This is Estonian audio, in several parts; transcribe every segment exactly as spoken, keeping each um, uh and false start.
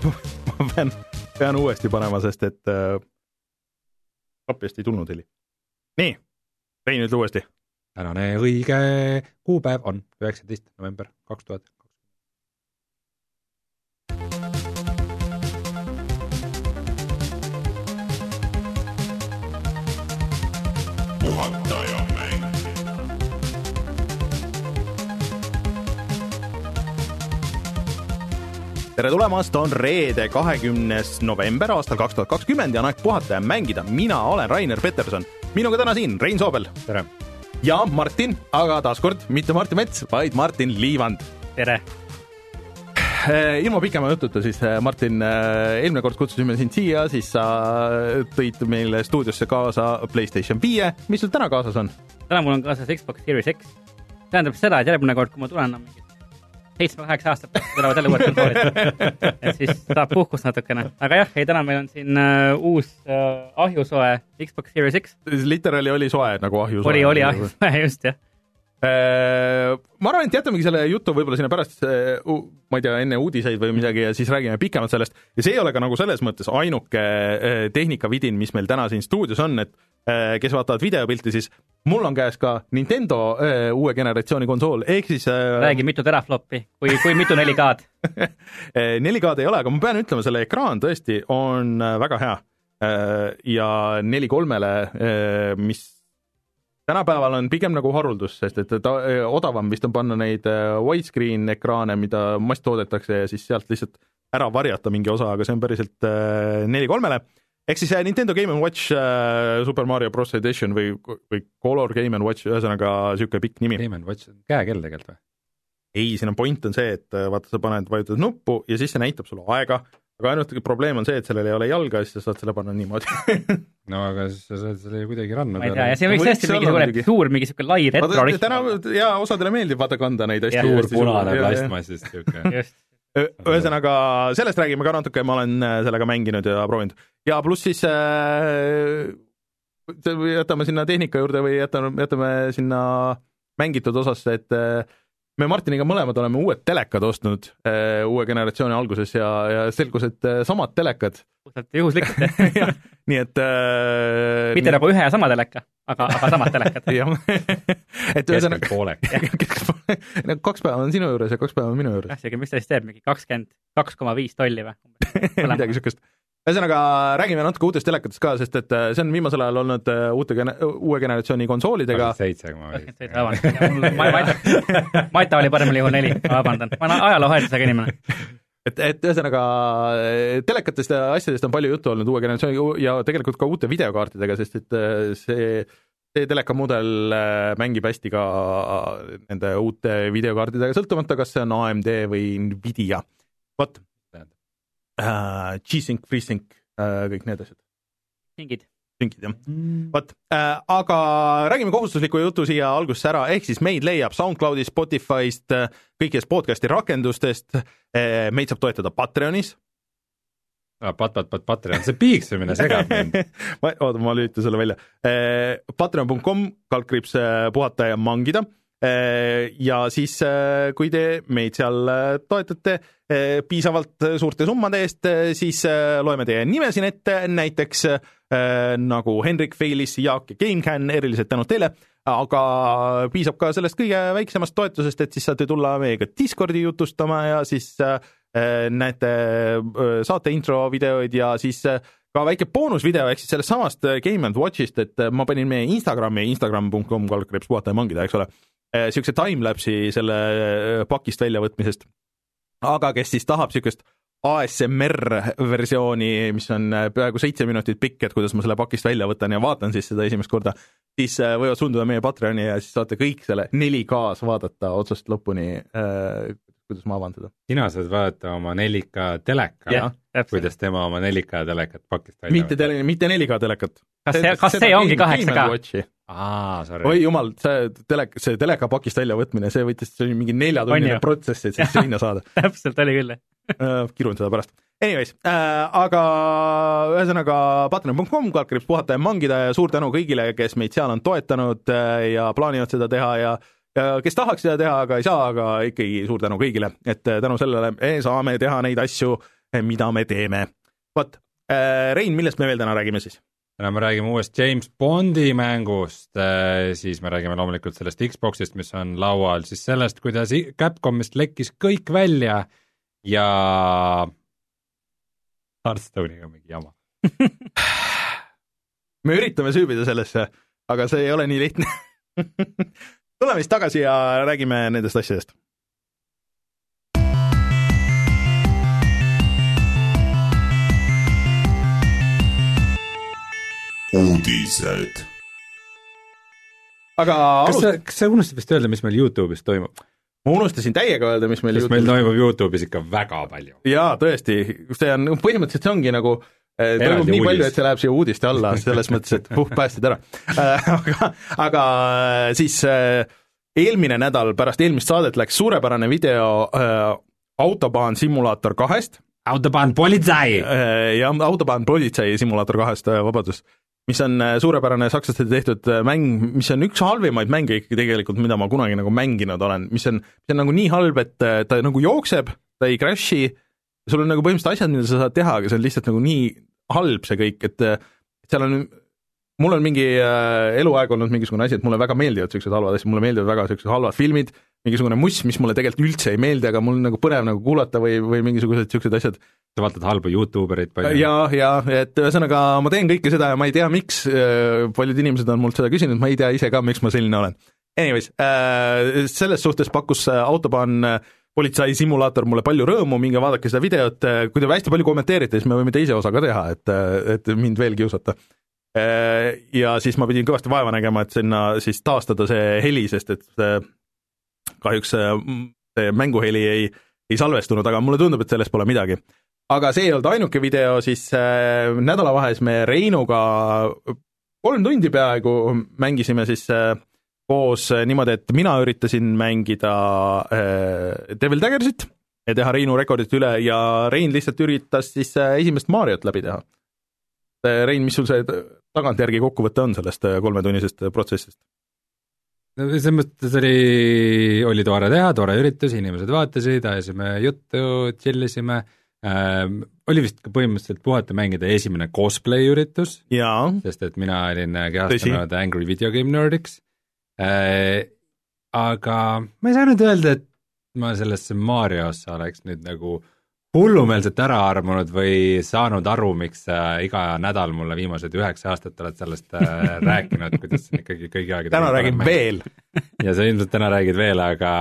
ma pean, pean uuesti panema, sest et äh, kapist ei tulnud heli. Nii, Rein ütle uuesti. Tänane õige kuupäev on üheksateist november kaks tuhat kakskümmend. Puhataja mäng. Tere tulemast, on reede kahekümnes november aastal kaks tuhat kakskümmend ja on aeg puhata ja mängida. Mina olen Rainer Peterson. Minuga täna siin Rein Soobel. Tere. Ja Martin, aga taaskord mitte Martin Mets, vaid Martin Liivand. Tere. Ilma pikema jututa siis, Martin, eelmine kord kutsusime sind siia, siis sa tõid meile stuudiosse kaasa PlayStation viie. Mis sul täna kaasas on? Täna mul on kaasas Xbox Series X. Tähendab seda, et järgmine kord, kui ma tulen on mingi seitsme kaheksa aastat, tulevad jälle uued konsoolid. Et siis saab puhkust natukene. Aga jah, ei, täna meil on siin uh, uus uh, ahjusoe Xbox Series X. Literaali oli soe nagu ahjusoe. Oli, oli ahjusoe, just jah. Ma arvan, et jätamegi selle jutu võib-olla sinna pärast, ma ei tea, enne uudiseid või midagi ja siis räägime pikemalt sellest. Ja see ei ole ka nagu selles mõttes ainuke tehnikavidin, mis meil täna siin stuudios on, et kes vaatavad videopilti, siis mul on käes ka Nintendo uue generatsiooni konsool, ehk siis... Räägi mitu terafloppi, kui, kui mitu neli K-d. neli K-d ei ole, aga ma pean ütlema, selle ekraan tõesti on väga hea. Ja neli kolmele, mis tänapäeval on pigem nagu haruldus, sest et ta, odavam vist on panna neid widescreen ekraane, mida mass toodetakse ja siis sealt lihtsalt ära varjata mingi osa, aga see on päriselt neli kolmele. Ehk siis Nintendo Game and Watch uh, Super Mario Bros. Edition või, või Color Game and Watch, ühesõnaga siuke pikk nimi. Game and Watch on käekell tegelikult või? Ei, siin on point on see, et vaata, sa paned, vajutad nuppu ja siis see näitab sulle aega, aga ainult probleem on see, et sellel ei ole jalga, siis sa saad selle panna niimoodi. No aga siis sa saad selle kuidagi rannu. Ma ei tea, ja see võiks hästi mingi suure, suur, mingi siuke lai retro riht. Täna, ja osadele meeldib vaata kanda neid hästi. Suur punane plastmassist siuke. Just. Ühesõnaga, sellest räägime ka natuke, ma olen sellega mänginud ja proovinud. Ja pluss siis äh, jätame sinna tehnika juurde või jätame, jätame sinna mängitud osasse, et äh, me Martiniga mõlemad oleme uued telekad ostnud äh, uue generatsiooni alguses ja, ja selgus, et äh, samad telekad. Juhuslikult. Nii et... Äh, mitte nagu ühe ja sama teleka, aga, aga samad telekad. et keskelt poolek. Kaks päeva on sinu juures ja kaks päeva on minu juures. Jah, mis ta siis teeb, mingi kakskümmend kaks koma viis tolli või? Midagi sükest. Ühesõnaga, räägime natuke uutest telekatest ka, sest et see on viimasel ajal olnud uute, uue generatsiooni konsoolidega. seitse koma viis. Maita oli paremini juhul neli, ma vabandan. Ma olen ajaloohaedusega inimene. Et, et ühesõnaga, telekatest ja asjadest on palju juttu olnud uue generatsiooni ja tegelikult ka uute videokaartidega, sest et see, see telekamudel mängib hästi ka nende uute videokaartidega, sõltumata, kas see on A M D või Nvidia. Vot. Uh, G-Sync, FreeSync, uh, kõik need asjad. Syncid. Syncid, jah. Mm. Vot, uh, aga räägime kohustusliku jutu siia alguses ära, ehk siis meid leiab SoundCloudist, Spotify'st, kõikidest podcasti rakendustest, uh, meid saab toetada Patreonis. Ah, pat, pat, pat, Patreon, see piiksumine segab mind. ma, oota, ma lülitan selle välja. Uh, patreon punkt com, kaldkriips puhata ja mangida. Ja siis, kui te meid seal toetate piisavalt suurte summade eest, siis loeme teie nime siin ette, näiteks nagu Henrik, Feilis, Jaak ja GameCan, eriliselt tänud teile, aga piisab ka sellest kõige väiksemast toetusest, et siis saate tulla meiega Discordi jutustama ja siis näete saate intro videoid ja siis ka väike boonusvideo, ehk siis sellest samast Game and Watchist, et ma panin meie Instagrami, instagram punkt com kaldkriips puhata ja mangida, eks ole, siukse timelapsi selle pakist väljavõtmisest. Aga kes siis tahab siukest A S M R-versiooni, mis on peaaegu seitse minutit pikk, et kuidas ma selle pakist välja võtan ja vaatan siis seda esimest korda, siis võivad sunduda meie Patreoni ja siis saate kõik selle neli K-s vaadata otsast lõpuni, kuidas ma avan seda. Sina saad vaadata oma neli K teleka, ja, kuidas tema oma neli K telekat pakist välja mitte, tele, mitte neli K telekat. Kas see, kas see ongi kaheksa K? Aa, sorry. Oi jumal, see, telek, see teleka pakist välja võtmine, see võttis, see oli mingi neljatunnine protsess, et siis sinna saada. Täpselt oli küll. Kirun seda pärast. Anyways, äh, aga ühesõnaga patreon punkt com, kaldkriips puhata ja mangida ja suur tänu kõigile, kes meid seal on toetanud ja plaanivad seda teha ja ja kes tahaks seda teha, aga ei saa, aga ikkagi suur tänu kõigile, et tänu sellele saame teha neid asju mida me teeme. Vot, Rein, millest me veel täna räägime siis? täna me räägime uuest James Bondi mängust, siis me räägime loomulikult sellest Xboxist, mis on laual, siis sellest, kuidas Capcomist lekkis kõik välja ja Hearthstone'iga mingi jama. me üritame süübida sellesse, aga see ei ole nii lihtne. Tuleme vist tagasi ja räägime nendest asjadest. Uudised. Aga kas sa, kas sa unustasid vist öelda, mis meil YouTube'is toimub? Ma unustasin täiega öelda, mis meil Sest YouTube'is... meil toimub YouTube'is ikka väga palju. Jaa, tõesti, see on, põhimõtteliselt see ongi nagu toimub nii uudis. Palju, et see läheb siia uudiste alla, selles mõttes, et puh, päästid ära. aga, aga siis eelmine nädal pärast eelmist saadet läks suurepärane video äh, Autobahn Simulator kahest. Autobahn Politsei! Äh, ja Autobahn Politsei Simulator kahest, vabandust. Mis on suurepärane sakslaste tehtud mäng, mis on üks halvimaid mänge ikkagi tegelikult, mida ma kunagi nagu mänginud olen, mis on, mis on nagu nii halb, et ta nagu jookseb, ta ei crashi, sul on nagu põhimõtteliselt asjad, mida sa saad teha, aga see on lihtsalt nagu nii halb see kõik, et seal on, mul on mingi eluaeg olnud mingisugune asi, et mulle väga meeldivad sellised halvad asjad, mulle meeldivad väga sellised halvad filmid, mingisugune muss, mis mulle tegelikult üldse ei meeldi, aga mul on nagu põnev nagu kuulata või, või mingisugused sellised asjad. Sa vaatad halbu YouTubereid palju? Ja, ja, et ühesõnaga ma teen kõike seda ja ma ei tea, miks paljud inimesed on mult seda küsinud, ma ei tea ise ka, miks ma selline olen. Anyways, selles suhtes pakkus Autobahn Politsei Simulator mulle palju rõõmu, minge vaadake seda videot, kui te hästi palju kommenteerite, siis me võime teise osa ka teha, et, et mind veel kiusata. Ja siis ma pidin kõvasti vaeva nägema, et sinna siis taastada see heli, sest et kahjuks see mänguheli ei, ei salvestunud, aga mulle tundub, et sellest pole midagi. Aga see ei olnud ainuke video, siis äh, nädalavahes me Reinuga kolm tundi peaaegu mängisime siis äh, koos äh, niimoodi, et mina üritasin mängida äh, Devil Daggersit ja teha Reinu rekordit üle ja Rein lihtsalt üritas siis äh, esimest Mariot läbi teha. Äh, Rein, mis sul see tagantjärgi kokkuvõte on sellest äh, kolmetunnisest protsessist? No, selles mõttes oli, oli tore teha, tore üritus, inimesed vaatasid, ajasime juttu, chillisime, äh, oli vist ka põhimõtteliselt puhata mängida esimene cosplay üritus, sest et mina olin kehastanud Angry Video Game Nerdiks, äh, aga ma ei saanud öelda, et ma sellesse Mariosse oleks nüüd nagu hullumeelselt ära armunud või saanud aru, miks äh, iga nädal mulle viimased üheksa aastat oled sellest äh, rääkinud, kuidas see on ikkagi kõigi aegade täna räägid veel. Ja sa ilmselt täna räägid veel, aga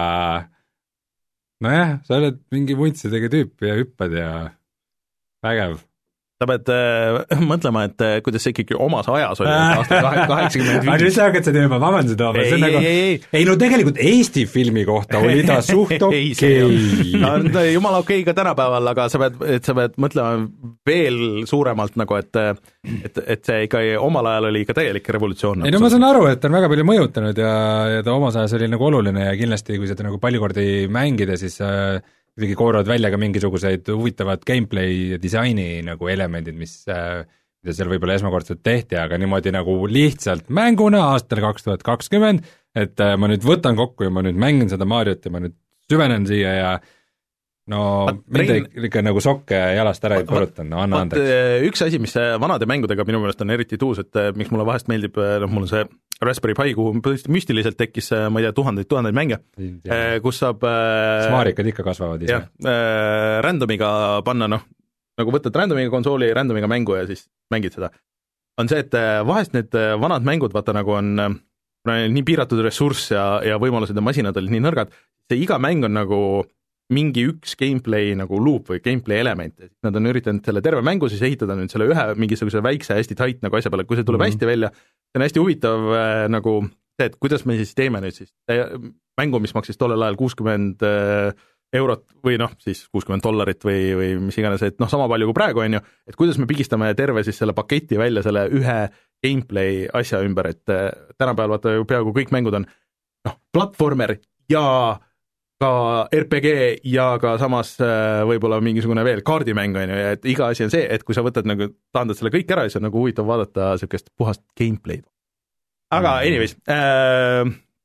nojah, sa oled mingi vuntsidega tüüp ja hüppad ja vägev. Sa pead äh, mõtlema, et äh, kuidas see ikkagi omas ajas oli aasta kaheksakümmend viis. Aga nüüd sa hakkad seda juba vabandasid tooma. Ei, nagu, ei, ei. ei, no tegelikult Eesti filmi kohta oli ta suht okei. Okay. No, jumala okei okay ka tänapäeval, aga sa pead, et sa pead mõtlema veel suuremalt, nagu, et, et, et see ikka omal ajal oli ikka täielik revolutsioon. Ei, no ma saan aru, et ta on väga palju mõjutanud ja, ja ta omas ajas oli nagu oluline ja kindlasti, kui seda nagu palju kordi mängida, siis äh, kuidagi kooravad välja ka mingisuguseid huvitavad gameplay disaini nagu elemendid, mis äh, mida seal võib-olla esmakordselt tehti, aga niimoodi nagu lihtsalt mänguna aastal kaks tuhat kakskümmend, et äh, ma nüüd võtan kokku ja ma nüüd mängin seda Mariot ja ma nüüd süvenen siia ja no mind ikka nagu sokke jalast ära ei põrutan, no anna andeks. Üks asi, mis vanade mängudega minu meelest on eriti tuus, et miks mulle vahest meeldib, noh mul on see Raspberry Pi, kuhu müstiliselt tekkis, ma ei tea, tuhandeid, tuhandeid mänge, kus saab smaarikad ikka kasvavad ise. Jah, randomiga panna, noh, nagu võtad randomiga konsooli, randomiga mängu ja siis mängid seda. On see, et vahest need vanad mängud, vaata nagu on nii piiratud ressurss ja, ja võimalused ja masinad olid nii nõrgad, see iga mäng on nagu mingi üks gameplay nagu loop või gameplay element, nad on üritanud selle terve mängu siis ehitada nüüd selle ühe mingisuguse väikse hästi tight nagu asja peale, kui see tuleb mm-hmm. hästi välja, see on hästi huvitav äh, nagu see, et kuidas me siis teeme nüüd siis mängu, mis maksis tollel ajal kuuskümmend äh, eurot või noh, siis kuuskümmend dollarit või, või mis iganes, et noh, sama palju kui praegu on ju, et kuidas me pigistame terve siis selle paketi välja selle ühe gameplay asja ümber, et äh, tänapäeval vaata peaaegu kõik mängud on noh, platvormer ja ka R P G ja ka samas võib-olla mingisugune veel kaardimäng on ju, et iga asi on see, et kui sa võtad nagu, taandad selle kõik ära, siis on nagu huvitav vaadata niisugust puhast gameplay'd. Aga anyways, äh,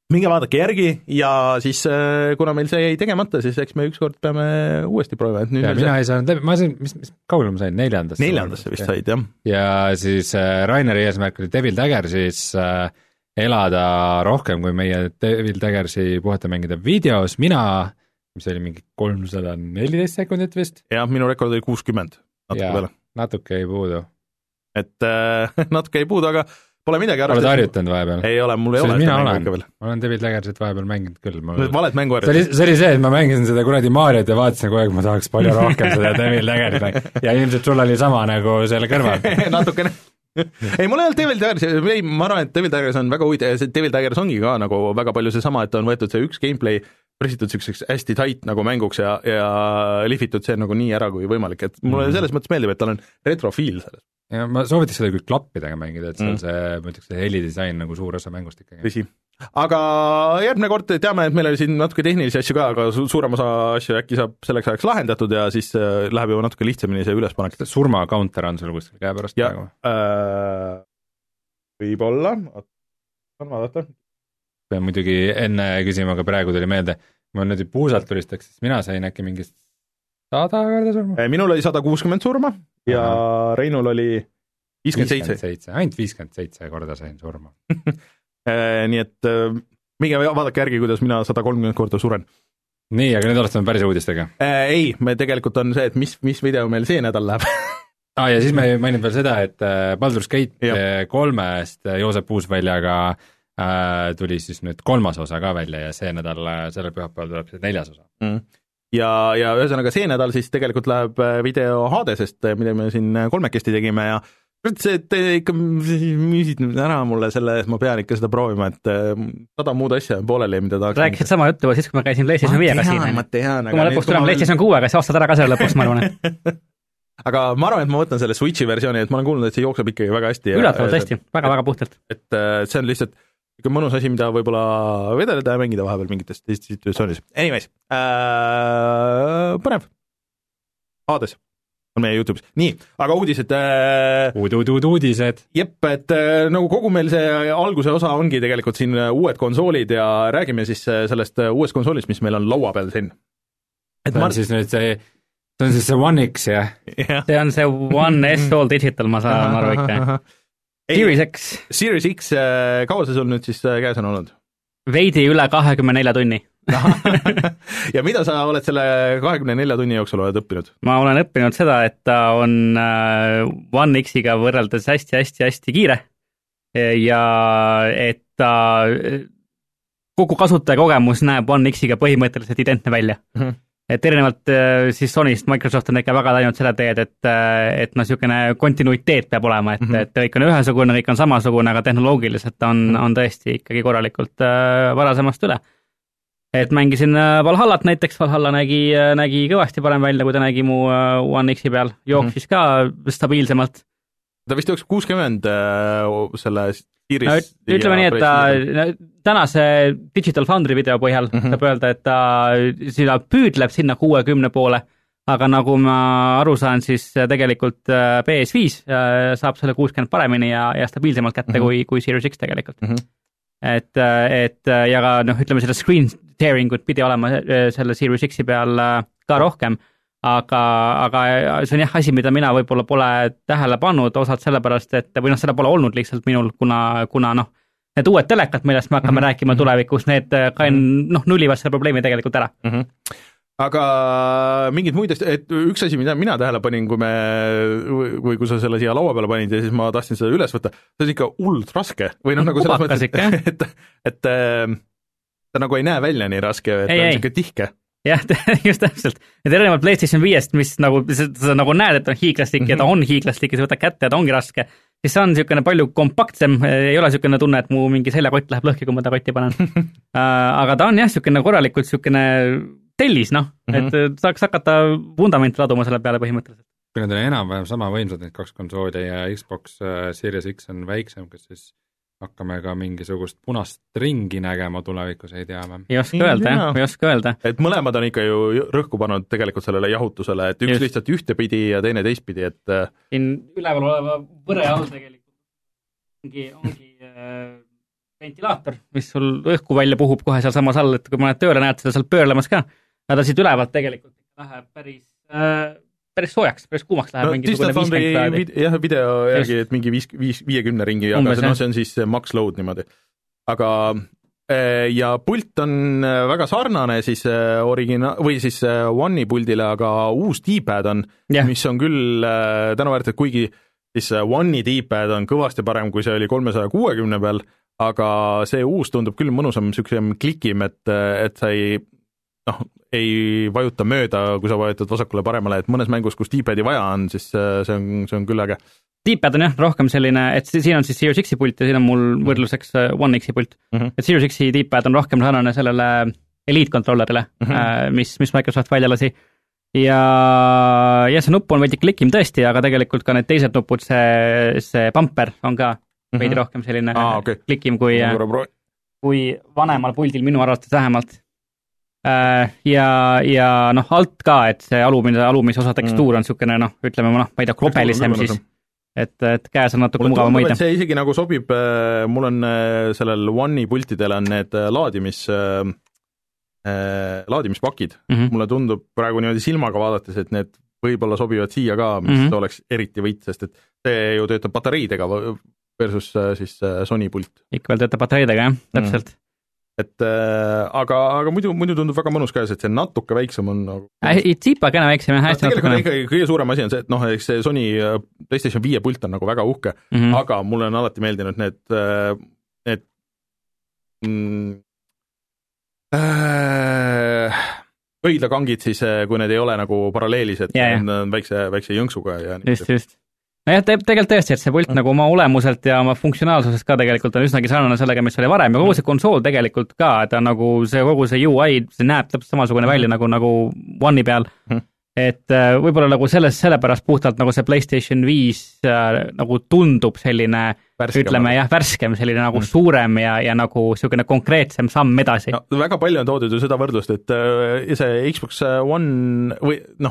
minge vaadake järgi ja siis kuna meil see jäi tegemata, siis eks me ükskord peame uuesti proovima. Et nüüd ja mina see... ei saanud läbi, ma sain, mis, mis kaugel ma sain, neljandasse? Neljandasse vist said, jah. Ja siis äh, Raineri eesmärk oli Devil Dagger siis äh, elada rohkem kui meie Devil Daggersi puhata mängida videos, mina, mis oli mingi kolmsada neliteist sekundit vist. Jah, minu rekord oli kuuskümmend, natuke peale. Natuke ei puudu. Et äh, natuke ei puudu, aga pole midagi arvestanud. Oled harjutanud vahepeal? Ei ole, mul ei see ole. Mina olen, ma olen Devil Daggersit vahepeal mänginud küll. Ma... Valed mängu see oli, see oli see, et ma mängisin seda kuradi Mariot ja vaatasin kogu aeg, ma tahaks palju rohkem seda Devil Daggerit ja ilmselt sul oli sama nagu selle kõrval. Natukene. Ei, mul ei olnud Devil Daggers, ei, ma arvan, et Devil Daggers on väga huvitav ja see Devil Daggers ongi ka nagu väga palju see sama, et on võetud see üks gameplay, presitud selliseks hästi tight nagu mänguks ja, ja lihvitud see nagu nii ära kui võimalik, et mulle selles mõttes meeldib, et tal on retrofiil selles. Ja ma soovitaks seda küll klappidega mängida, et seal mm. see, ma ütleks, see helidisain nagu suur osa mängust ikkagi. Tõsi. Aga järgmine kord teame, et meil oli siin natuke tehnilisi asju ka, aga su- suurem osa asju äkki saab selleks ajaks lahendatud ja siis äh, läheb juba natuke lihtsamini see ülespanek. Surma counter on sul kuskil käe pärast ja, praegu? Äh, võib-olla, on vaadata. Pean muidugi enne küsima, aga praegu tuli meelde, ma nüüd puusalt tulistaks, siis mina sain äkki mingist sada korda surma? Minul oli sada kuuskümmend surma ja Aha. Reinul oli viiskümmend seitse. Ainult viiskümmend seitse korda sain surma. Nii et minge vaadake järgi, kuidas mina sada kolmkümmend korda suren. Nii, aga nüüd alustame päris uudistega. Ei, me tegelikult on see, et mis, mis video meil see nädal läheb. ah, ja siis me mainin veel seda, et Baldur's Gate kolmest Joosep Uusväljaga äh, tuli siis nüüd kolmas osa ka välja ja see nädal, selle pühapäeval tuleb see neljas osa. Mm. Ja, ja ühesõnaga see nädal siis tegelikult läheb video Hadesest, mida me siin kolmekesti tegime ja see, et te ikka müüsid ära mulle selle, et ma pean ikka seda proovima, et sada muud asja pooleli, mida tahaks. Rääkisid sama juttu siis, kui ma käisin PlayStation viiega siin. Ma tean, kui ma lõpuks tulen PlayStation kuuega, siis ostad ära ka selle lõpuks, ma arvan. Aga ma arvan, et ma võtan selle Switchi versiooni, et ma olen kuulnud, et see jookseb ikkagi väga hästi. Üllatavalt hästi, väga-väga puhtalt. Et see on lihtsalt ikka mõnus asi, mida võib-olla vedeleda ja mängida vahepeal mingites teistes situatsioonis. Anyways, äh, põnev. Hades on meie YouTube'is. Nii, aga uudised äh, Uud-uud-uudised. Jep, et äh, nagu kogu meil see alguse osa ongi tegelikult siin uued konsoolid ja räägime siis sellest uuest konsoolist, mis meil on laua peal siin. Et see on mar- siis nüüd see, see on siis see One X, jah? Yeah. See on see One S All Digital, ma saan aru ikka. Series X. Series X, kaua see sul nüüd siis käes on olnud? Veidi üle kahekümne nelja tunni. Ja mida sa oled selle kahekümne nelja tunni jooksul oled õppinud? Ma olen õppinud seda, et ta on One X-iga võrreldes hästi-hästi-hästi kiire ja et ta kogu kasutajakogemus näeb One X-iga põhimõtteliselt identne välja. Mm-hmm. Et erinevalt siis Sonyst, Microsoft on ikka väga läinud selle teed, et, et no niisugune kontinuiteet peab olema, et, mm-hmm. et kõik on ühesugune, kõik on samasugune, aga tehnoloogiliselt on, on tõesti ikkagi korralikult äh, varasemast üle. Et mängisin Valhallat näiteks, Valhalla nägi, nägi kõvasti parem välja, kui ta nägi mu One X-i peal, jooksis mm-hmm. ka stabiilsemalt. Ta vist jookseb kuuskümmend äh, selle Iris no, ütleme nii, et ta tänase Digital Foundry video põhjal mm-hmm. saab öelda, et ta sina püüdleb sinna kuuekümne poole, aga nagu ma aru saan, siis tegelikult P S viis saab selle kuuskümmend paremini ja, ja stabiilsemalt kätte mm-hmm. kui, kui Series X tegelikult. Mm-hmm. Et, et ja ka noh, ütleme seda screen tearing ut pidi olema selle Series X-i peal ka rohkem, aga, aga see on jah asi, mida mina võib-olla pole tähele pannud, osalt sellepärast, et või noh, seda pole olnud lihtsalt minul, kuna, kuna noh, need uued telekad, millest me hakkame mm-hmm. rääkima tulevikus, need ka noh, nullivad selle probleemi tegelikult ära. Mm-hmm. Aga mingid muid, et üks asi, mida mina tähele panin, kui me, või kui sa selle siia laua peale panid ja siis ma tahtsin seda üles võtta, see on ikka hullult raske. Või noh, nagu selles mõttes, et, et, et ta nagu ei näe välja nii raske, et ei, on siuke tihke. Jah, just täpselt. Et erinevalt PlayStation viiest, mis nagu, sa nagu näed, et on hiiglaslik mm-hmm. ja ta on hiiglaslik ja sa võtad kätte ja ta ongi raske, siis see on niisugune palju kompaktsem, ei ole niisugune tunne, et mu mingi seljakott läheb lõhki, kui ma ta kotti panen. uh, aga ta on jah, niisugune korralikult niisugune tellis, noh, mm-hmm. et saaks hakata vundamenti laduma selle peale põhimõtteliselt. Kui need on enam-vähem sama võimsad, need kaks konsooli ja Xbox Series X on väiksem, kas siis hakkame ka mingisugust punast ringi nägema tulevikus, ei tea me. Ei oska öelda, jah, ei oska öelda. Et mõlemad on ikka ju rõhku pannud tegelikult sellele jahutusele, et üks Just. lihtsalt ühtepidi ja teine teistpidi, et siin üleval oleva võre all tegelikult ongi, ongi äh, ventilaator, mis sul õhku välja puhub kohe seal samas all, et kui ma näed tööle, näed seda seal pöörlemas ka, aga ta siit ülevalt tegelikult läheb päris, äh, päris soojaks, päris kuumaks läheb. No Distafondi vid- jah, video järgi, et mingi viis, viis, viiekümne ringi, aga see, no, see on siis max load niimoodi. Aga ja pult on väga sarnane siis origina- või siis One'i puldile, aga uus D-pad on, yeah. mis on küll tänuväärt, et kuigi siis One'i D-pad on kõvasti parem, kui see oli kolmesaja kuuekümne peal, aga see uus tundub küll mõnusam, niisugusem klikim, et, et sa ei, noh, ei vajuta mööda, kui sa vajutad vasakule paremale, et mõnes mängus, kus D-padi vaja on, siis see on, see on küll äge. D-pad on jah, rohkem selline, et siin on siis Series X-i pult ja siin on mul võrdluseks One X-i pult. Mm -hmm. Et Series X-i D-pad on rohkem sarnane sellele Elite controllerile, mm -hmm. mis, mis Microsoft välja lasi. Ja, ja see nupp on veidi klikim tõesti, aga tegelikult ka need teised nupud, see, see bumper on ka mm -hmm. veidi rohkem selline ah, okay. klikim kui, kui vanemal puldil minu arvates vähemalt. Ja, ja noh, alt ka, et see alumine, alumise osa tekstuur on niisugune, noh, ütleme, noh, ma ei tea, kropelisem siis. Et, et käes on natuke mugavam mõida. See isegi nagu sobib, mul on sellel One'i pultidel on need laadimis, laadimispakid. Mm -hmm. Mulle tundub praegu niimoodi silmaga vaadates, et need võib-olla sobivad siia ka, mis mm -hmm. oleks eriti võit, sest et see ju töötab patareidega versus siis Sony pult. Ikka veel töötab patareidega, jah, täpselt. Mm -hmm. Et äh, aga, aga muidu, muidu tundub väga mõnus käes, et see natuke väiksem on nagu... Äh, tsipakene väiksem ja hästi no, natukene. Ikkagi kõige suurem asi on see, et noh, eks see Sony PlayStation viie pult on nagu väga uhke, mm -hmm. aga mulle on alati meeldinud need, need mm, äh, õidlakangid siis, kui need ei ole nagu paralleelised, yeah, need on väikse, väikse jõnksuga ja just, just. No jah, te, tegelikult tõesti, et see pult mm. nagu oma olemuselt ja oma funktsionaalsusest ka tegelikult on üsnagi sarnane sellega, mis oli varem ja kogu see konsool tegelikult ka, et ta nagu see, kogu see U I, see näeb täpselt samasugune mm. välja nagu, nagu One'i peal. Mm. Et võib-olla nagu selles, sellepärast puhtalt nagu see PlayStation viis äh, nagu tundub selline, värskem, ütleme jah, värskem, selline nagu mm. suurem ja, ja nagu niisugune konkreetsem samm edasi. No, väga palju on toodud ju seda võrdlust, et äh, see Xbox One või noh,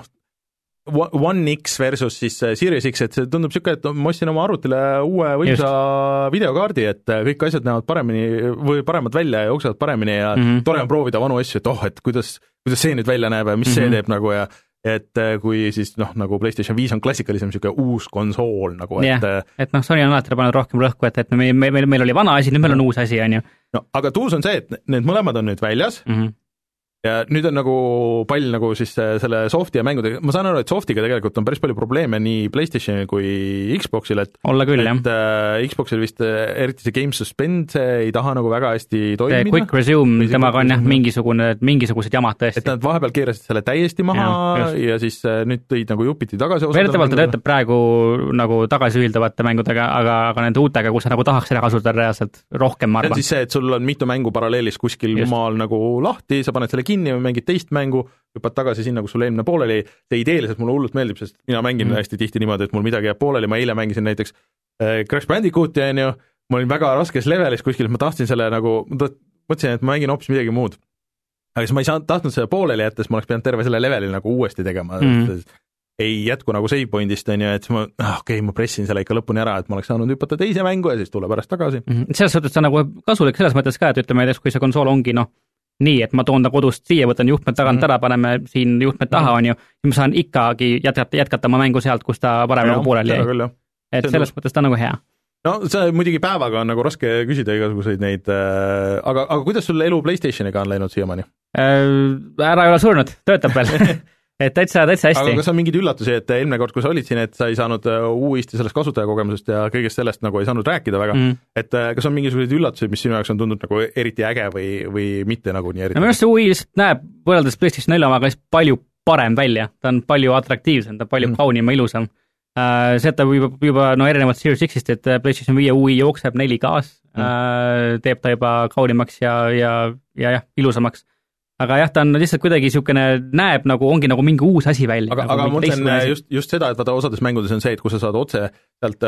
One X versus siis Series X, et see tundub niisugune, et ma ostsin oma arvutile uue võimsa videokaardi, et kõik asjad näevad paremini või paremad välja ja jooksevad paremini ja mm -hmm. tore on proovida vanu asju, et oh, et kuidas, kuidas see nüüd välja näeb ja mis mm -hmm. see teeb nagu ja et kui siis noh, nagu PlayStation viis on klassikalisem niisugune uus konsool nagu, et yeah. et noh, Sony on alati pannud rohkem rõhku, et, et meil, meil, meil oli vana asi, nüüd meil on uus asi, on ju. No aga tuus on see, et need mõlemad on nüüd väljas mm, -hmm. ja nüüd on nagu pall nagu siis selle softi ja mängudega, ma saan aru, et softiga tegelikult on päris palju probleeme nii PlayStationil kui Xboxil, et olla küll, et äh, Xboxil vist eriti see Game Suspend, see ei taha nagu väga hästi toimida. Quick Resume, temaga on jah mingisugune, mingisugused jamad tõesti. Et nad vahepeal keerasid selle täiesti maha ja, ja siis nüüd tõid nagu jupiti tagasi. Väidetavalt ta töötab praegu nagu tagasiühildavate mängudega, aga, aga nende uutega, kus sa nagu tahaks ära kasutada reaalselt rohkem, ma arvan. See on siis see, et sul on mitu mängu paralleelis kuskil maal nagu lahti, sa paned selle kinni või mängid teist mängu, hüppad tagasi sinna, kus sul eelmine pooleli, see ideeliselt mulle hullult meeldib, sest mina mängin mm. hästi tihti niimoodi, et mul midagi jääb pooleli, ma eile mängisin näiteks äh, Crash Bandicooti, on ju, ma olin väga raskes levelis kuskil, ma tahtsin selle nagu, mõtlesin, et ma mängin hoopis midagi muud. Aga siis ma ei saanud, tahtnud selle pooleli jätta, siis ma oleks pidanud terve selle leveli nagu uuesti tegema mm., ei jätku nagu save point'ist, on ju, et siis ma, ah, okei okay,, ma pressin selle ikka lõpuni ära, et ma oleks saanud hüpata teise mängu ja siis tulla pärast tagasi mm. -hmm. Selles suhtes on nagu kasulik selles mõttes ka, et ütleme näiteks, kui see konsool ongi noh, nii, et ma toon ta kodust siia, võtan juhtmed tagant ära, paneme siin juhtmed taha, on ju, ja ma saan ikkagi jätkata, jätkata oma mängu sealt, kus ta varem nagu pooleli jäi. Et selles mõttes ta on nagu hea. No see muidugi päevaga on nagu raske küsida igasuguseid neid äh,, aga, aga kuidas sul elu PlayStationiga on läinud siiamaani äh,? Ära ei ole surnud, töötab veel et täitsa, täitsa hästi. Aga kas on mingeid üllatusi, et eelmine kord, kui sa olid siin, et sa ei saanud uuesti sellest kasutajakogemusest ja kõigest sellest nagu ei saanud rääkida väga, mm. et kas on mingisuguseid üllatusi, mis sinu jaoks on tundnud nagu eriti äge või, või mitte nagu nii eriti? No minu arust see U I lihtsalt näeb võrreldes PlayStation nelja omaga palju parem välja, ta on palju atraktiivsem, ta on palju mm. kaunim ja ilusam. Uh, see, et ta juba, juba no erinevalt Series X-ist, et PlayStation viie U I jookseb neli K-s mm., uh, teeb ta juba kaunimaks ja, ja, ja jah, ilusamaks. Aga jah, ta on lihtsalt kuidagi niisugune, näeb nagu, ongi nagu mingi uus asi välja. Aga, nagu aga ma mõtlen just, just seda, et vaata osades mängudes on see, et kui sa saad otse sealt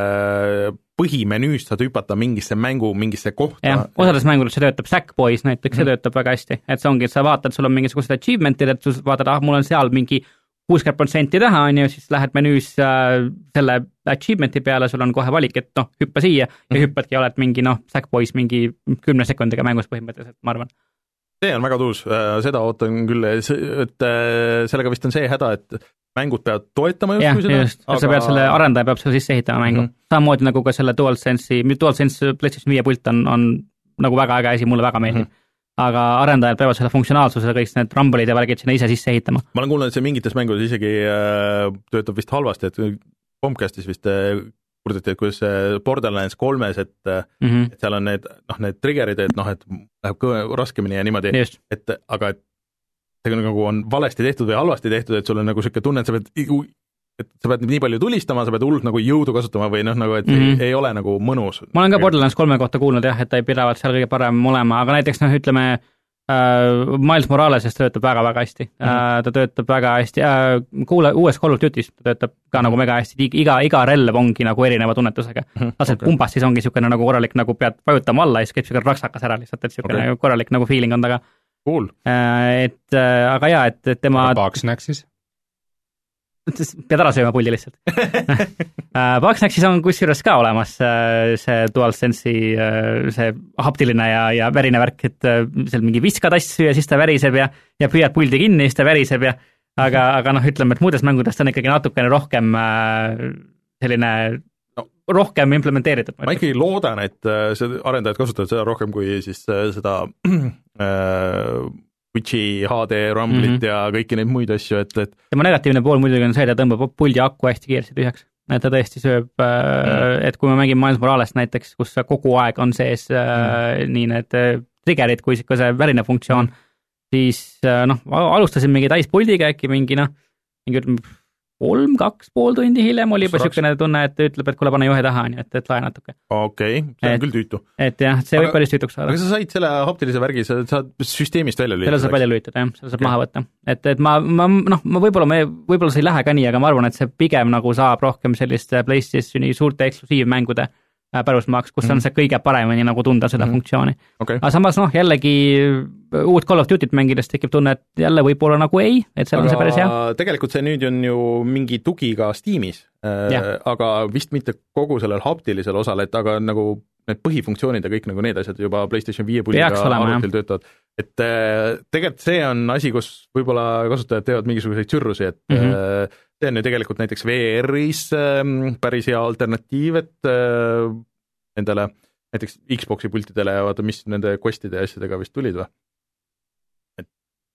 äh, põhimenüüst saad hüpata mingisse mängu, mingisse kohta. jah, osades mängudes see töötab, Sackboys näiteks, see mm. töötab väga hästi. Et see ongi, et sa vaatad, sul on mingisugused achievement'id, et sa vaatad, ah, mul on seal mingi kuuskümmend protsenti taha, on ju, siis lähed menüüs äh, selle achievement'i peale, sul on kohe valik, et noh, hüppa siia ja mm. hüppadki, oled mingi noh, Sackboys mingi kümne sekundiga mängus põhimõtteliselt, ma arvan. See on väga tuus, seda ootan küll, et sellega vist on see häda, et mängud peavad toetama just, jah, just. Aga... sa pead selle, arendaja peab selle sisse ehitama mängu mm. -hmm. samamoodi nagu ka selle DualSense'i, DualSense PlayStation viie pult on, on nagu väga äge asi, mulle väga meeldib mm. -hmm. aga arendajad peavad selle funktsionaalsusele kõik need rumblid ja värgid sinna ise sisse ehitama. Ma olen kuulnud, et see mingites mängudes isegi äh, töötab vist halvasti, et Comcastis vist äh, kurdati, et kuidas Borderlands kolmes, et, mm -hmm. et seal on need, noh, need triggerid, et noh, et läheb kõve raskemini ja niimoodi, et aga et see nagu on valesti tehtud või halvasti tehtud, et sul on nagu siuke tunne, et sa pead, et sa pead nii palju tulistama, sa pead hullult nagu jõudu kasutama või noh, nagu et mm -hmm. ei ole nagu mõnus. Ma olen ka Borderlands kolme kohta kuulnud jah, et ta ei pidavalt seal kõige parem olema, aga näiteks noh, ütleme äh, Miles Moralesest töötab väga-väga hästi mm, -hmm. äh, ta töötab väga hästi äh,, kuule, uues Call of Duty's ta töötab ka mm -hmm. nagu mega hästi, iga, iga relv ongi nagu erineva tunnetusega mm. -hmm. lased okay. pumbast, siis ongi niisugune nagu korralik, nagu pead vajutama alla ja siis käib niisugune raksakas ära lihtsalt, et niisugune okay. korralik nagu feeling on taga. Cool. Et aga jaa, et, et tema Bugsnaxis? pead ära sööma pulli lihtsalt. Bugsnaxis on kusjuures ka olemas see DualSense'i see haptiline ja, ja värine värk, et seal mingi viskad asju ja siis ta väriseb ja, ja püüad puldi kinni ja siis ta väriseb ja aga, aga noh, ütleme, et muudes mängudest on ikkagi natukene rohkem selline no, rohkem implementeeritud. Ma ikkagi loodan, et see arendajad kasutavad seda rohkem kui siis seda äh, Twitchi H D rumblit mm -hmm. ja kõiki neid muid asju, et, et tema negatiivne pool muidugi on see, et ta tõmbab puldi aku hästi kiiresti tühjaks. Et ta tõesti sööb, mm -hmm. et kui me mängime Miles Moralest näiteks, kus kogu aeg on sees mm -hmm. nii need triggerid kui ka see värine funktsioon, mm -hmm. siis noh, alustasin mingi täispuldiga äkki mingi noh, mingi ütleme kolm, kaks pool tundi hiljem oli juba niisugune tunne, et ütleb, et kuule, pane juhe taha, nii et, et lae natuke. Okei, okay, see on et, küll tüütu. Et jah, see aga, võib päris tüütuks saada. Aga sa said selle haptilise värgi, sa saad süsteemist välja lülitada? Selle saab välja lülitada, jah, selle saab okay. maha võtta. Et, et ma, ma, noh, ma võib-olla, me, võib-olla see ei lähe ka nii, aga ma arvan, et see pigem nagu saab rohkem sellist PlayStationi suurte eksklusiivmängude pärusmaaks, kus mm. on see kõige paremini nagu tunda seda mm. funktsiooni. Okay. Aga samas noh, jällegi uut Call of Duty't mängides tekib tunne, et jälle võib-olla nagu ei, et seal aga on see päris hea. Tegelikult see nüüd on ju mingi tugi ka Steamis, äh, aga vist mitte kogu sellel haptilisel osal, et aga nagu need põhifunktsioonid ja kõik nagu need asjad juba PlayStation viie pulliga arvutil töötavad. Et äh, tegelikult see on asi, kus võib-olla kasutajad teevad mingisuguseid sürrusi, et mm -hmm. äh, see on ju tegelikult näiteks V R-is äh, päris hea alternatiiv, et äh, endale näiteks Xbox'i pultidele ja vaata, mis nende questide ja asjadega vist tulid või? Et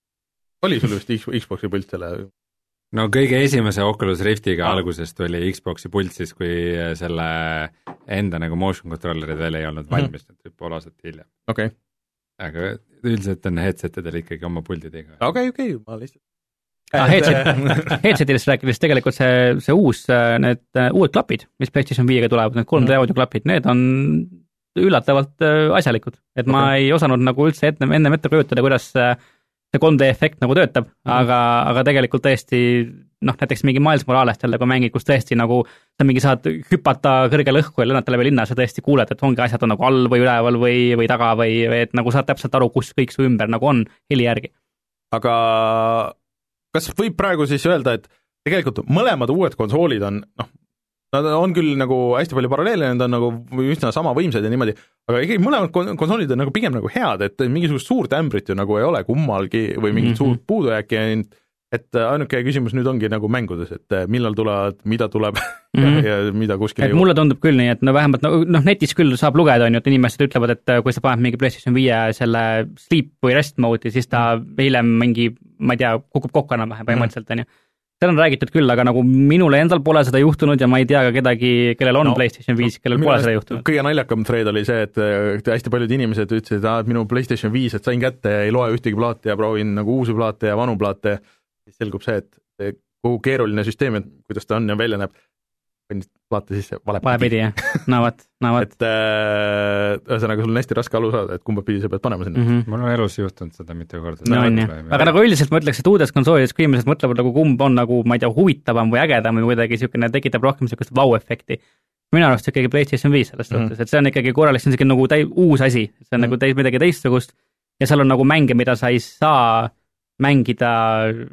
oli sul vist Xbox'i pult selle? No kõige esimese Oculus Riftiga ah. algusest tuli Xbox'i pult siis, kui selle enda nagu motion controllerid veel ei olnud valmis, mm -hmm. et pool aastat hiljem. Okei. Okay. Aga üldiselt on headsetidel ikkagi oma puldidega. Okei, okei, ma lihtsalt Ah, headset, headsetidest rääkides tegelikult see, see uus, need uued klapid, mis PlayStation viiega tulevad, need kolm D mm. audioklapid, need on üllatavalt asjalikud, et okay. ma ei osanud nagu üldse ette, ennem ette kujutada, kuidas see kolm D efekt nagu töötab mm., aga, aga tegelikult tõesti noh, näiteks mingi Miles Moralest jälle, kui mängid, kus tõesti nagu sa mingi saad hüpata kõrgele õhku ja lennata läbi linna, sa tõesti kuuled, et ongi asjad on nagu all või üleval või, või taga või, või et nagu saad täpselt aru, kus kõik su ümber nagu on heli järgi. Aga kas võib praegu siis öelda, et tegelikult mõlemad uued konsoolid on, noh, nad on küll nagu hästi palju paralleele, need on nagu üsna sama võimsad ja niimoodi, aga ikkagi mõlemad konsoolid on nagu pigem nagu head, et mingisugust suurt ämbrit ju nagu ei ole kummalgi või mingit mm -hmm. suurt puudujääki, et ainuke küsimus nüüd ongi nagu mängudes, et millal tulevad, mida tuleb mm -hmm. ja, ja mida kuskil et mulle tundub küll nii, et no vähemalt noh no, netis küll saab lugeda, on ju, et inimesed ütlevad, et kui sa paned mingi PlayStation viie selle sleep või rest mode'i, siis ta mm -hmm. hiljem mingi, ma ei tea, kukub kokku enam-vähem põhimõtteliselt, on ju. Seal on räägitud küll, aga nagu minule endal pole seda juhtunud ja ma ei tea ka kedagi, kellel on no, PlayStation viis, kellel no, pole seda juhtunud. Kõige naljakam thread oli see, et hästi paljud inimesed ütlesid, et minu PlayStation viis, et sain kätte ja ei loe ühtegi plaate ja proovin nagu uusi plaate ja vanu plaate, siis selgub see, et kogu keeruline süsteem, et kuidas ta on ja välja näeb, võin plaate sisse vale vale pidi, jah, no vot, no vot. et ühesõnaga, sul on hästi raske aru saada, et kumba pidi sa pead panema sinna. Mm -hmm. mul on elus juhtunud seda mitu korda. No on jah, aga nagu üldiselt ma ütleks, et uudes konsoolides, kui inimesed mõtlevad nagu kumb on nagu, ma ei tea, huvitavam või ägedam või kuidagi niisugune, tekitab rohkem niisugust vau-efekti. Minu arust ikkagi PlayStation viis selles suhtes mm -hmm., et see on ikkagi korralik, see on niisugune nagu täi-, uus asi, see on mm -hmm. nagu täis midagi teistsugust ja seal on nagu mänge, mida sa ei saa mängida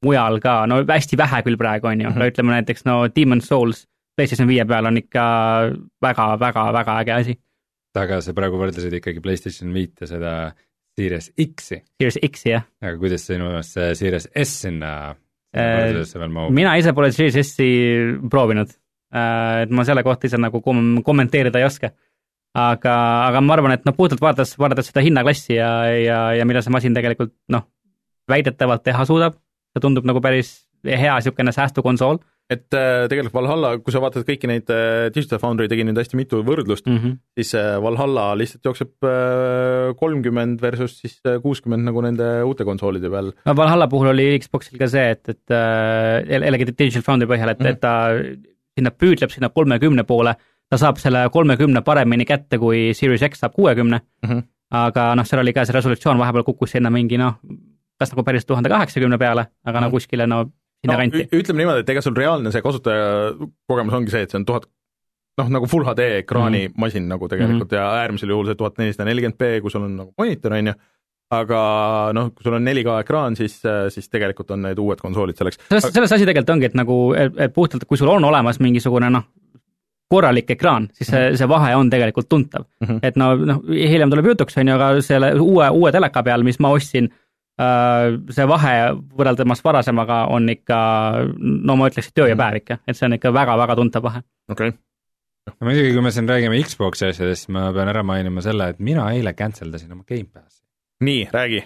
mujal ka, no hästi vähe küll praegu on ju mm, -hmm. no ütleme näiteks no Demon's Souls PlayStation viie peal on ikka väga-väga-väga äge asi. aga sa praegu võrdlesid ikkagi PlayStation viit ja seda Series X-i. Series X-i, jah. aga kuidas sinu meelest see Series S sinna võrdlusesse veel mahub? Mina ise pole Series S-i proovinud, et ma selle kohta ise nagu kom- kommenteerida ei oska. Aga, aga ma arvan, et noh, puhtalt vaadates, vaadates seda hinnaklassi ja, ja, ja mida see masin tegelikult noh, väidetavalt teha suudab, see tundub nagu päris hea niisugune säästukonsool. Et äh, tegelikult Valhalla, kui sa vaatad kõiki neid äh, Digital Foundry tegi nüüd hästi mitu võrdlust, mm -hmm. siis äh, Valhalla lihtsalt jookseb äh, kolmkümmend versus siis äh, kuuskümmend nagu nende uute konsoolide peal. No Valhalla puhul oli Xboxil ka see, et, et äh, jällegi Digital Foundry põhjal, et, mm -hmm. et ta sinna püüdleb sinna kolmekümne poole, ta saab selle kolmekümne paremini kätte, kui Series X saab kuuekümne, mm -hmm. aga noh, seal oli ka see resolutsioon vahepeal kukkus sinna mingi noh, kas nagu päris tuhande kaheksakümne peale, aga mm -hmm. no kuskile no sinna no, kanti. Ütleme niimoodi, et ega sul reaalne see kasutajakogemus ongi see, et see on tuhat, noh nagu Full H D ekraani mm -hmm. masin nagu tegelikult mm -hmm. ja äärmisel juhul see tuhat nelisada nelikümmend p, kui sul on nagu monitor, on ju, aga noh, kui sul on neli K ekraan, siis, siis tegelikult on need uued konsoolid selleks. Selles, selles asi tegelikult ongi, et nagu et, et puhtalt, kui sul on olemas mingisugune noh, korralik ekraan, siis see, see vahe on tegelikult tuntav mm. -hmm. Et no, noh, hiljem tuleb jutuks, on ju, aga selle uue, uue teleka peal, mis ma ostsin, see vahe võrreldamas varasemaga on ikka, no ma ütleks, et töö ja päev ikka, et see on ikka väga-väga tuntav vahe. Okei. Okay. No muidugi, kui me siin räägime Xbox'i asjadest, ma pean ära mainima selle, et mina eile canceldasin oma Game Passi. Nii, räägi.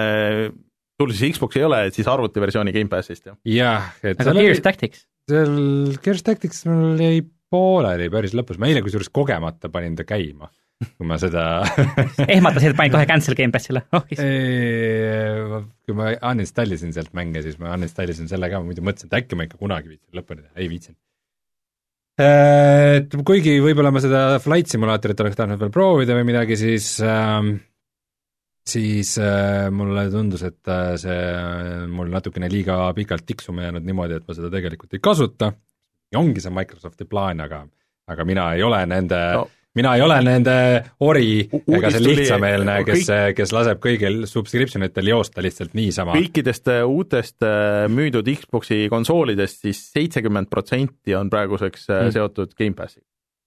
Sul siis Xbox ei ole, et siis arvutiversiooni Game Passist, jah? Jah. Aga Gears Tactics? Seal Gears Tactics mul jäi pooleli päris lõpus, ma eile kusjuures kogemata panin ta käima, kui ma seda ehmatasid, et panid kohe cancel Game Passile? Oh, kui ma uninstallisin sealt mänge, siis ma uninstallisin selle ka, ma muidu mõtlesin, et äkki ma ikka kunagi viitsin lõpuni, ei viitsin. Et kuigi võib-olla ma seda Flight Simulatorit oleks tahtnud veel proovida või midagi, siis ähm, siis äh, mulle tundus, et äh, see äh, mul natukene liiga pikalt tiksuma jäänud niimoodi, et ma seda tegelikult ei kasuta. Ja ongi see Microsofti plaan, aga, aga mina ei ole nende no. mina ei ole nende ori U ega see lihtsameelne, kes, kõik... kes laseb kõigil subscriptionitel joosta lihtsalt niisama. Kõikidest uutest müüdud Xboxi konsoolidest siis seitsekümmend protsenti on praeguseks mm. seotud Game Passi.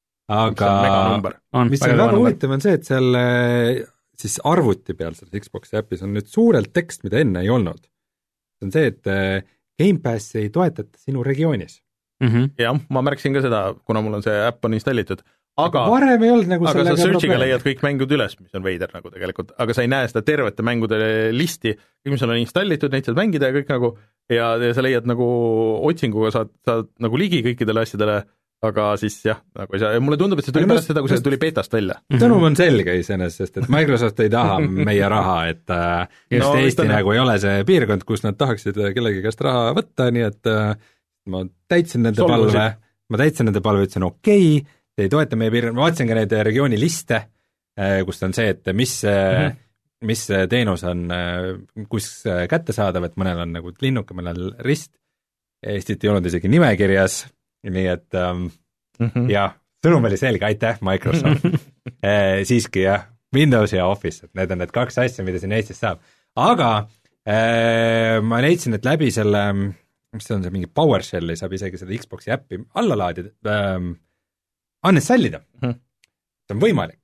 Aga on, mis on väga huvitav on see, et seal siis arvuti peal selles Xboxi äpis on nüüd suurelt tekst, mida enne ei olnud. See on see, et Game Passi ei toetata sinu regioonis. Mm -hmm. jah, ma märksin ka seda, kuna mul on see äpp on installitud, aga, aga varem ei olnud nagu aga sa searchiga leiad kõik mängud üles, mis on veider nagu tegelikult, aga sa ei näe seda tervete mängude listi, mis on installitud, neid saad mängida ja kõik nagu, ja, ja sa leiad nagu otsinguga saad, saad nagu ligi kõikidele asjadele, aga siis jah, nagu ei saa, ja mulle tundub, et see tuli pärast seda, kui see tuli beetast välja. Sõnum on selge iseenesest, sest et Microsoft ei taha meie raha, et äh, just no, Eesti nagu ei ole see piirkond, kus nad tahaksid kellegi käest raha võtta, nii et äh, ma täitsin nende Solvusid. palve, ma täitsin nende palve, ütlesin okei okay,, te ei toeta meie piirkond, ma vaatasin ka neid regiooni liste, kus on see, et mis mm, -hmm. mis teenus on kus kättesaadav, et mõnel on nagu linnuke, mõnel rist, Eestit ei olnud isegi nimekirjas, nii et ähm, mm -hmm. jah, sõnum oli selge, aitäh Microsoft e, siiski jah, Windows ja Office, et need on need kaks asja, mida siin Eestis saab, aga e, ma leidsin, et läbi selle, mis see on see, mingi PowerShelli saab isegi seda Xboxi äppi alla laadida ähm,, uninstallida hmm., see on võimalik,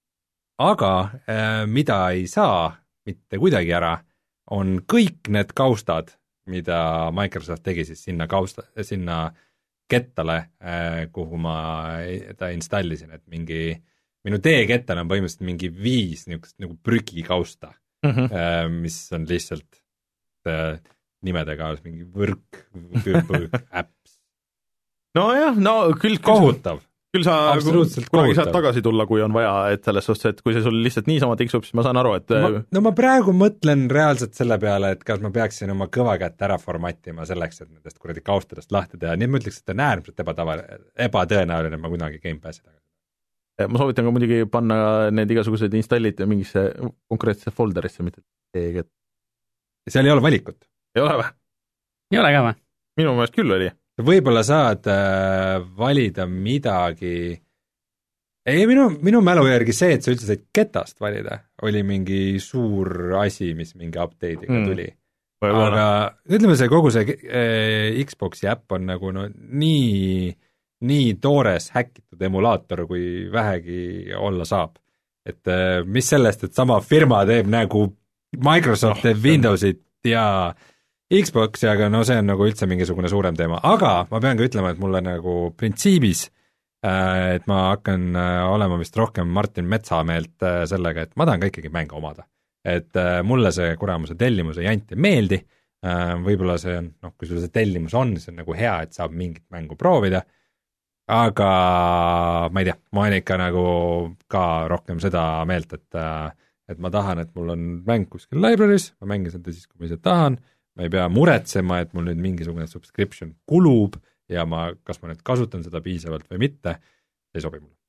aga äh, mida ei saa mitte kuidagi ära, on kõik need kaustad, mida Microsoft tegi siis sinna kausta, sinna kettale äh,, kuhu ma ta installisin, et mingi, minu teekettal on põhimõtteliselt mingi viis niisugust nagu prügikausta mm, -hmm. äh, mis on lihtsalt äh, nimedega mingi võrk, apps. Nojah, no küll kohutav. Küll sa kunagi saad tagasi tulla, kui on vaja, et selles suhtes, et kui see sul lihtsalt niisama tiksub, siis ma saan aru, et ma, no ma praegu mõtlen reaalselt selle peale, et kas ma peaksin oma kõvakätt ära formattima selleks, et nendest kuradi kaustadest lahti teha, nii et ma ütleks, et on äärmiselt ebatavaline, ebatõenäoline, et ma kunagi Game Passi tagasi. Ma soovitan ka muidugi panna need igasugused installid mingisse konkreetsesse folderisse, mitte teegi, et seal ei ole valikut. Ei ole või? Ei ole ka või? Minu meelest küll oli. Võib-olla saad äh, valida midagi, ei minu, minu mälu järgi see, et sa üldse said ketast valida, oli mingi suur asi, mis mingi update'iga mm. tuli. aga ütleme, see kogu see äh, Xboxi äpp on nagu no nii, nii toores häkitud emulaator, kui vähegi olla saab. Et äh, mis sellest, et sama firma teeb nagu Microsoft teeb oh, Windowsit ja Xboxi, aga no see on nagu üldse mingisugune suurem teema, aga ma pean ka ütlema, et mulle nagu printsiibis, et ma hakkan olema vist rohkem Martin Metsa meelt sellega, et ma tahan ka ikkagi mänge omada. Et mulle see kuramuse tellimuse jant ei meeldi, võib-olla see on, noh, kui sul see tellimus on, see on nagu hea, et saab mingit mängu proovida, aga ma ei tea, ma olen ikka nagu ka rohkem seda meelt, et, et ma tahan, et mul on mäng kuskil library's, ma mängin seda siis, kui ma ise tahan, ma ei pea muretsema, et mul nüüd mingisugune subscription kulub ja ma, kas ma nüüd kasutan seda piisavalt või mitte, ei sobi mulle.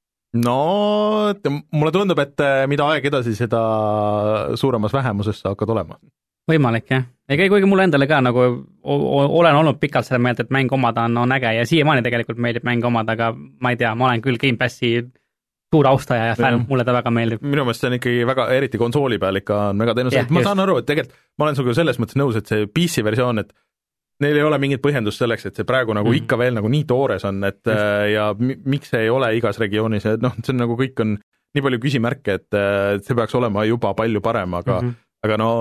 No, mulle tundub, et mida aeg edasi, seda suuremas vähemuses sa hakkad olema. Võimalik, jah. Ega kuigi mulle endale ka nagu olen olnud pikalt selle meelt, et mäng omada on, on äge ja siiamaani tegelikult meeldib mäng omada, aga ma ei tea, ma olen küll Game Passi suur austaja ja fänn, mulle ta väga meeldib. Minu meelest see on ikkagi väga, eriti konsooli peal ikka on väga teenus, yeah, ma just. Saan aru, et tegelikult ma olen sinuga selles mõttes nõus, et see P C versioon, et neil ei ole mingit põhjendust selleks, et see praegu nagu mm. ikka veel nagu nii toores on, et just. Ja miks see ei ole igas regioonis, et noh, see on nagu kõik on nii palju küsimärke, et see peaks olema juba palju parem, aga mm, -hmm. aga no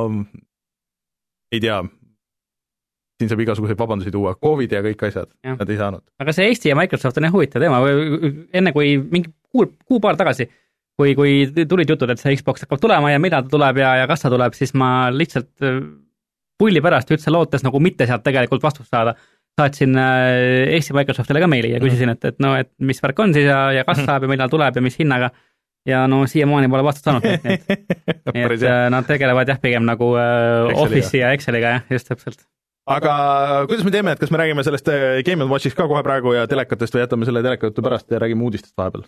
ei tea, siin saab igasuguseid vabandusi tuua, Covid ja kõik asjad, ja. Nad ei saanud. Aga see Eesti ja Microsoft on jah huvitav teema, enne kui mingi kuu, kuu paar tagasi, kui, kui tulid jutud, et see Xbox hakkab tulema ja mida ta tuleb ja, ja kas ta tuleb, siis ma lihtsalt pulli pärast üldse lootes nagu mitte sealt tegelikult vastust saada. Saatsin Eesti Microsoftile ka meili ja küsisin, et, et no, et mis värk on siis ja, ja kas saab ja millal tuleb ja mis hinnaga. Ja no siiamaani pole vastust saanud. Nii et, nii et nad tegelevad jah pigem nagu Office'i ja Exceliga, jah, just täpselt. Aga kuidas me teeme, et kas me räägime sellest Game and Watchist ka kohe praegu ja telekatest või jätame selle telekattu pärast ja räägime uudistest vahepeal?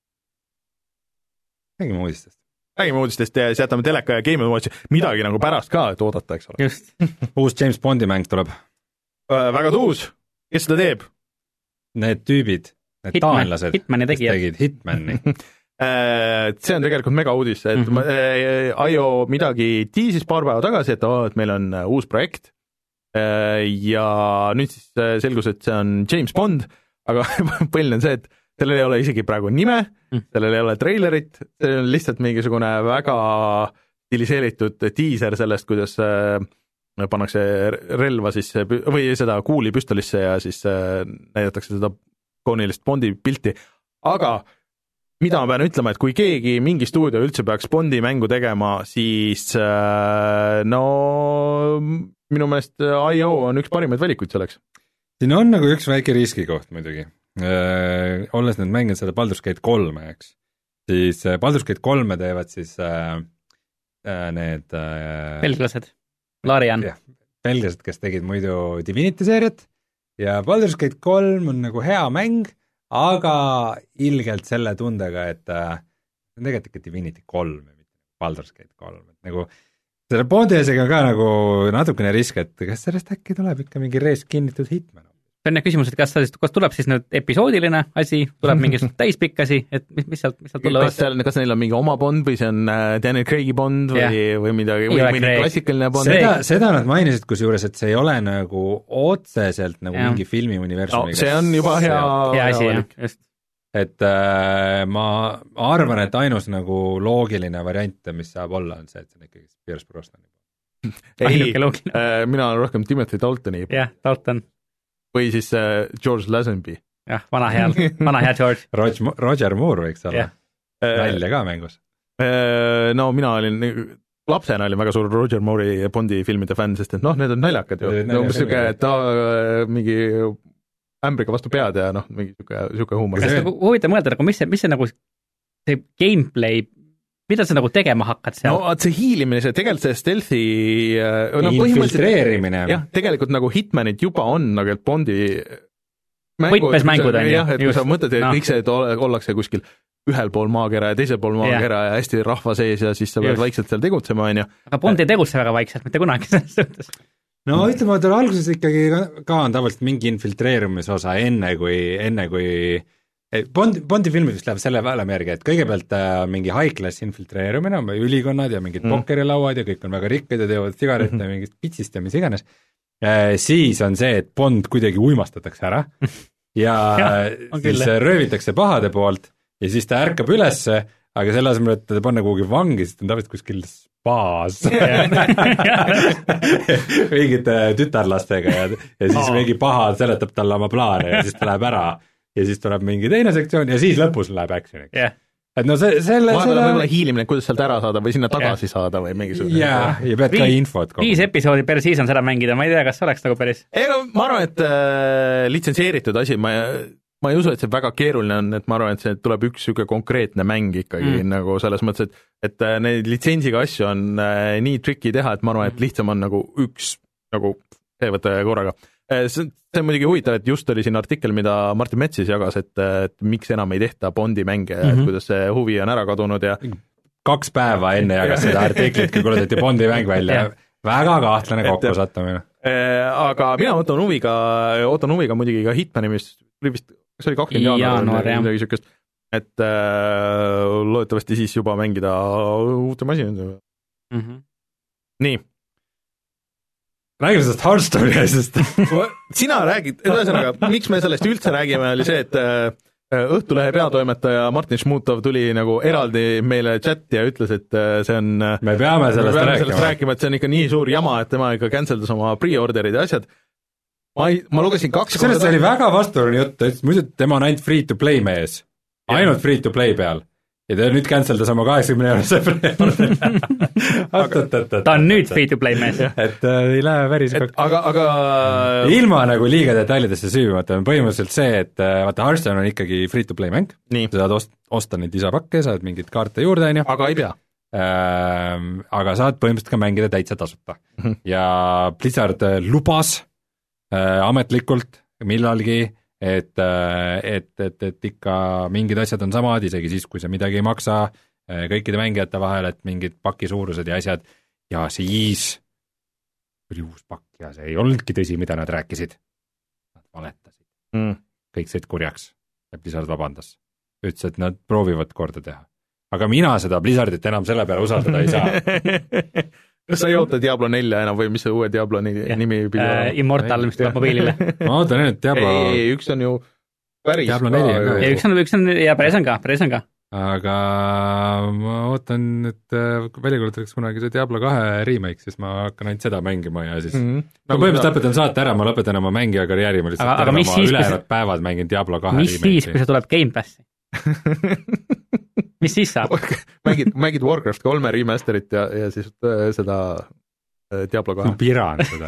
Räägime uudistest. Räägime uudistest ja siis jätame teleka ja Game and Watchi midagi nagu pärast ka, et oodata, eks ole. Just. Uus James Bondi mäng tuleb. Väga tuus. Kes seda teeb? Need tüübid, need Hitman, taanlased, Hitmani tegijad. tegid Hitmani. See on tegelikult mega uudis, et mm -hmm. I O midagi tiisis paar päeva tagasi, et, oh, et meil on uus projekt ja nüüd siis selgus, et see on James Bond, aga põhiline on see, et sellel ei ole isegi praegu nime, sellel ei ole treilerit, see on lihtsalt mingisugune väga stiliseeritud tiiser sellest, kuidas pannakse relva sisse või seda kuuli püstolisse ja siis näidatakse seda koonilist Bondi pilti, aga mida ma pean ütlema, et kui keegi mingi stuudio üldse peaks Bondi mängu tegema, siis no minu meelest I O on üks parimaid valikuid selleks. Siin on nagu üks väike riskikoht muidugi. Äh, olles nüüd mänginud seda Baldur's Gate kolme, eks, siis Baldur's Gate kolme teevad siis äh, need äh, belglased, Larian. Jah, belglased, kes tegid muidu Divinity seeriat ja Baldur's Gate kolm on nagu hea mäng, aga ilgelt selle tundega, et äh, tegelikult ikka Divinity kolm ja mitte Baldur's Gate kolm, et nagu selle Bondiasega ka nagu natukene risk, et kas sellest äkki tuleb ikka mingi reis kinnitud Hitman? See on jah küsimus, et kas, kas tuleb siis nüüd episoodiline asi, tuleb mingi täispikk asi, et mis, mis sealt, mis sealt tulla kas, seal, kas neil on mingi oma Bond või see on Daniel Craig'i Bond või, yeah. või midagi, või mingi klassikaline Bond? Seda, seda nad mainisid kusjuures, et see ei ole nagu otseselt nagu yeah. mingi filmi universumi. No, see on juba hea, hea asi, jah, just. Et äh, ma arvan, et ainus nagu loogiline variant, mis saab olla, on see, et see on ikkagi Pierce Brosnan. ei, äh, mina olen rohkem Timothy Daltoni. jah, yeah, Dalton. Või siis äh, George Lazenby. jah, vana hea, vana hea George. Roger, Roger Moore võiks olla. Yeah. Välja ka mängus. No mina olin, lapsena olin väga suur Roger Moore'i Bondi filmide fänn, sest et noh, need on naljakad ju. Umbes siuke, et ta mingi ämbriga vastu pead ja noh, mingi siuke, siuke huumor. Kas nagu huvitav mõelda, nagu mis see, mis see nagu see gameplay, mida sa nagu tegema hakkad seal? No see hiilimine, see tegelikult see stealthi no, infiltreerimine. Jah, tegelikult nagu Hitmanid juba on, nagu et Bondi võtmesmängud on. Jah, et kui sa mõtled, et no. kõik see, et ollakse kuskil ühel pool maakera ja teisel pool maakera ja. ja hästi rahva sees ja siis sa pead vaikselt seal tegutsema, on ju. Aga Bond ei tegutse väga vaikselt, mitte kunagi selles suhtes. No ütleme, et alguses ikkagi ka on tavaliselt mingi infiltreerumise osa enne kui, enne kui Bondi, Bondi filmid vist läheb selle väelame järgi, et kõigepealt äh, mingi high-class infiltreerumine, on ülikonnad ja mingid mm. pokkerilauad ja kõik on väga rikkad ja teevad sigarette mm -hmm. ja mingit pitsist ja mis iganes äh,, siis on see, et Bond kuidagi uimastatakse ära ja, ja siis küll. röövitakse pahade poolt ja siis ta ärkab ülesse, aga selle asemel, et ta panna kuhugi vangi, siis ta on tavaliselt kuskil spaas mingite tütarlastega ja, ja siis oh. mingi paha seletab talle oma plaane ja siis ta läheb ära ja siis tuleb mingi teine sektsioon ja siis lõpus läheb actioniks yeah.. et no see, selle vahepeal selle... on võib-olla hiilimine, kuidas sealt ära saada või sinna tagasi yeah. saada või mingisugune jaa, ja pead ka infot kogu. Viis episoodi per season seda mängida, ma ei tea, kas oleks nagu päris ega ma arvan, et äh, litsenseeritud asi, ma ma ei usu, et see väga keeruline on, et ma arvan, et see tuleb üks niisugune konkreetne mäng ikkagi mm. nagu selles mõttes, et et neid litsentsiga asju on äh, nii tricky teha, et ma arvan, et lihtsam on nagu üks nagu teevõtte korraga. See, see on muidugi huvitav, et just oli siin artikkel, mida Martin Mets siis jagas, et, et miks enam ei tehta Bondi mänge mm, -hmm. et kuidas see huvi on ära kadunud ja kaks päeva enne jagas seda artiklit, kui kuulutati Bondi mäng välja, väga kahtlane kokkusattumine. Aga mina ootan huviga, ootan huviga muidugi ka Hitmani, mis oli vist, kas oli kakskümmend jaanuar, midagi niisugust, et äh, loodetavasti siis juba mängida uute masinad mm. -hmm. nii räägime sellest Hearthstone'i asjast. Sina räägid, ühesõnaga, miks me sellest üldse räägime, oli see, et Õhtulehe peatoimetaja Martin Šmutov tuli nagu eraldi meile chati ja ütles, et see on me peame sellest, me peame rääkima. sellest rääkima, et see on ikka nii suur jama, et tema ikka canceldas oma pre-orderid ja asjad. Ma, ei, ma lugesin kaks sellest korda. Oli väga vastuoluline jutt, et muidu tema on ainult free-to-play mees, ainult free-to-play peal. Ja ta nüüd canceldas oma kaheksakümne eurose ta on nüüd free-to-play mees. Et äh, ei lähe päris et, aga, aga ilma nagu liiga detailidesse süüvimata on põhimõtteliselt see, et vaata, Hearthstone on ikkagi free-to-play mäng, sa saad ost, osta neid lisapakke, saad mingeid kaarte juurde, on ju. Aga ei pea. Äh, aga saad põhimõtteliselt ka mängida täitsa tasuta. Mm-hmm. Ja Blizzard lubas äh, ametlikult millalgi et, et, et, et ikka mingid asjad on samad, isegi siis, kui see midagi ei maksa kõikide mängijate vahel, et mingid paki suurused ja asjad, ja siis oli uus pakk ja see ei olnudki tõsi, mida nad rääkisid. Nad valetasid mm.. kõik said kurjaks ja Blizzard vabandas. Ütles, et nad proovivad korda teha. Aga mina seda Blizzardit enam selle peale usaldada ei saa. Kas sa ei oota Diablo nelja enam või mis see uue Diablo nimi pidi olema? Immortal, mis tuleb mobiilile. Ma ootan nüüd Diablo... Ei, ei, üks on ju päris Diablo neli ka. Ja üks on, üks on, ja päris on ka, päris on ka. Aga ma ootan, et välja kuulutatakse kunagi see Diablo kahe remake, siis ma hakkan ainult seda mängima ja siis mm-hmm. ma põhimõtteliselt lõpetan saate ära, ma lõpetan oma mängija karjääri, ma lihtsalt aga, aga oma ülejäänud see... päevad mängin Diablo kahe mis remake'i. Mis siis, kui see tuleb Game Passi? Mis siis saab? mängid, mängid Warcraft kolme remasterit ja, ja siis äh, seda äh, Diablo kahe. Ma piran seda.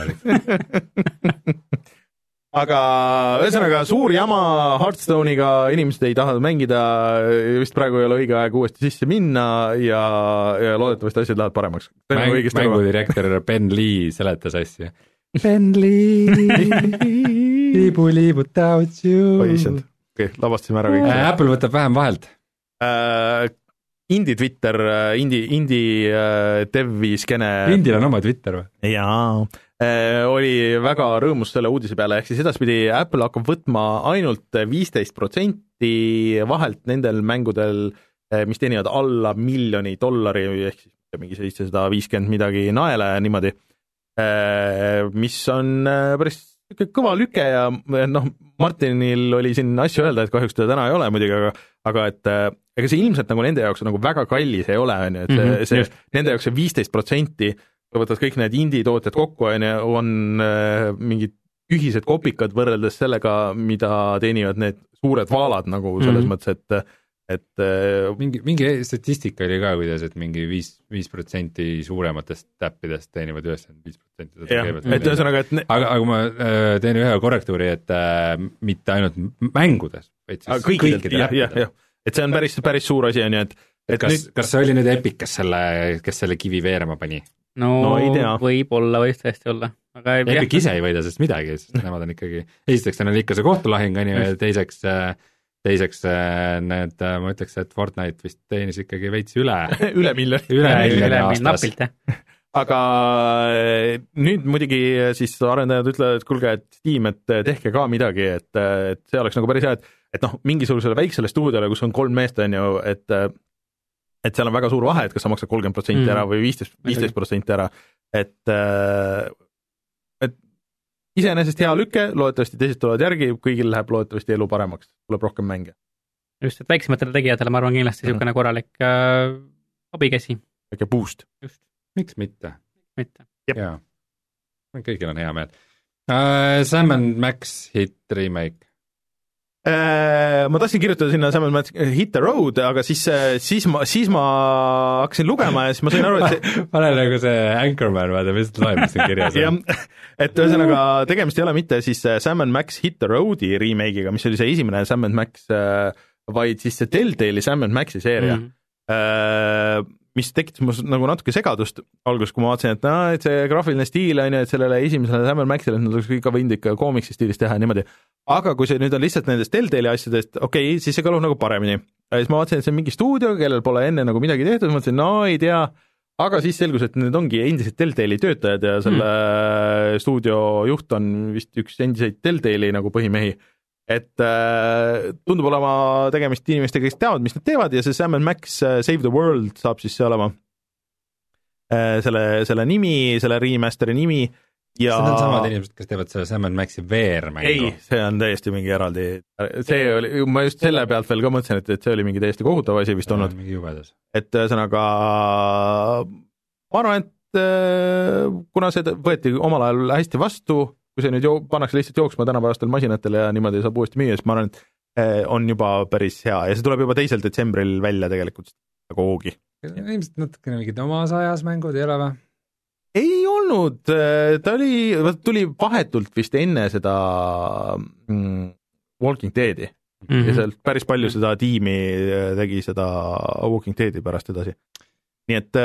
Aga ühesõnaga suur jama Hearthstone'iga, inimesed ei taha mängida, vist praegu ei ole õige aeg uuesti sisse minna ja, ja loodetavasti asjad lähevad paremaks. Mäng, mängudirektor Ben Lee seletas asja. Ben Lee, liibu-liibu without you. Oi, okei, okay, lavastasime ära kõik. Apple võtab vähem vahelt. Uh, Indie Twitter, Indie, Indie uh, devi skene. Indil on oma Twitter või? Jaa, uh, oli väga rõõmus selle uudise peale, ehk siis edaspidi Apple hakkab võtma ainult viisteist protsenti vahelt nendel mängudel, mis teenivad alla miljoni dollari, ehk siis mingi seitsesada viiskümmend midagi naela ja niimoodi, uh, mis on uh, päris kõva lüke ja noh, Martinil oli siin asju öelda, et kahjuks teda täna ei ole muidugi, aga, aga et ega see ilmselt nagu nende jaoks nagu väga kallis ei ole, on ju, et see, mm-hmm, see, nende jaoks see viisteist protsenti, kui võtad kõik need indie-tootjad kokku, on ju, on äh, mingid ühised kopikad võrreldes sellega, mida teenivad need suured vaalad nagu selles mm-hmm. mõttes, et et mingi, mingi statistika oli ka, kuidas, et mingi viis, viis protsenti suurematest täppidest teenivad üheksakümmend viis protsenti. jah, et ühesõnaga, et ne... aga, aga ma äh, teen ühe korrektuuri, et äh, mitte ainult mängudes, vaid siis kõikidelt, kõikide jah, jah, jah. Et see on päris, päris suur asi, on ju, et, et kas, nüüd... kas see oli nüüd Epic, kes selle, kes selle kivi veerema pani? No, no võib-olla, võib tõesti olla. Aga Epic jah. Ise ei võida sest midagi, sest nemad on ikkagi, esiteks on ikka see kohtulahing, on ju, ja teiseks äh, teiseks need, ma ütleks, et Fortnite vist teenis ikkagi veits üle üle miljoni üle miljoni aastas. aga nüüd muidugi siis arendajad ütlevad, et kuulge, et Steam, et tehke ka midagi, et, et see oleks nagu päris hea, et, et noh, mingisugusele väiksele stuudiole, kus on kolm meest, on ju, et et seal on väga suur vahe, et kas sa maksad kolmkümmend protsenti ära või viisteist protsenti ära, et et iseenesest hea lüke, loodetavasti teised tulevad järgi, kõigil läheb loodetavasti elu paremaks, tuleb rohkem mänge. Just, et väiksematele tegijatele ma arvan kindlasti mm. niisugune korralik äh, abikäsi. Väike boost. Just. Miks mitte? Mitte. Jaa, kõigil on hea meel. Uh, Sam and Max hit remake. Uh, ma tahtsin kirjutada sinna Sam and Max hit the road, aga siis, siis, ma, siis ma hakkasin lugema ja siis ma sain aru, et see... ma olen nagu see Anchorman, vaata, mis loeb, mis on kirjas. et ühesõnaga tegemist ei ole mitte siis Sam and Max hit the road'i remake'iga, mis oli see esimene Sam and Max, vaid siis see Telltale'i Sam and Maxi seeria. Mm. Uh, mis tekitas mul nagu natuke segadust alguses, kui ma vaatasin, et, nah, et see graafiline stiil on ju, et sellele esimesele Sam and Maxile, et nad oleks ikka võinud ikka koomiksi stiilis teha ja niimoodi. Aga kui see nüüd on lihtsalt nendest Telltale'i asjadest, okei, okay, siis see kõlub nagu paremini. Ja siis ma vaatasin, et see on mingi stuudio, kellel pole enne nagu midagi tehtud, ma mõtlesin, no ei tea, aga siis selgus, et need ongi endised Telltale'i töötajad ja selle mm. stuudio juht on vist üks endiseid Telltale'i nagu põhimehi. Et äh, tundub olema tegemist inimestega, kes teavad, mis nad teevad ja see Sam and Max uh, Save the World saab siis see olema äh, selle, selle nimi, selle remasteri nimi ja see on samad inimesed, kes teevad selle Sam and Maxi V R-mängu. Ei, see on täiesti mingi eraldi, see oli, ma just selle pealt veel ka mõtlesin, et, et see oli mingi täiesti kohutav asi vist olnud. Mingi jubedas. Et ühesõnaga ma arvan, et äh, kuna see võeti omal ajal hästi vastu, kui see nüüd jo- pannakse lihtsalt jooksma tänapäevastel masinatel ja niimoodi saab uuesti müüa, siis ma arvan, et on juba päris hea ja see tuleb juba teisel detsembril välja tegelikult koogi. Ilmselt natukene mingid omas ajas mängud ei ole või? Ei olnud, ta oli, tuli vahetult vist enne seda mm, Walking Deadi mm-hmm. ja sealt päris palju seda tiimi tegi seda Walking Deadi pärast edasi. Nii et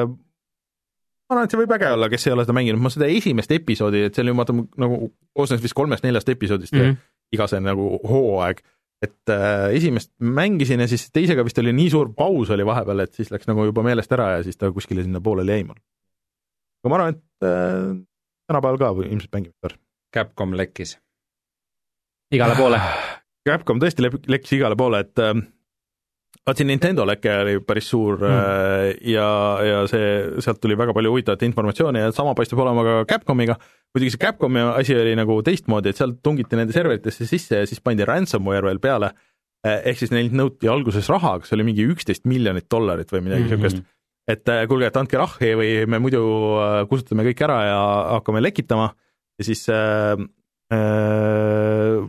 ma arvan, et see võib äge olla, kes ei ole seda mänginud, ma seda esimest episoodi, et see oli vaata nagu koosnes vist kolmest-neljast episoodist mm-hmm. iga see nagu hooaeg, et äh, esimest mängisin ja siis teisega vist oli nii suur paus oli vahepeal, et siis läks nagu juba meelest ära ja siis ta kuskile sinna pooleli jäi mul. Aga ma arvan, et äh, tänapäeval ka või ilmselt mängimist. Capcom lekkis. Igale poole. Capcom tõesti lekkis igale poole, et äh, vaatsin Nintendo leke oli päris suur mm. ja, ja see, sealt tuli väga palju huvitavat informatsiooni ja sama paistab olema ka Capcomiga, muidugi see Capcomi asi oli nagu teistmoodi, et sealt tungiti nende serveritesse sisse ja siis pandi ransomware veel peale, ehk siis neilt nõuti alguses raha, kas oli mingi üksteist miljonit dollarit või midagi mm-hmm. siukest, et kuulge, et andke rahhi või me muidu kustutame kõik ära ja hakkame lekitama ja siis äh, äh,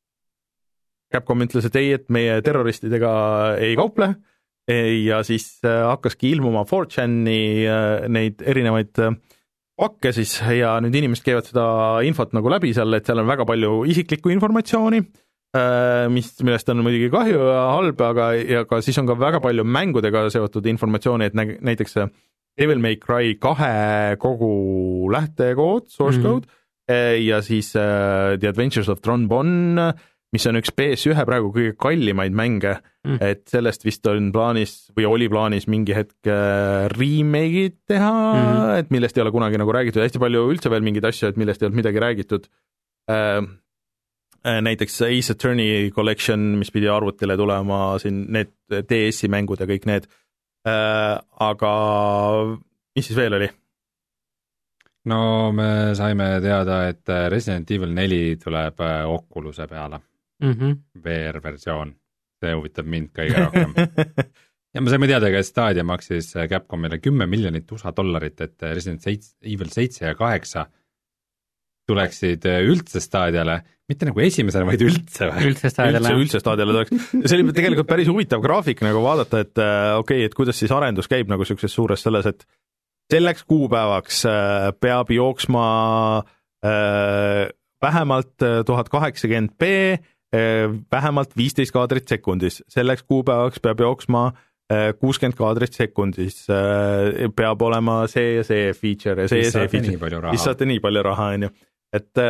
Capcom ütles, et ei, et meie terroristidega ei kauple ja siis hakkaski ilmuma four chani neid erinevaid pakke siis ja nüüd inimesed käivad seda infot nagu läbi seal, et seal on väga palju isiklikku informatsiooni, mis, millest on muidugi kahju ja halb, aga ja ka siis on ka väga palju mängudega seotud informatsiooni, et näiteks Devil May Cry kahe kogu lähtekood, source code mm-hmm. ja siis The Adventures of Tron Bonne, mis on üks P S üks praegu kõige kallimaid mänge, mm. et sellest vist on plaanis või oli plaanis mingi hetk remake'id teha mm., et millest ei ole kunagi nagu räägitud, hästi palju üldse veel mingeid asju, et millest ei olnud midagi räägitud. Äh, näiteks Ace Attorney Collection, mis pidi arvutile tulema, siin need D S-i mängud ja kõik need, äh, aga mis siis veel oli? No me saime teada, et Resident Evil neli tuleb Oculus'e peale. Mm-hmm. V R-versioon, see huvitab mind kõige rohkem. ja me saime teada, et Stadia maksis Capcomile kümme miljonit U S A dollarit, et Resident Evil seitse ja kaheksa tuleksid üldse Stadiale, mitte nagu esimesena, vaid üldse või? Üldse Stadiale. Üldse, üldse Stadiale tuleks. See oli tegelikult päris huvitav graafik nagu vaadata, et okei, okay, et kuidas siis arendus käib nagu sellises suures selles, et selleks kuupäevaks peab jooksma äh, vähemalt tuhat kaheksakümmend p, vähemalt viisteist kaadrit sekundis. Selleks kuupäevaks peab jooksma kuuskümmend kaadrit sekundis, peab olema see ja see feature ja see ja see feature. Siis saate nii palju raha, on ju. Et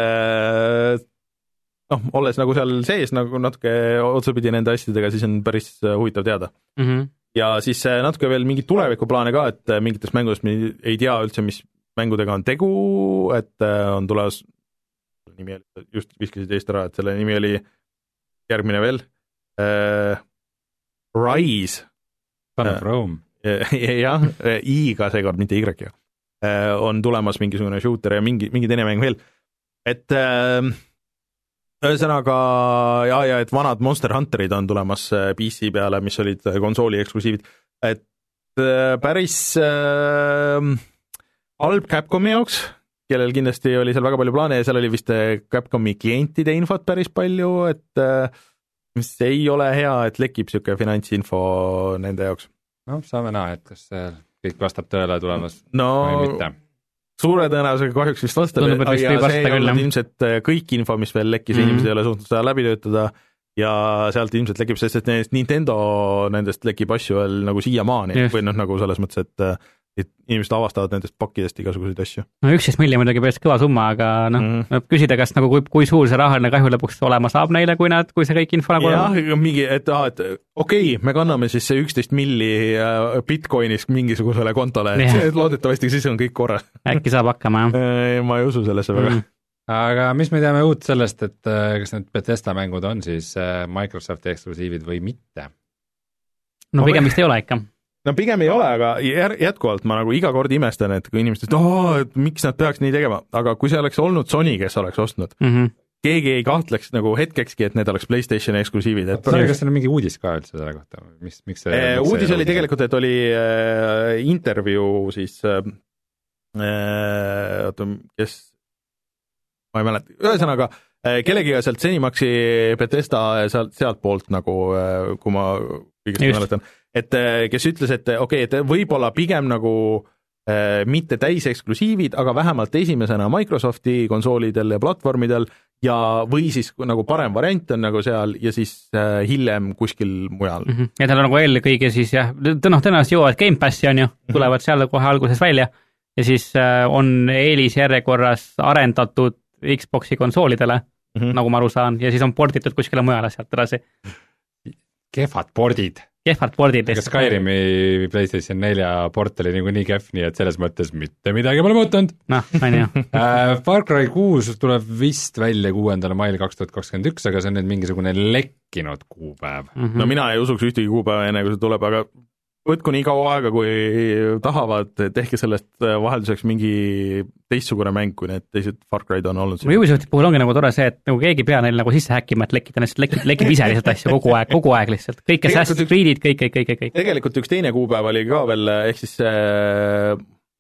noh, olles nagu seal sees nagu natuke otsapidi nende asjadega, siis on päris huvitav teada. Mm-hmm. ja siis natuke veel mingeid tulevikuplaane ka, et mingitest mängudest me ei tea üldse, mis mängudega on tegu, et on tulemas, nimi oli, just viskasid eest ära, et selle nimi oli järgmine veel, äh, Rise. Son of Rome. jah, I-ga seekord, mitte Y-ga. On tulemas mingisugune shooter ja mingi, mingi teine mäng veel. Et äh, ühesõnaga, ja, ja et vanad Monster Hunterid on tulemas P C peale, mis olid konsooli eksklusiivid. Et äh, päris äh, halb Capcomi jaoks, kellel kindlasti oli seal väga palju plaane ja seal oli vist Capcomi klientide infot päris palju, et äh, mis ei ole hea, et lekib niisugune finantsinfo nende jaoks. No, saame näha, et kas see kõik vastab tõele tulemas no, või mitte. Suure tõenäosusega kahjuks vist vastab Tundub, ja see ei olnud ilmselt kõik info, mis veel lekkis, mm-hmm. inimesed ei ole suutnud seda läbi töötada ja sealt ilmselt lekib, sest et Nintendo nendest lekib asju veel nagu siiamaani yes. või noh, nagu selles mõttes, et et inimesed avastavad nendest pakkidest igasuguseid asju. No üksteist milli muidugi päris kõva summa, aga noh, mm. võib küsida, kas nagu kui, kui suur see rahaline kahju lõpuks olema saab neile, kui nad, kui see kõik info nagu jah, mingi, et, ah, et okei okay,, me kanname siis see üksteist milli Bitcoinis mingisugusele kontole, et yeah. loodetavasti siis on kõik korras. Äkki saab hakkama, jah? Ma ei usu sellesse väga mm.. aga mis me teame uut sellest, et kas need Bethesda mängud on siis Microsofti eksklusiivid või mitte? No pigem vist ei ole ikka. No pigem ei ole, aga jätkuvalt ma nagu iga kord imestan, et kui inimesed, et oh, et miks nad peaks nii tegema, aga kui see oleks olnud Sony, kes oleks ostnud, mm-hmm. keegi ei kahtleks nagu hetkekski, et need oleks PlayStation eksklusiivid. Et Sorry, kas seal on mingi uudis ka üldse selle kohta? Mis, miks see, eh, miks uudis see oli tegelikult, et oli äh, intervjuu siis äh, oota, kes ma ei mäleta, ühesõnaga äh, kellegiga sealt Zenimaxi Bethesda sealt, sealt poolt nagu äh, kui ma kõigest mäletan, et kes ütles, et okei okay,, et võib-olla pigem nagu äh, mitte täiseksklusiivid, aga vähemalt esimesena Microsofti konsoolidel ja platvormidel ja või siis nagu parem variant on nagu seal ja siis äh, hiljem kuskil mujal. Mm-hmm. Ja tal on nagu eelkõige siis jah, noh, tõenäoliselt jõuavad Game Passi on ju, tulevad mm-hmm. seal kohe alguses välja ja siis äh, on eelisjärjekorras arendatud Xboxi konsoolidele, mm-hmm. nagu ma aru saan, ja siis on porditud kuskile mujale sealt edasi. Kehvad pordid. Kehvad pordid. Ega Skyrimi PlayStation nelja port oli nagu nii kehv, nii et selles mõttes mitte midagi pole muutunud. Noh, on ju. Far Cry kuus tuleb vist välja kuuendal mail kaks tuhat kakskümmend üks, aga see on nüüd mingisugune lekkinud kuupäev. Mm-hmm. No mina ei usuks ühtegi kuupäeva enne, kui see tuleb, aga võtku nii kaua aega, kui tahavad, tehke sellest vahelduseks mingi teistsugune mäng, kui need teised Far Cry'd on olnud. Ubisofti puhul ongi nagu tore see, et nagu keegi pea neil nagu sisse häkkima, et lekida, lekib, lekib ise lihtsalt asju kogu aeg, kogu aeg lihtsalt. Kõik Assassin's Creed'id, kõik, kõik, kõik, kõik. Tegelikult üks teine kuupäev oli ka veel, ehk siis äh,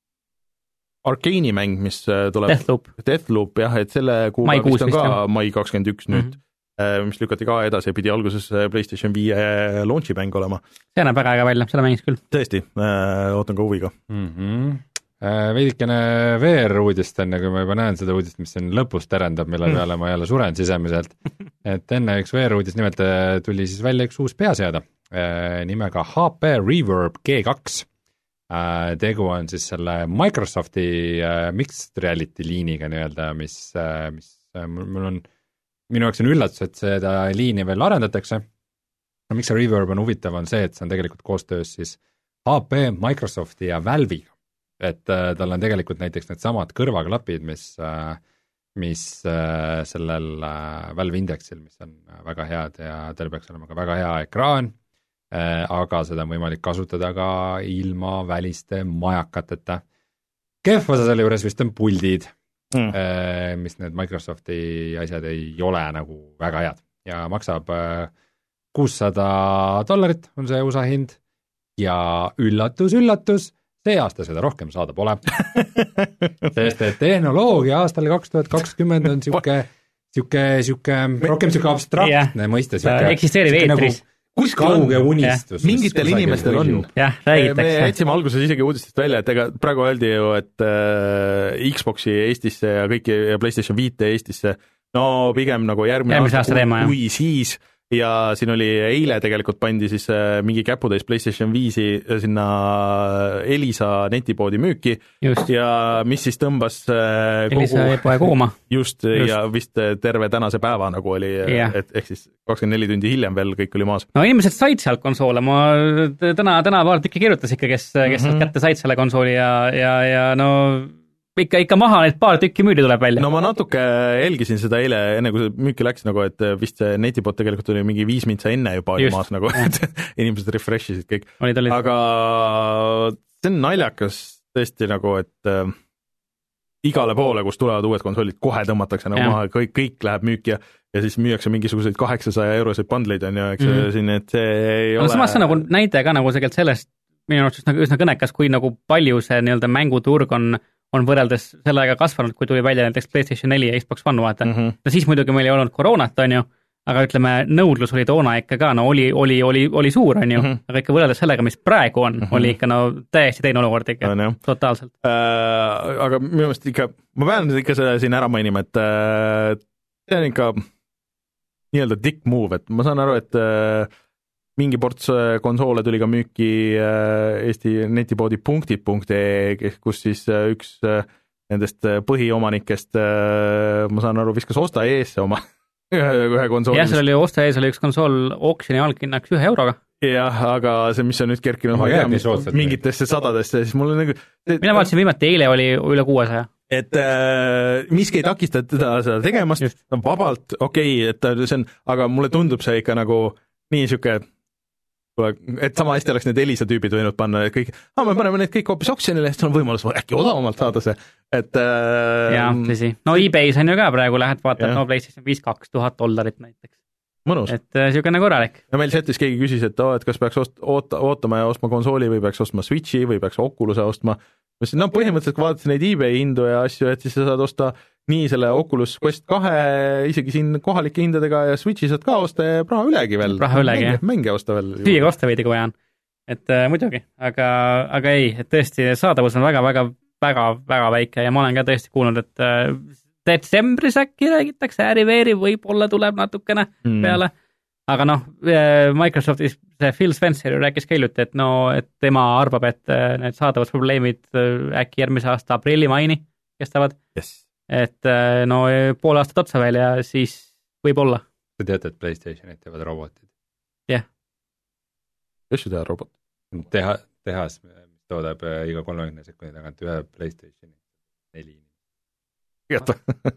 Arkeeni mäng, mis tuleb Deathloop, Deathloop jah, et selle kuupäev vist on ka mai kakskümmend üks nüüd. Mm-hmm. mis lükati ka edasi, pidi alguses PlayStation viie launchi mäng olema. See näeb väga äge välja, seda mängis küll. Tõesti, ootan ka huviga. Mm-hmm. Veidikene V R-uudist enne, kui ma juba näen seda uudist, mis siin lõpus terendab, mille peale ma jälle suren sisemiselt. Et enne üks V R-uudis nimelt tuli siis välja üks uus peaseade nimega H P Reverb G kaks. Tegu on siis selle Microsofti mixed reality liiniga nii-öelda, mis, mis mul on minu jaoks on üllatus, et seda liini veel arendatakse. No, miks see Reverb on huvitav, on see, et see on tegelikult koostöös siis H P, Microsofti ja Valve'iga. Et äh, tal on tegelikult näiteks need samad kõrvaklapid, mis, äh, mis äh, sellel äh, Valve Indexil, mis on väga head ja tal peaks olema ka väga hea ekraan, äh, aga seda on võimalik kasutada ka ilma väliste majakateta. Kehv osa selle juures vist on puldid. Mm. mis need Microsofti asjad ei ole nagu väga head ja maksab kuussada dollarit on see U S A hind ja üllatus, üllatus, see aasta seda rohkem saada pole. Sest et tehnoloogia aastal kaks tuhat kakskümmend on siuke, siuke, siuke, rohkem siuke abstraktne yeah. mõiste. Eksisteerib eetris. Nagu, kus kauge unistus. Mingitel inimestel on. Jah, räägitakse. Me jätsime alguses isegi uudistest välja, et ega praegu öeldi ju, et äh, Xboxi Eestisse ja kõiki ja PlayStation viite Eestisse, no pigem nagu järgmine aasta, aasta, kui siis, ja siin oli eile tegelikult pandi siis mingi käputäis PlayStation viisi sinna Elisa netipoodi müüki just. Ja mis siis tõmbas Elisa kogu poe kuuma. Just, just ja vist terve tänase päeva nagu oli, yeah. et ehk siis kakskümmend neli tundi hiljem veel kõik oli maas. No inimesed said sealt konsoole, ma täna, täna paar tükki kirjutas ikka, kes, kes mm -hmm. kätte said selle konsooli ja, ja, ja no ikka, ikka maha need paar tükki müüdi tuleb välja. No ma natuke jälgisin seda eile, enne kui see müüki läks, nagu et vist see netipot tegelikult oli mingi viis mintsa enne juba oli maas nagu, et inimesed refresh isid kõik. Olid, olid. Aga see on naljakas tõesti nagu, et äh, igale poole, kus tulevad uued konsoolid, kohe tõmmatakse nagu maha, kõik, kõik läheb müüki ja, ja siis müüakse mingisuguseid kaheksasaja euroseid bundleid on ju, eks mm -hmm. siin, et see ei no, ole... Samas see nagu näide ka nagu tegelikult sellest, minu arvates nagu üsna kõnekas, kui nagu palju see nii-öelda mänguturg on on võrreldes sellega kasvanud, kui tuli välja näiteks PlayStation neli ja Xbox One, vaata. Mm -hmm. No siis muidugi meil ei olnud koroonat, on ju, aga ütleme, nõudlus oli toona ikka ka, no oli, oli, oli, oli suur, on ju, mm -hmm. aga ikka võrreldes sellega, mis praegu on, mm -hmm. oli ikka no täiesti teine olukord ikka, no, totaalselt. Äh, aga minu meelest ikka, ma pean ikka seda siin ära mainima, et äh, see on ikka nii-öelda dick move, et ma saan aru, et äh, mingi ports konsoole tuli ka müüki Eesti netipoodi punktid punkt ee, kus siis üks nendest põhiomanikest, ma saan aru, viskas osta eesse oma ühe, ühe konsooli. Jah, seal oli osta ees oli üks konsool auksjoni alghinnaks ühe euroga. Jah, aga see, mis on nüüd kerkinud oh, jah, mingitesse sadadesse, siis mul on nagu... Mina vaatasin viimati, eile oli üle kuuesaja. Et äh, miski ei takista teda seda tegemast, vabalt, okei, okay, et see on, aga mulle tundub see ikka nagu nii siuke et sama hästi oleks need Elisa tüübid võinud panna, et kõik, ah, me paneme need kõik hoopis oksjonile, siis on võimalus äkki odavamalt saada see, et äh, jah, tõsi. No eBay's on ju ka praegu, lähed vaatad, no PlayStation viis kaks tuhat dollarit näiteks. Mõnus. Et niisugune korralik. Ja meil setis keegi küsis, et, oh, et kas peaks ost, oota, ootama ja ostma konsooli või peaks ostma Switchi või peaks Oculus'e ostma. No põhimõtteliselt kui vaadates neid eBay hindu ja asju, et siis sa saad osta nii selle Oculus Quest kahe isegi siin kohalike hindadega ja Switchi saad ka osta ja praha ülegi veel. Praha ülegi, jah. Mänge osta veel. Süüa osta veidi, kui vajan. Et äh, muidugi, aga, aga ei, et tõesti saadavus on väga, väga, väga, väga väike ja ma olen ka tõesti kuulnud, et äh, detsembris äkki räägitakse, Äriveeri võib-olla tuleb natukene mm. peale, aga noh, Microsoftis see Phil Spencer rääkis ka hiljuti, et no, et tema arvab, et need saadavusprobleemid äkki järgmise aasta aprilli-maini kestavad. Yes. Et no poole aastat otsa veel ja siis võib-olla. Te teate, et PlayStationit teevad robotid? Jah. Yeah. Kes ju teha robot? Teha, tehas, mis toodab iga kolmekümne sekundi tagant ühe PlayStationi neli. Jätta.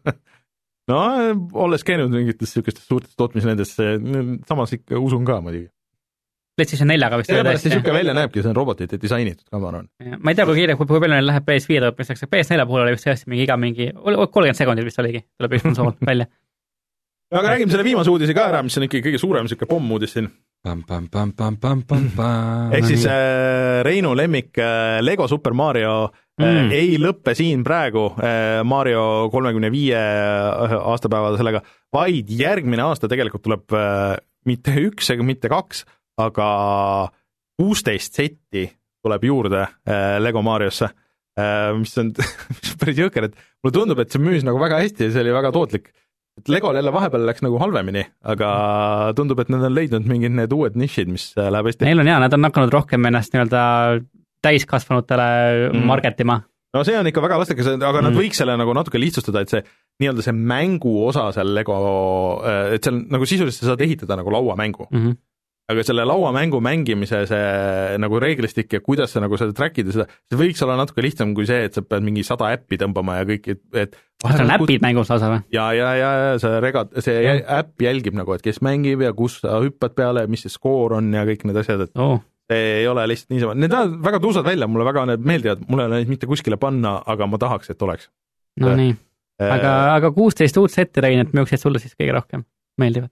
No, olles käinud mingites niisugustes suurtes tootmisnendesse, samas ikka usun ka muidugi. PlayStation neljaga vist. Sellepärast see niisugune välja näebki, see on robotite disainitud ka, ma arvan. Ma ei tea, kui kiire, kui palju neil läheb P S viie tootmiseks, P S nelja puhul oli vist tõesti mingi iga mingi, kolmkümmend sekundit vist oligi, tuleb üks konsool välja. Aga räägime selle viimase uudise ka ära, mis on ikka kõige suurem niisugune pomm uudis siin. Pam, pam, pam, pam, pam, pam, pam. Ehk siis äh, Reinu lemmik äh, Lego Super Mario äh, mm. ei lõppe siin praegu äh, Mario kolmekümne viie aastapäeva sellega, vaid järgmine aasta tegelikult tuleb äh, mitte üks ega mitte kaks, aga kuusteist setti tuleb juurde äh, Lego Mariosse, äh, mis on päris jõhker, et mulle tundub, et see müüs nagu väga hästi ja see oli väga tootlik. Et Legol jälle vahepeal läks nagu halvemini, aga tundub, et nad on leidnud mingid need uued nišid, mis läheb hästi. Neil on hea, nad on hakanud rohkem ennast nii-öelda täiskasvanutele mm. marketima. No see on ikka väga lastekas, aga mm. nad võiks selle nagu natuke lihtsustada, et see nii-öelda see mängu osa seal Lego, et seal nagu sisuliselt sa saad ehitada nagu lauamängu. Mm -hmm. Aga selle lauamängu mängimise see nagu reeglistik ja kuidas sa nagu seda trackida, seda, see võiks olla natuke lihtsam kui see, et sa pead mingi sada äppi tõmbama ja kõik, et, et kas on äpid mängus lasa või? Ja, ja, ja see regad, see ja. äpp jälgib nagu, et kes mängib ja kus sa hüppad peale, mis see skoor on ja kõik need asjad, et oh. see ei ole lihtsalt niisama, need on väga tuusad välja, mulle väga need meeldivad, mulle ei ole neid mitte kuskile panna, aga ma tahaks, et oleks. No ja. Nii, aga, äh, aga kuusteist uut setti, Rein, et millised sulle siis kõige rohkem meeldivad?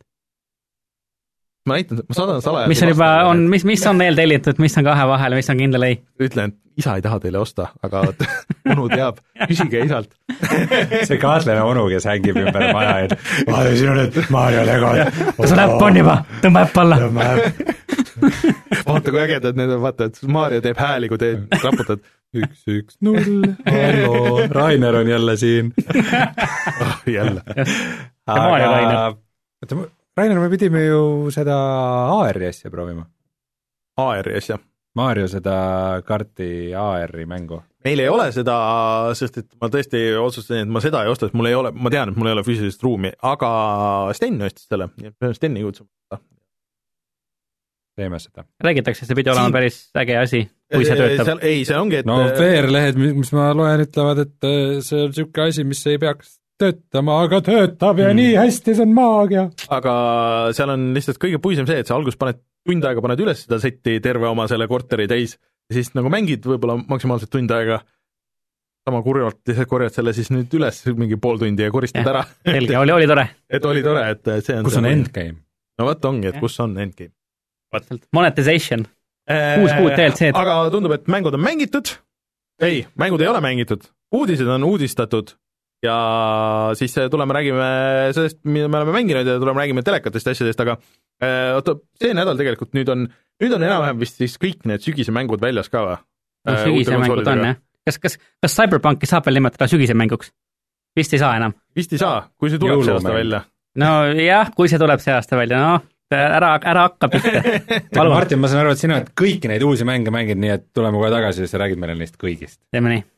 Ma näitan, ma saadan salajasi mis on juba, on, mis, mis on meil tellitud, mis on kahe vahel, mis on kindel ei? Ütlen, et isa ei taha teile osta, aga onu teab, küsige isalt. See kaatlane onu, kes hängib ümber maja, et vaata, siin on need Mario Legod. Kas on äpp on juba? Tõmba äpp alla. Vaata, kui ägedad need on, vaata, et Mario teeb hääli, kui teed, raputad. üks, üks, null, hallo, Rainer on jälle siin. Oh, jälle. Aga Rainer, me pidime ju seda A R-i asja proovima. A R-i asja. Mario seda kaarti A R-i mängu. Meil ei ole seda, sest et ma tõesti otsustasin, et ma seda ei osta, et mul ei ole, ma tean, et mul ei ole füüsilist ruumi, aga Sten ostis selle, Steni kutsuma. Teeme seda. Räägitakse, see pidi olema Siin... päris äge asi, kui see töötab. Ei, see ongi, et... No V R-lehed, mis ma loen, ütlevad, et see on siuke asi, mis ei peaks töötama, aga töötab ja mm. nii hästi, see on maagia. Aga seal on lihtsalt kõige puisem see, et sa alguses paned tund aega paned üles seda setti terve oma selle korteri täis ja siis nagu mängid võib-olla maksimaalselt tund aega sama kurjalt korjad selle siis nüüd üles mingi pool tundi ja koristad ja, ära. Selge, oli, oli tore. Et oli tore, et see on kus on endgame? No võt ongi, et ja. Kus on endgame. Monetization. Kuus kuud D L C-d. Aga tundub, et mängud on mängitud. Ei, mängud ei ole mängitud. Uudised on uudistatud. Ja siis tuleme räägime sellest, mida me oleme mänginud ja tuleme räägime telekatest asjadest, aga äh, oota, see nädal tegelikult nüüd on, nüüd on enam-vähem vist siis kõik need sügise mängud väljas ka või? No, sügise mängud on, jah. Kas, kas, kas Cyberpunki saab veel nimetada sügise mänguks? Vist ei saa enam. Vist ei saa, kui see tuleb Jõulumäng. See aasta välja. No jah, kui see tuleb see aasta välja, no ära, ära hakka pihta. Martin, ma saan aru, et sina oled kõiki neid uusi mänge mängid, nii et tuleme kohe tagasi ja sa räägid meile neist kõigist. Teeme nii.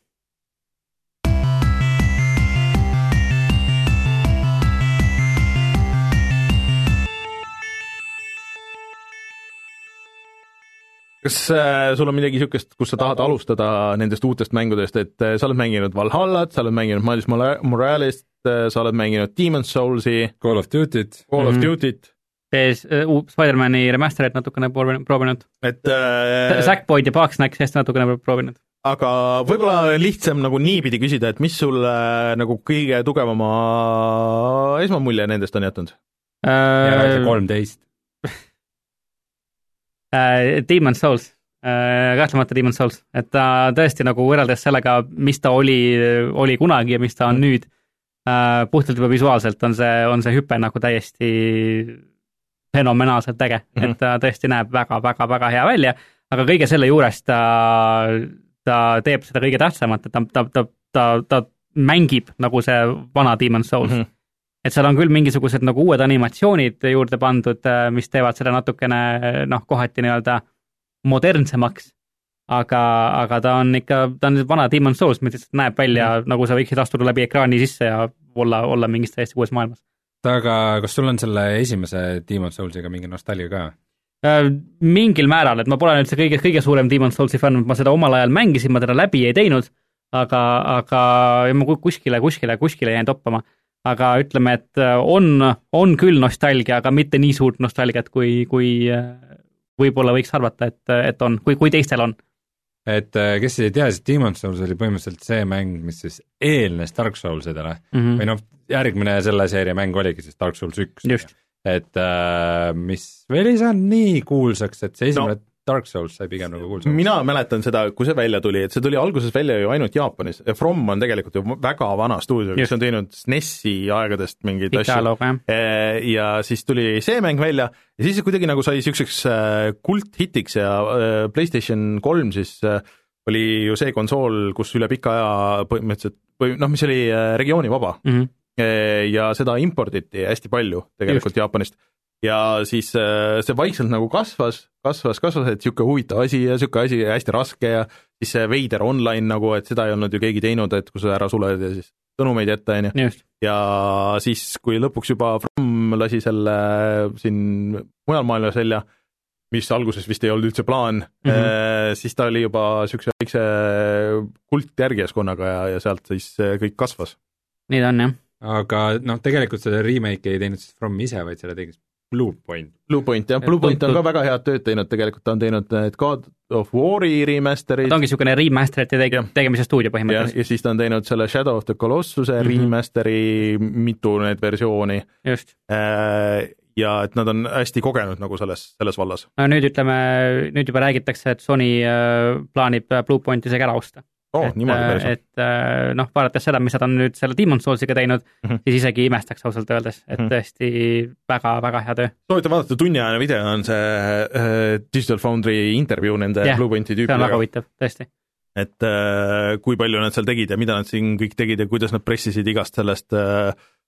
Kas äh, sul on midagi niisugust, kus sa tahad alustada nendest uutest mängudest, et äh, sa oled mänginud Valhallat, sa oled mänginud Miles Moralest, äh, sa oled mänginud Demon's Soulsi, Call of Duty't, Call of mm-hmm. Duty't. Uh, Spider-Mani remasterit natukene proovinud. Et, äh, Sackboyd ja Bugsnax hästi natukene proovinud. Aga võib-olla lihtsam nagu niipidi küsida, et mis sul äh, nagu kõige tugevama esmamulje nendest on jätnud? Ja kolmteist. Uh, Demon's Souls uh,, kahtlemata Demon's Souls, et ta tõesti nagu võrreldes sellega, mis ta oli, oli kunagi ja mis ta on mm. nüüd, uh, puhtalt juba visuaalselt on see, on see hüpe nagu täiesti fenomenaalselt äge, mm-hmm. et ta tõesti näeb väga, väga, väga hea välja, aga kõige selle juures ta, ta teeb seda kõige tähtsamat, et ta, ta, ta, ta, ta mängib nagu see vana Demon's Souls. Mm-hmm. Et seal on küll mingisugused nagu uued animatsioonid juurde pandud, mis teevad seda natukene noh, kohati nii-öelda modernsemaks, aga, aga ta on ikka, ta on vana Demon's Souls, mis näeb välja, mm. nagu sa võiksid astuda läbi ekraani sisse ja olla, olla mingis täiesti uues maailmas. Aga kas sul on selle esimese Demon's Soulsiga mingi nostalgia ka? Mingil määral, et ma pole nüüd see kõige, kõige suurem Demon's Soulsi fänn, ma seda omal ajal mängisin, ma teda läbi ei teinud, aga, aga ma kuskile, kuskile, kuskile jäin toppama. Aga ütleme, et on, on küll nostalgia, aga mitte nii suurt nostalgiat, kui, kui võib-olla võiks arvata, et, et on, kui, kui teistel on. Et kes ei tea, siis Demon's Souls oli põhimõtteliselt see mäng, mis siis eelnes Dark Soulsidele, mm-hmm. või noh, järgmine selle seeria mäng oligi siis Dark Souls üks. Just. Et mis veel ei saanud nii kuulsaks, et see esimene no. Dark Souls sai pigem nagu kuulsaks. Mina mäletan seda, kui see välja tuli, et see tuli alguses välja ju ainult Jaapanis. From on tegelikult ju väga vana stuudio, kes on teinud S N E S-i aegadest mingeid asju. Ja siis tuli see mäng välja ja siis kuidagi nagu sai siukseks kulthitiks ja PlayStation kolm siis oli ju see konsool, kus üle pika aja põhimõtteliselt, või noh, mis oli regiooni vaba. Mm-hmm. Ja seda imporditi hästi palju tegelikult Just. Jaapanist. Ja siis see vaikselt nagu kasvas, kasvas, kasvas, et siuke huvitav asi ja siuke asi ja hästi raske ja siis see veider online nagu, et seda ei olnud ju keegi teinud, et kui sa ära suled ja siis sõnumeid jätta, on ju. Ja siis, kui lõpuks juba From lasi selle siin mujal maailmas välja, mis alguses vist ei olnud üldse plaan, mm-hmm. siis ta oli juba siukse väikse kultjärgijaskonnaga ja, ja sealt siis kõik kasvas. Nii ta on, jah. Aga noh, tegelikult selle remake ei teinud siis From ise, vaid selle tegis Bluepoint. Bluepoint, jah. Bluepoint on ka väga head tööd teinud tegelikult, ta on teinud need God of War'i remasterid. Ta ongi niisugune remasterite tege- tegemise stuudio põhimõtteliselt. Ja, ja siis ta on teinud selle Shadow of the Colossuse mm-hmm. remasteri mitu need versiooni. Just. Ja et nad on hästi kogenud nagu selles, selles vallas. No nüüd ütleme, nüüd juba räägitakse, et Sony plaanib Bluepointi isegi ära osta. Oh, et, et noh, vaadates seda, mis nad on nüüd selle Demon's Soulsiga teinud, mm-hmm. siis isegi imestaks ausalt öeldes, et mm-hmm. tõesti väga, väga hea töö. Soovite vaadata tunniajane video, on see äh, Digital Foundry interview nende yeah, Bluepointi tüüpidega. See on väga huvitav, tõesti. Et äh, kui palju nad seal tegid ja mida nad siin kõik tegid ja kuidas nad pressisid igast sellest äh,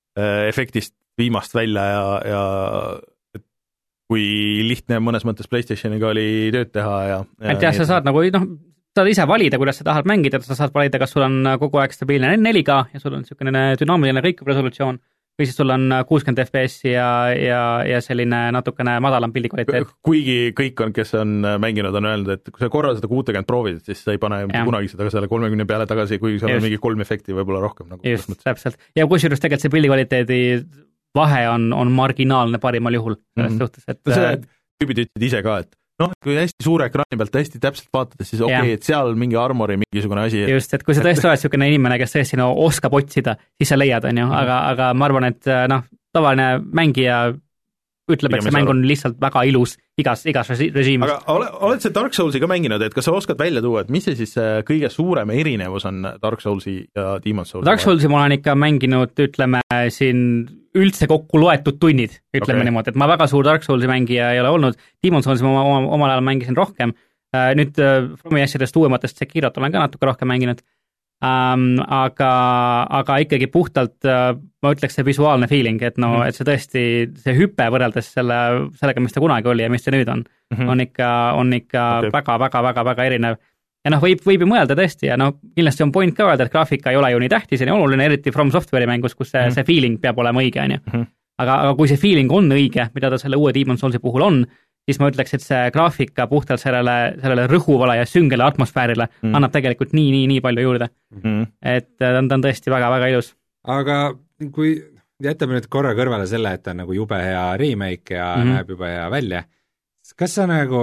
efektist viimast välja ja, ja kui lihtne mõnes mõttes PlayStationiga oli tööd teha ja, ja et jah, sa saad nagu, noh, saad ise valida, kuidas sa tahad mängida, sa saad valida, kas sul on kogu aeg stabiilne neli K ja sul on niisugune dünaamiline kõikuv resolutsioon või siis sul on kuuskümmend F P S ja, ja, ja selline natukene madalam pildikvaliteet. Kuigi kõik on, kes on mänginud, on öelnud, et kui sa korra seda kuutekümmet proovid, siis sa ei pane ja. kunagi seda selle kolmekümne peale tagasi, kui seal on mingi kolm efekti võib-olla rohkem. Nagu just, täpselt. Ja kusjuures tegelikult see pildikvaliteedi vahe on, on marginaalne parimal juhul selles mm-hmm. suhtes, et see tüübid ütlesid ise ka, et noh, kui hästi suure ekraani pealt hästi täpselt vaatades, siis okei okay,, et seal mingi armori mingisugune asi. Just, et kui sa tõesti oled niisugune inimene, kes tõesti no, oskab otsida, siis sa leiad, on ju, aga, aga ma arvan, et noh, tavaline mängija ütleb, et see mäng on lihtsalt väga ilus igas, igas režiimis. Aga ole, oled see Dark Soulsi ka mänginud, et kas sa oskad välja tuua, et mis see siis kõige suurem erinevus on Dark Soulsi ja Demon's Soulsi? Dark Soulsi ma olen ikka mänginud, ütleme, siin üldse kokku loetud tunnid, ütleme okay. niimoodi, et ma väga suur Dark Soulsi mängija ei ole olnud, Demon's Soulsi ma oma, omal ajal mängisin rohkem, nüüd Fromi asjadest uuematest Sekirot olen ka natuke rohkem mänginud, Um, aga, aga ikkagi puhtalt uh, ma ütleks see visuaalne feeling, et no, mm-hmm. et see tõesti, see hüpe võrreldes selle, sellega, mis ta kunagi oli ja mis ta nüüd on, mm-hmm. on ikka, on ikka okay. väga, väga, väga, väga erinev. Ja noh, võib, võib ju mõelda tõesti ja noh, kindlasti on point ka öelda, et graafika ei ole ju nii tähtis ja nii oluline, eriti From Software'i mängus, kus see, mm-hmm. see feeling peab olema õige, on ju. Mm-hmm. Aga, aga kui see feeling on õige, mida ta selle uue Demon's Soulsi puhul on, siis ma ütleks, et see graafika puhtalt sellele, sellele rõhuvale ja süngele atmosfäärile mm. annab tegelikult nii, nii, nii palju juurde. Mm. Et ta on, ta on tõesti väga, väga ilus. Aga kui jätame nüüd korra kõrvale selle, et ta on nagu jube hea remake ja mm-hmm. näeb jube hea välja, kas sa nagu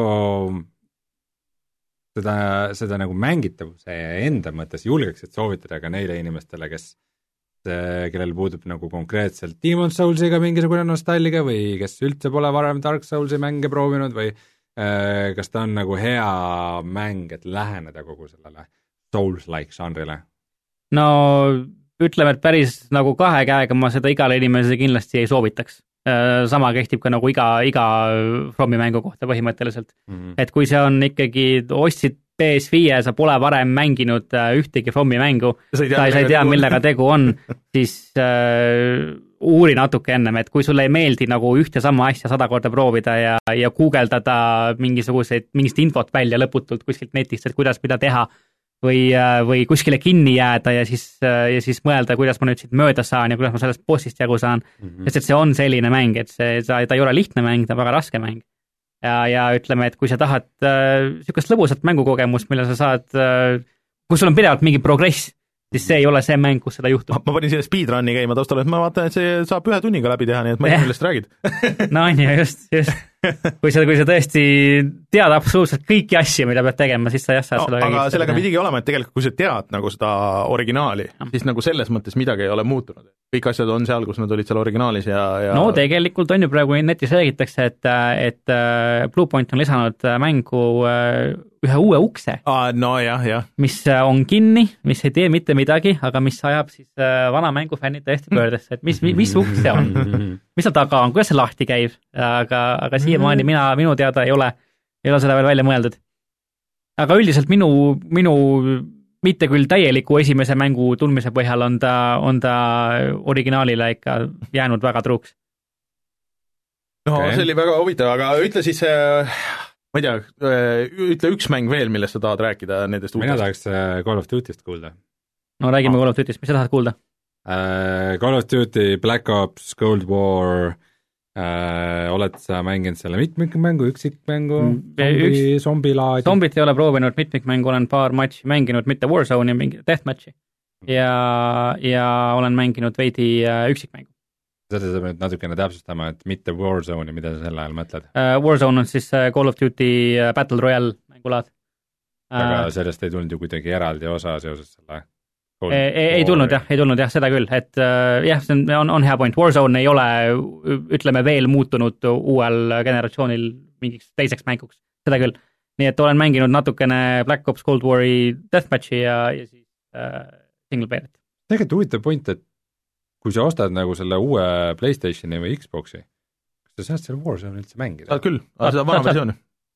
seda, seda nagu mängitavuse enda mõttes julgeks, et soovitada ka neile inimestele, kes kellel puudub nagu konkreetselt Demon's Soulsiga mingisugune nostalgia või kes üldse pole varem Dark Soulsi mänge proovinud või äh, kas ta on nagu hea mäng, et läheneda kogu sellele Souls-like žanrile? No ütleme, et päris nagu kahe käega ma seda igale inimesele kindlasti ei soovitaks. Sama kehtib ka nagu iga, iga Fromi mängu kohta põhimõtteliselt. Mm-hmm. Et kui see on ikkagi, ostsid P S viie, sa pole varem mänginud ühtegi Fromi mängu, sa ei tea, sa ei tea millega tegu on, siis uh, uuri natuke ennem, et kui sulle ei meeldi nagu ühte sama asja sada korda proovida ja, ja guugeldada mingisuguseid, mingist infot välja lõputult kuskilt netist, et kuidas mida teha või, või kuskile kinni jääda ja siis, ja siis mõelda, kuidas ma nüüd siit mööda saan ja kuidas ma sellest bossist jagu saan, mm-hmm. sest et see on selline mäng, et see, ta, ta ei ole lihtne mäng, ta on väga raske mäng. Ja, ja ütleme, et kui sa tahad äh, niisugust lõbusat mängukogemust, mille sa saad, äh, kui sul on pidevalt mingi progress, siis see ei ole see mäng, kus seda juhtub. Ma, ma panin selle speedrunni käima taustal, et ma vaatan, et see saab ühe tunniga läbi teha, nii et ma ei tea, millest räägid. No on ju, just, just. Kui sa, kui sa tõesti tead absoluutselt kõiki asju, mida pead tegema, siis sa jah saad no, selle aga sellega teha. Pidigi olema, et tegelikult kui sa tead nagu seda originaali, ja. Siis nagu selles mõttes midagi ei ole muutunud. Kõik asjad on seal, kus nad olid seal originaalis ja, ja... No tegelikult on ju praegu netis räägitakse, et, et Bluepoint on lisanud mängu ühe uue ukse, ah, no, jah, jah. mis on kinni, mis ei tee mitte midagi, aga mis ajab siis vana mängufännid täiesti pöördesse, et mis, mis uks see on, mis seal taga on, kuidas see lahti käib, aga, aga siiamaani mina, minu teada ei ole, ei ole seda veel välja mõeldud. Aga üldiselt minu, minu mitte küll täieliku esimese mängu tundmise põhjal on ta, on ta originaalile ikka jäänud väga truuks. No okay. See oli väga huvitav, aga ütle siis, ma ei tea, ütle üks mäng veel, millest sa tahad rääkida nendest uutest. Mina tahaks Call of Duty'st kuulda. No räägime ah. Call of Duty'st, mis sa tahad kuulda? Uh, Call of Duty, Black Ops, Cold War, uh, oled sa mänginud selle mitmikmängu, üksikmängu, zombi, üks... zombilaadi? Zombit ei ole proovinud, mitmikmängu olen paar matši mänginud, mitte Warzone'i, mingi deathmatchi ja, ja olen mänginud veidi uh, üksikmängu. Seda saab nüüd natukene täpsustama, et mitte Warzone'i, mida sa selle ajal mõtled? Uh, Warzone on siis uh, Call of Duty uh, Battle Royale mängulaad. Aga uh, sellest ei tulnud ju kuidagi eraldi osa seoses selle ei, ei tulnud jah, ei tulnud jah, seda küll, et uh, jah, see on, on, on hea point, Warzone ei ole, ütleme, veel muutunud uuel generatsioonil mingiks teiseks mänguks, seda küll. Nii et olen mänginud natukene Black Ops Cold War'i deathmatchi ja, ja siis uh, single player'it. Tegelikult huvitav point, et kui sa ostad nagu selle uue PlayStationi või Xboxi, kas sa saad selle Warzone üldse mängida? Saad küll, aga seda vana versiooni.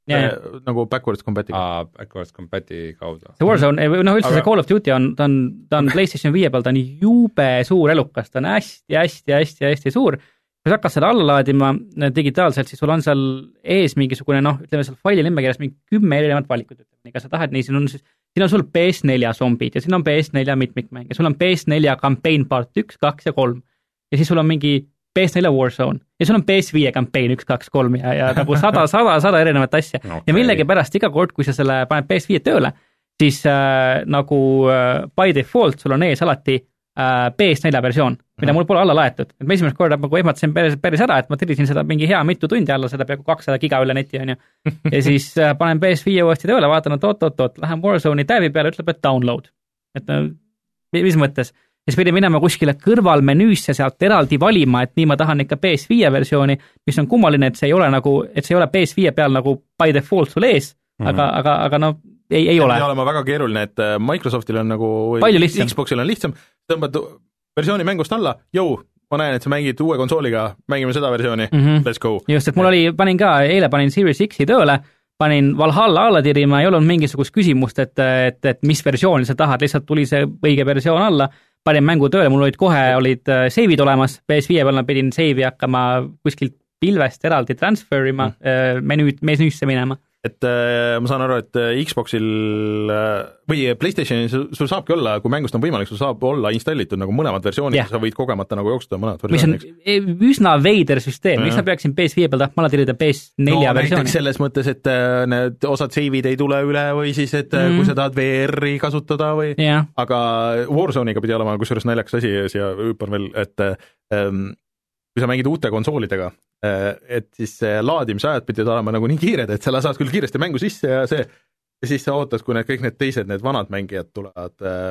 yeah, äh, nagu backwards compatible. Aa, backwards compati kaudu. see Warzone, noh üldse Aga... see Call of Duty on, ta on, ta on PlayStation viie peal, ta on jube suur elukas, ta on hästi, hästi, hästi, hästi suur. Kui sa hakkad seda alla laadima digitaalselt, siis sul on seal ees mingisugune, noh, ütleme seal faili nimekirjas mingi kümme erinevat valikut. Kas sa tahad nii, siin on, siin on sul P S neli zombid ja siin on P S neli mitmikmäng ja sul on P S neli campaign part üks, kaks ja kolm. Ja siis sul on mingi P S neli Warzone ja sul on P S viie campaign üks, kaks, kolm ja, ja nagu sada, sada, sada erinevat asja. Okay. Ja millegi pärast iga kord, kui sa selle paned P S viie tööle, siis äh, nagu äh, by default sul on ees alati äh, P S neli versioon, mida mul pole alla laetud. Et ma esimest korda nagu ehmatasin päris, päris ära, et ma tellisin seda mingi hea mitu tundi alla, seda peaaegu kakssada giga üle neti on ju. Ja siis äh, panen P S viie uuesti tööle, vaatan, et oot, oot, oot, lähen Warzone'i täävi peale, ütleb, et download. Et äh, mis mõttes? Ja siis pidi minema kuskile kõrvalmenüüsse sealt eraldi valima, et nii ma tahan ikka P S viie versiooni, mis on kummaline, et see ei ole nagu, et see ei ole P S viie peal nagu by default sul ees, mm-hmm. aga, aga, aga no ei, ei ole. See ei olema väga keeruline, et Microsoftil on nagu, Xboxil on lihtsam, tõmbad versiooni mängust alla, jõu, ma näen, et sa mängid uue konsooliga, mängime seda versiooni, mm-hmm. let's go. Just, et mul oli, panin ka, eile panin Series X-i tööle, panin Valhalla alla tirima, ei olnud mingisugust küsimust, et, et, et mis versiooni sa tahad, lihtsalt tuli see õige versioon alla, panin mängu tööle, mul olid kohe, olid save'id olemas, P S viie peal pidin save'i hakkama kuskilt pilvest eraldi transferima mm., menüüd, menüüsse minema. Et äh, ma saan aru, et Xboxil äh, või PlayStationil sul, sul saabki olla, kui mängust on võimalik, sul saab olla installitud nagu mõlemad versioonid yeah., sa võid kogemata nagu jooksuda mõlemad versioonid. Mis on üsna veider süsteem, miks sa peaksin P S viie peal tahtma tirida P S neli no, versiooni? Näiteks selles mõttes, et need osad save'id ei tule üle või siis, et mm. kui sa tahad V R-i kasutada või yeah. aga Warzone'iga pidi olema kusjuures naljakas asi siia hüppar veel, et ähm, kui sa mängid uute konsoolidega, et siis laadimise ajad pidid olema nagu nii kiired, et sa lasad küll kiiresti mängu sisse ja see, ja siis sa ootad, kui need kõik need teised, need vanad mängijad tulevad äh,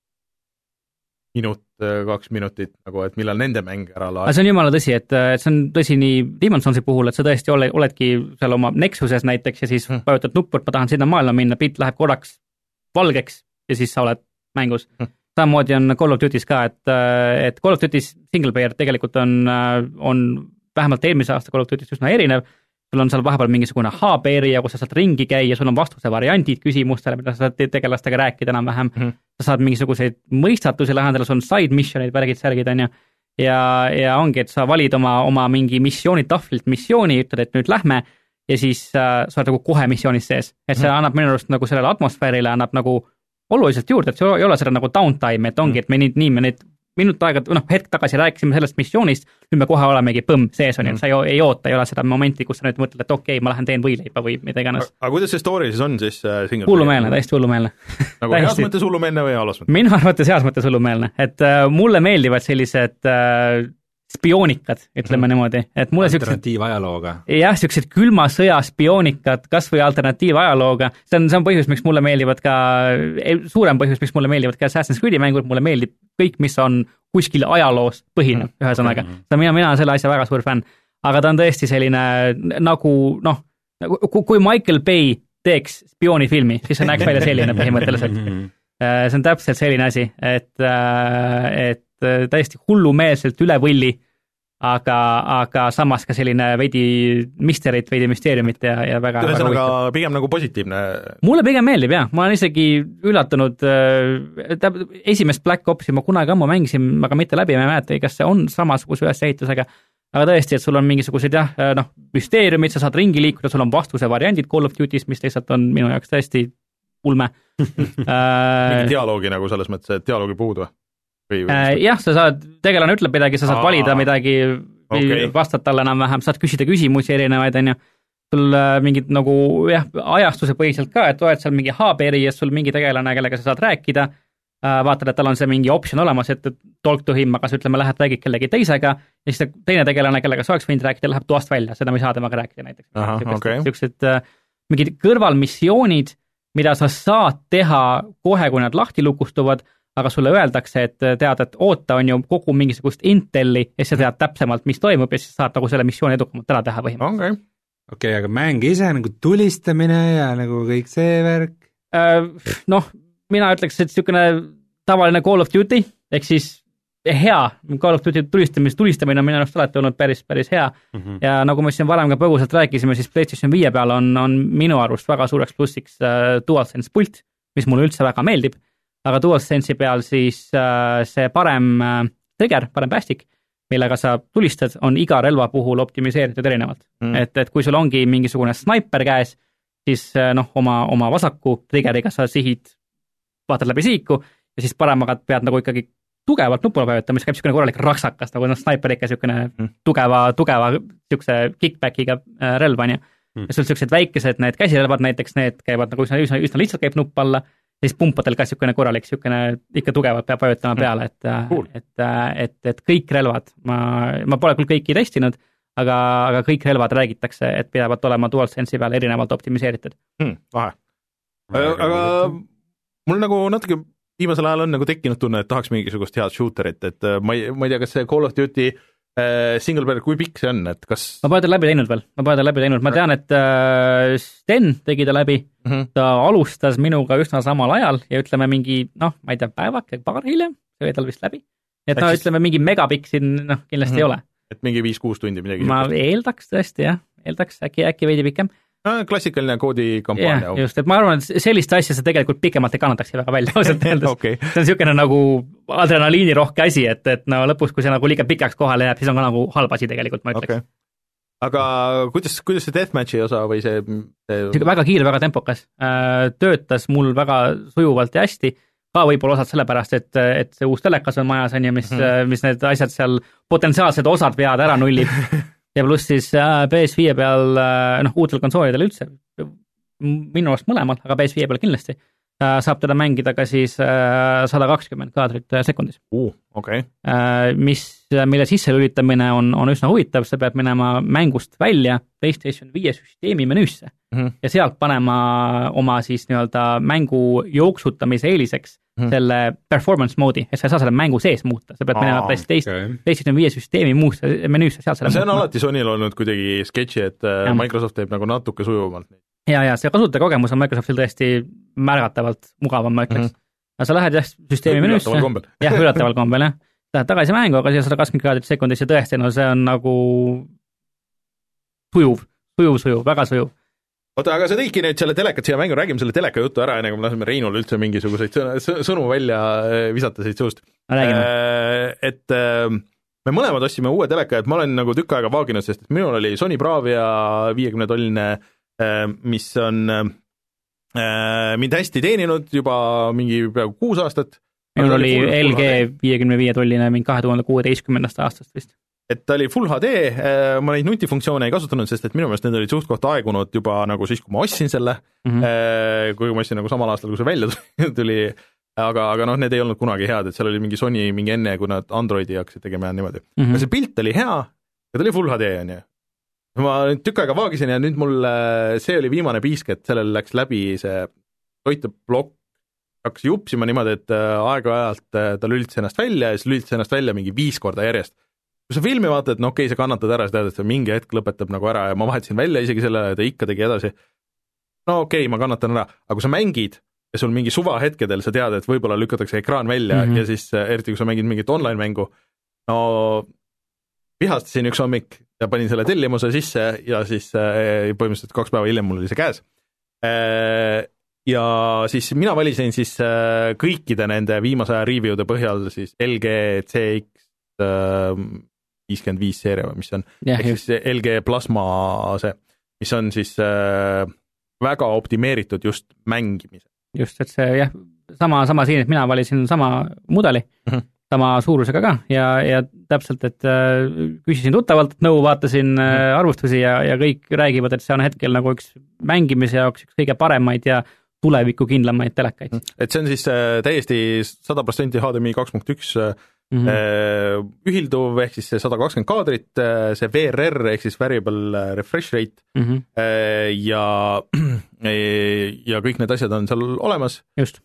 minut, kaks minutit, nagu et millal nende mäng ära laadib. See on jumala tõsi, et see on tõsi nii Demon's Soulsi puhul, et sa tõesti ole, oledki seal oma Nexuses näiteks ja siis hmm. vajutad nuppu, et ma tahan sinna maailma minna, pilt läheb korraks valgeks ja siis sa oled mängus. Hmm. Samamoodi on Call of Duty's ka, et, et Call of Duty's single player tegelikult on, on vähemalt eelmise aasta Call of Duty's üsna erinev, sul on seal vahepeal mingisugune hub-area, kus sa saad ringi käia ja sul on vastuse variandid küsimustele, mida sa saad tegelastega rääkida enam-vähem, mm -hmm. sa saad mingisuguseid mõistatusi lahendada, sul on side missionid, värgid, särgid, on ju, ja, ja ongi, et sa valid oma, oma mingi missioonitahvlilt missiooni, ütled, et nüüd lähme ja siis äh, sa oled nagu kohe missioonis sees, et see mm -hmm. annab minu arust nagu sellele atmosfäärile, annab nagu oluliselt juurde, et see ei ole seda nagu downtime, et ongi, et me nüüd nii, me nüüd minut aega, noh, hetk tagasi rääkisime sellest missioonist, nüüd me kohe olemegi põmm sees on, mm. sa ei, ei oota, ei ole seda momenti, kus sa nüüd mõtled, et okei okay,, ma lähen teen võileipa või mida iganes. Aga kuidas see story siis on siis äh, single? Hullumeelne, täiesti hullumeelne. Nagu heas mõttes hullumeelne või halas mõttes? Minu arvates heas mõttes hullumeelne, et äh, mulle meeldivad sellised äh, spioonikad, ütleme mm. niimoodi, et mulle alternatiivajalooga. Jah, siuksed külma sõja spioonikad, kas või alternatiivajalooga, see on, see on põhjus, miks mulle meeldivad ka, suurem põhjus, miks mulle meeldivad ka Assassin's Creed'i mängud, mulle meeldib kõik, mis on kuskil ajaloos põhinev, mm. ühesõnaga. Mm. Mina, mina selle asja väga suur fänn, aga ta on tõesti selline nagu, noh, kui Michael Bay teeks spioonifilmi, siis see näeks välja selline põhimõtteliselt. See on täpselt selline asi, et, et täiesti hullumeelselt üle võlli, aga, aga samas ka selline veidi misterit, veidi müsteeriumit ja, ja väga... Ühesõnaga pigem nagu positiivne. Mulle pigem meeldib, jah. Ma olen isegi üllatunud, äh, esimest Black Opsi ma kunagi ammu mängisin, aga mitte läbi, ma ei mäleta, kas see on samasuguse ülesehitusega, aga tõesti, et sul on mingisugused jah, noh, müsteeriumid, sa saad ringi liikuda, sul on vastuse variandid Call of Duty's, mis lihtsalt on minu jaoks tõesti ulme. Mingi dialoogi nagu selles mõttes, et dialoogi puudu? Või, või jah, sa saad, tegelane ütleb midagi, sa saad Aa, valida midagi või okay. vastata talle enam-vähem, saad küsida küsimusi erinevaid, on ju. Sul mingid nagu jah, ajastuse põhiselt ka, et oled seal mingi hub-eri ja sul mingi tegelane, kellega sa saad rääkida, vaatad, et tal on see mingi option olemas, et talk to him, aga sa ütleme, lähed räägid kellegi teisega ja siis teine tegelane, kellega sa oleks võinud rääkida, läheb toast välja, seda ma ei saa temaga rääkida näiteks. Aha, okay. Siuksed mingid kõrvalmissioonid, mida sa saad teha kohe, kui nad lahti lukustuvad, aga sulle öeldakse, et tead, et oota on ju kogu mingisugust intelli ja sa tead täpsemalt, mis toimub ja siis saad nagu selle missiooni edukamalt ära teha põhimõtteliselt. Okei, okay. okay, aga mäng ise nagu tulistamine ja nagu kõik see värk? Noh, mina ütleks, et niisugune tavaline Call of Duty, ehk siis hea, Call of Duty tulistamis, tulistamine on minu arust alati olnud päris, päris hea mm -hmm. ja nagu me siin varem ka põgusalt rääkisime, siis PlayStation viie peal on, on minu arust väga suureks plussiks uh, DualSense pult, mis mulle üldse väga meeldib, aga DualSense'i peal siis uh, see parem uh, trigger, parem päästik, millega sa tulistad, on iga relva puhul optimiseeritud erinevalt mm.. Et, et kui sul ongi mingisugune snaiper käes, siis noh, oma, oma vasaku triggeriga sa sihid, vaatad läbi sihiku ja siis paremaga pead nagu ikkagi tugevalt nupule vajutama, mis käib niisugune korralik raksakas, nagu noh, snaiper ikka niisugune mm. tugeva, tugeva niisuguse kickbackiga relv on ju. Mm. Ja sul niisugused väikesed need käsirelvad näiteks, need käivad nagu üsna, üsna, üsna lihtsalt käib nupp alla, siis pumpadel ka niisugune korralik, niisugune ikka tugevalt peab vajutama peale, et cool. et, et, et kõik relvad, ma, ma pole küll kõiki testinud, aga, aga kõik relvad räägitakse, et peavad olema DualSense'i peal erinevalt optimiseeritud hmm,. Vahe. Aga mul nagu natuke viimasel ajal on nagu tekkinud tunne, et tahaks mingisugust head shooterit, et ma ei, ma ei tea, kas see Call of Duty äh, single player, kui pikk see on, et kas ma pole ta läbi teinud veel, ma pole ta läbi teinud, ma tean, et äh, Sten tegi ta läbi mm, -hmm. ta alustas minuga üsna samal ajal ja ütleme mingi, noh, ma ei tea, päevake, paar hiljem, see oli tal vist läbi, et no ütleme mingi megapikk siin, noh, kindlasti mm -hmm. ei ole. Et mingi viis-kuus tundi midagi. Ma jukast. eeldaks tõesti, jah, eeldaks äkki, äkki veidi pikem. Klassikaline koodikampaania. Yeah, just, et ma arvan, et sellist asja sa tegelikult pikemalt ei kannatakski väga välja, ausalt öeldes okay. See on niisugune nagu adrenaliinirohke asi, et, et no lõpus, kui see nagu liiga pikaks kohale jääb, siis on ka nagu halb asi tegelikult, ma ütleks okay.. Aga kuidas, kuidas see deathmatchi osa või see, see... väga kiire, väga tempokas, töötas mul väga sujuvalt ja hästi, ka võib-olla osad sellepärast, et, et see uus telekas on majas, on ju, mis, mm-hmm. mis need asjad seal potentsiaalsed osad vead ära nullib ja pluss siis äh, P S viie peal, noh, uutel konsoolidel üldse, minu arust mõlemal, aga P S viie peal kindlasti, äh, saab teda mängida ka siis äh, sada kakskümmend kaadrit sekundis uh,. Okay. Äh, mis, mille sisselülitamine on, on üsna huvitav, sa pead minema mängust välja PlayStation viie süsteemi menüüsse mm -hmm. ja sealt panema oma siis nii-öelda mängu jooksutamise eeliseks mm -hmm. selle performance mode'i, et sa ei saa selle mängu sees muuta, sa pead Aa, minema PlayStation, okay. PlayStation viie süsteemi muusse menüüsse, sealt selle see on muutma. Alati Sonyl olnud kuidagi sketši, et ja. Microsoft teeb nagu natuke sujuvamalt. ja, ja see kasutajakogemus on Microsoftil tõesti märgatavalt mugavam, ma ütleks mm. -hmm. aga sa lähed jah süsteemi menüüsse, jah, üllataval kombel, jah, lähed tagasi mängu, aga siia sada kakskümmend kaadrit sekundis ja tõesti, no see on nagu sujuv, sujuv, sujuv, väga sujuv. oota, aga sa tõidki nüüd selle telekat siia mängu, räägime selle teleka jutu ära, enne kui me laseme Reinul üldse mingisuguseid sõnu välja visata siit suust. Et me mõlemad ostsime uue teleka, et ma olen nagu tükk aega vaaginud, sest et minul oli Sony Bravia viiekümne tolline, mis on mind hästi teeninud juba mingi peaaegu kuus aastat. Minul oli L G viiekümne viie tolline mingi kahe tuhande kuueteistkümnendast aastast vist. Et ta oli Full H D, ma neid nutifunktsioone ei kasutanud, sest et minu meelest need olid suht koht aegunud juba nagu siis, kui ma ostsin selle mm, -hmm. kui ma ostsin nagu samal aastal, kui see välja tuli, aga, aga noh, need ei olnud kunagi head, et seal oli mingi Sony mingi enne, kui nad Androidi hakkasid tegema ja niimoodi mm. -hmm. see pilt oli hea ja ta oli Full H D, on ju. Ma tükk aega vaagisin ja nüüd mul see oli viimane piisk, et sellel läks läbi see toiteplokk, hakkas jupsima niimoodi, et aeg-ajalt ta lülitas ennast välja ja siis lülitas ennast välja mingi viis korda järjest. Kui sa filmi vaatad, no okei, sa kannatad ära, sa tead, et see mingi hetk lõpetab nagu ära ja ma vahetasin välja isegi selle ja ta ikka tegi edasi. No okei, ma kannatan ära, aga kui sa mängid ja sul mingi suvahetkedel sa tead, et võib-olla lükatakse ekraan välja mm -hmm. ja siis eriti kui sa mängid mingit online-mängu, no vihastasin üks hommik ja panin selle tellimuse sisse ja siis põhimõtteliselt kaks päeva hiljem mul oli see käes. Ja siis mina valisin siis kõikide nende viimase aja review'de põhjal siis L G C X viiskümmend viis seeria või mis see on, ehk siis L G Plasma see, mis on siis väga optimeeritud just mängimise. Just, et see jah, sama, sama siin, et mina valisin sama mudeli mm, -hmm. sama suurusega ka ja, ja täpselt, et äh, küsisin tuttavalt nõu, vaatasin äh, arvustusi ja, ja kõik räägivad, et see on hetkel nagu üks mängimise jaoks üks kõige paremaid ja tulevikukindlamaid telekaid. Et see on siis äh, täiesti sada protsenti H D M I kaks punkt üks mm -hmm. ühilduv, ehk siis see sada kakskümmend kaadrit, see V R R ehk siis variable refresh rate mm -hmm. ja, ja kõik need asjad on seal olemas. Just.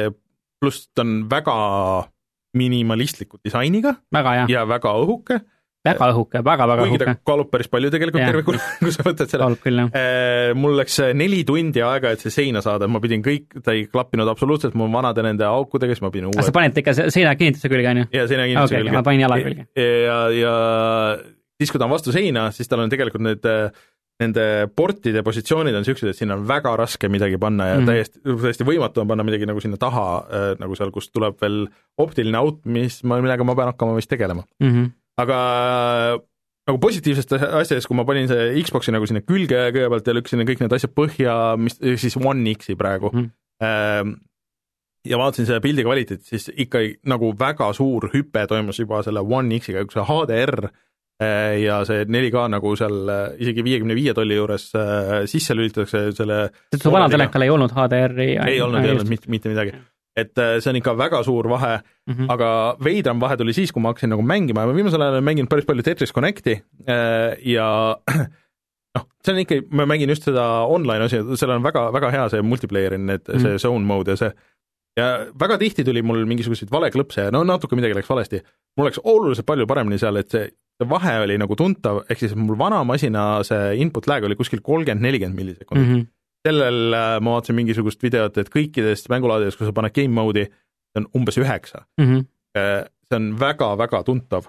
Pluss ta on väga minimalistliku disainiga väga, ja väga õhuke. väga õhuke, väga-väga kuigi õhuke. ta kaalub päris palju tegelikult ja. tervikul, kui sa võtad selle. Kaalub küll, jah. Mul läks neli tundi aega, et see seina saada, ma pidin kõik, ta ei klappinud absoluutselt mu vanade nende aukudega, siis ma pidin uue. sa paned ikka seina kinnituse külge, on ju? ja seina kinnituse okay, külge. Ma panin jala külge. Ja, ja siis, kui ta on vastu seina, siis tal on tegelikult need nende portide positsioonid on niisugused, et sinna on väga raske midagi panna ja mm -hmm. täiesti, täiesti võimatu on panna midagi nagu sinna taha, nagu seal, kus tuleb veel optiline aut, mis, millega ma pean hakkama vist tegelema mm. -hmm. aga nagu positiivsest asjadest, kui ma panin see Xboxi nagu sinna külge kõigepealt ja lükkasin kõik need asjad põhja, mis siis One X-i praegu mm, -hmm. ja vaatasin selle pildi kvaliteet, siis ikka nagu väga suur hüpe toimus juba selle One X-iga, kui see H D R ja see neli K nagu seal isegi viiekümne viie tolli juures sisse lülitatakse selle su vana telekal ei olnud H D R-i? ei olnud, ei olnud mitte, mitte midagi. Et see on ikka väga suur vahe, mm -hmm. aga veidram vahe tuli siis, kui ma hakkasin nagu mängima ja ma viimasel ajal olen mänginud päris palju Tetris Connecti ja noh, see on ikka, ma mängin just seda online osi, seal on väga, väga hea see multiplayer, need, mm -hmm. see zone mode ja see ja väga tihti tuli mul mingisuguseid valeklõpse ja no natuke midagi läks valesti. Mul läks oluliselt palju paremini seal, et see see vahe oli nagu tuntav, ehk siis mul vana masina see input lag oli kuskil kolmkümmend nelikümmend millisekundit. Mm -hmm. Sellel ma vaatasin mingisugust videot, et kõikidest mängulaadides, kui sa paned game mode'i, see on umbes üheksa. Mm -hmm. See on väga-väga tuntav,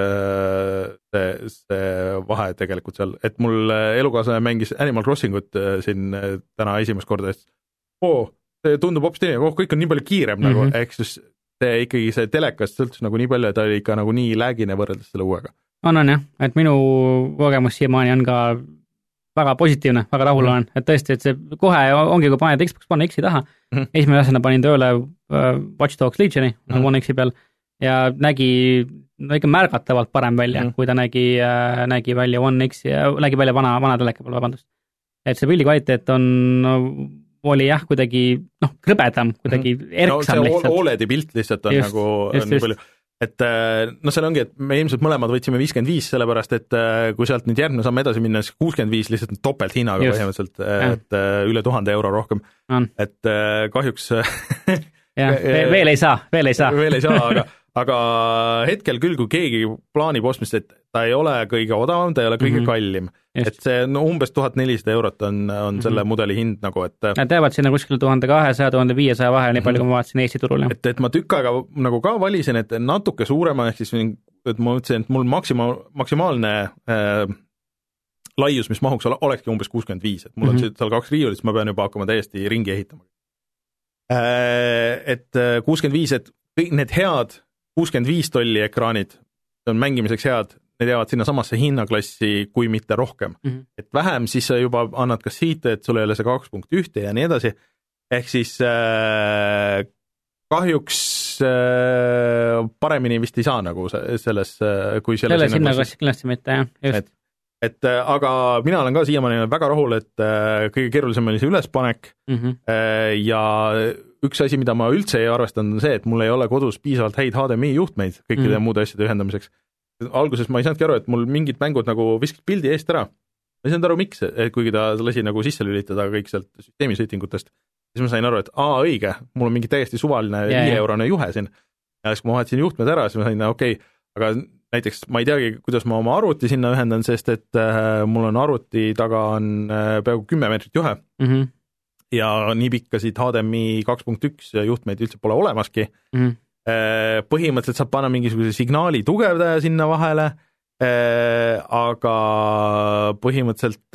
see, see vahe tegelikult seal, et mul elukaaslane mängis Animal Crossingut siin täna esimest korda, et oo, see tundub hoopis teine, oh, kõik on nii palju kiirem mm -hmm. nagu, ehk siis see ikkagi see telekast sõltus nagu nii palju, et ta oli ikka nagu nii lagine võrreldes selle uuega. on, on jah, et minu kogemus siiamaani on ka väga positiivne, väga rahul olen, et tõesti, et see kohe ongi, kui paned Xbox One X-i taha, mm -hmm. esimene asjana panin tööle uh, Watch Dogs Legioni mm -hmm. One X-i peal ja nägi no ikka märgatavalt parem välja mm, -hmm. kui ta nägi uh,, nägi välja One X-i ja nägi välja vana, vana teleka peal, vabandust. Et see pildi kvaliteet on no, oli jah, kuidagi noh, krõbedam, kuidagi mm -hmm. erksam no, lihtsalt. O L E D-i pilt lihtsalt on just, nagu just, on nii palju. Et no seal ongi, et me ilmselt mõlemad võtsime viiskümmend viis, sellepärast et kui sealt nüüd järgmine samme edasi minna, siis kuuskümmend viis lihtsalt topelt hinnaga põhimõtteliselt, et üle tuhande euro rohkem. On. Et kahjuks jah, veel ei saa, veel ei saa. veel ei saa, aga, aga hetkel küll, kui keegi plaanib ostmist, et ta ei ole kõige odavam, ta ei ole kõige mm -hmm. kallim. Just. Et see no umbes tuhat nelisada eurot on, on mm -hmm. selle mudeli hind nagu, et Nad jäävad sinna kuskil tuhande kahesaja, tuhande viiesaja vahel, nii palju, kui ma vaatasin Eesti turul. Et, et ma tükk aega nagu ka valisin, et natuke suurema, ehk siis et ma mõtlesin, et mul maksima, maksimaalne äh, laius, mis mahuks, olekski umbes kuuskümmend viis, et mul mm -hmm. on seal kaks riiulit, ma pean juba hakkama täiesti ringi ehitama. Äh, et kuuskümmend viis, et kõik need head kuuskümmend viis tolli ekraanid on mängimiseks head, need jäävad sinna samasse hinnaklassi, kui mitte rohkem mm. -hmm. et vähem, siis sa juba annad kas siit, et sul ei ole see kaks punkt ühte ja nii edasi, ehk siis äh, kahjuks äh, paremini vist ei saa nagu selles, kui selle, selle hinnaklassi kindlasti mitte, jah, just. et, et aga mina olen ka siiamaani väga rahul, et äh, kõige keerulisem oli see ülespanek mm -hmm. äh, ja üks asi, mida ma üldse ei arvestanud, on see, et mul ei ole kodus piisavalt häid H D M I juhtmeid kõikide mm -hmm. muude asjade ühendamiseks. Alguses ma ei saanudki aru, et mul mingid mängud nagu viskid pildi eest ära. Ma ei saanud aru, miks, kuigi ta lasi nagu sisse lülitada kõik sealt süsteemi settingutest. Siis ma sain aru, et aa, õige, mul on mingi täiesti suvaline viie-eurone juhe siin. Ja siis kui ma vahetasin juhtmed ära, siis ma sain, okei, okay, aga näiteks ma ei teagi, kuidas ma oma arvuti sinna ühendan, sest et äh, mul on arvuti taga on äh, peaaegu kümme meetrit juhe. Mm -hmm. Ja nii pikkasid H D M I kaks punkt üks juhtmeid üldse pole olemaski. Mm -hmm. Põhimõtteliselt saab panna mingisuguse signaali tugevdaja sinna vahele, aga põhimõtteliselt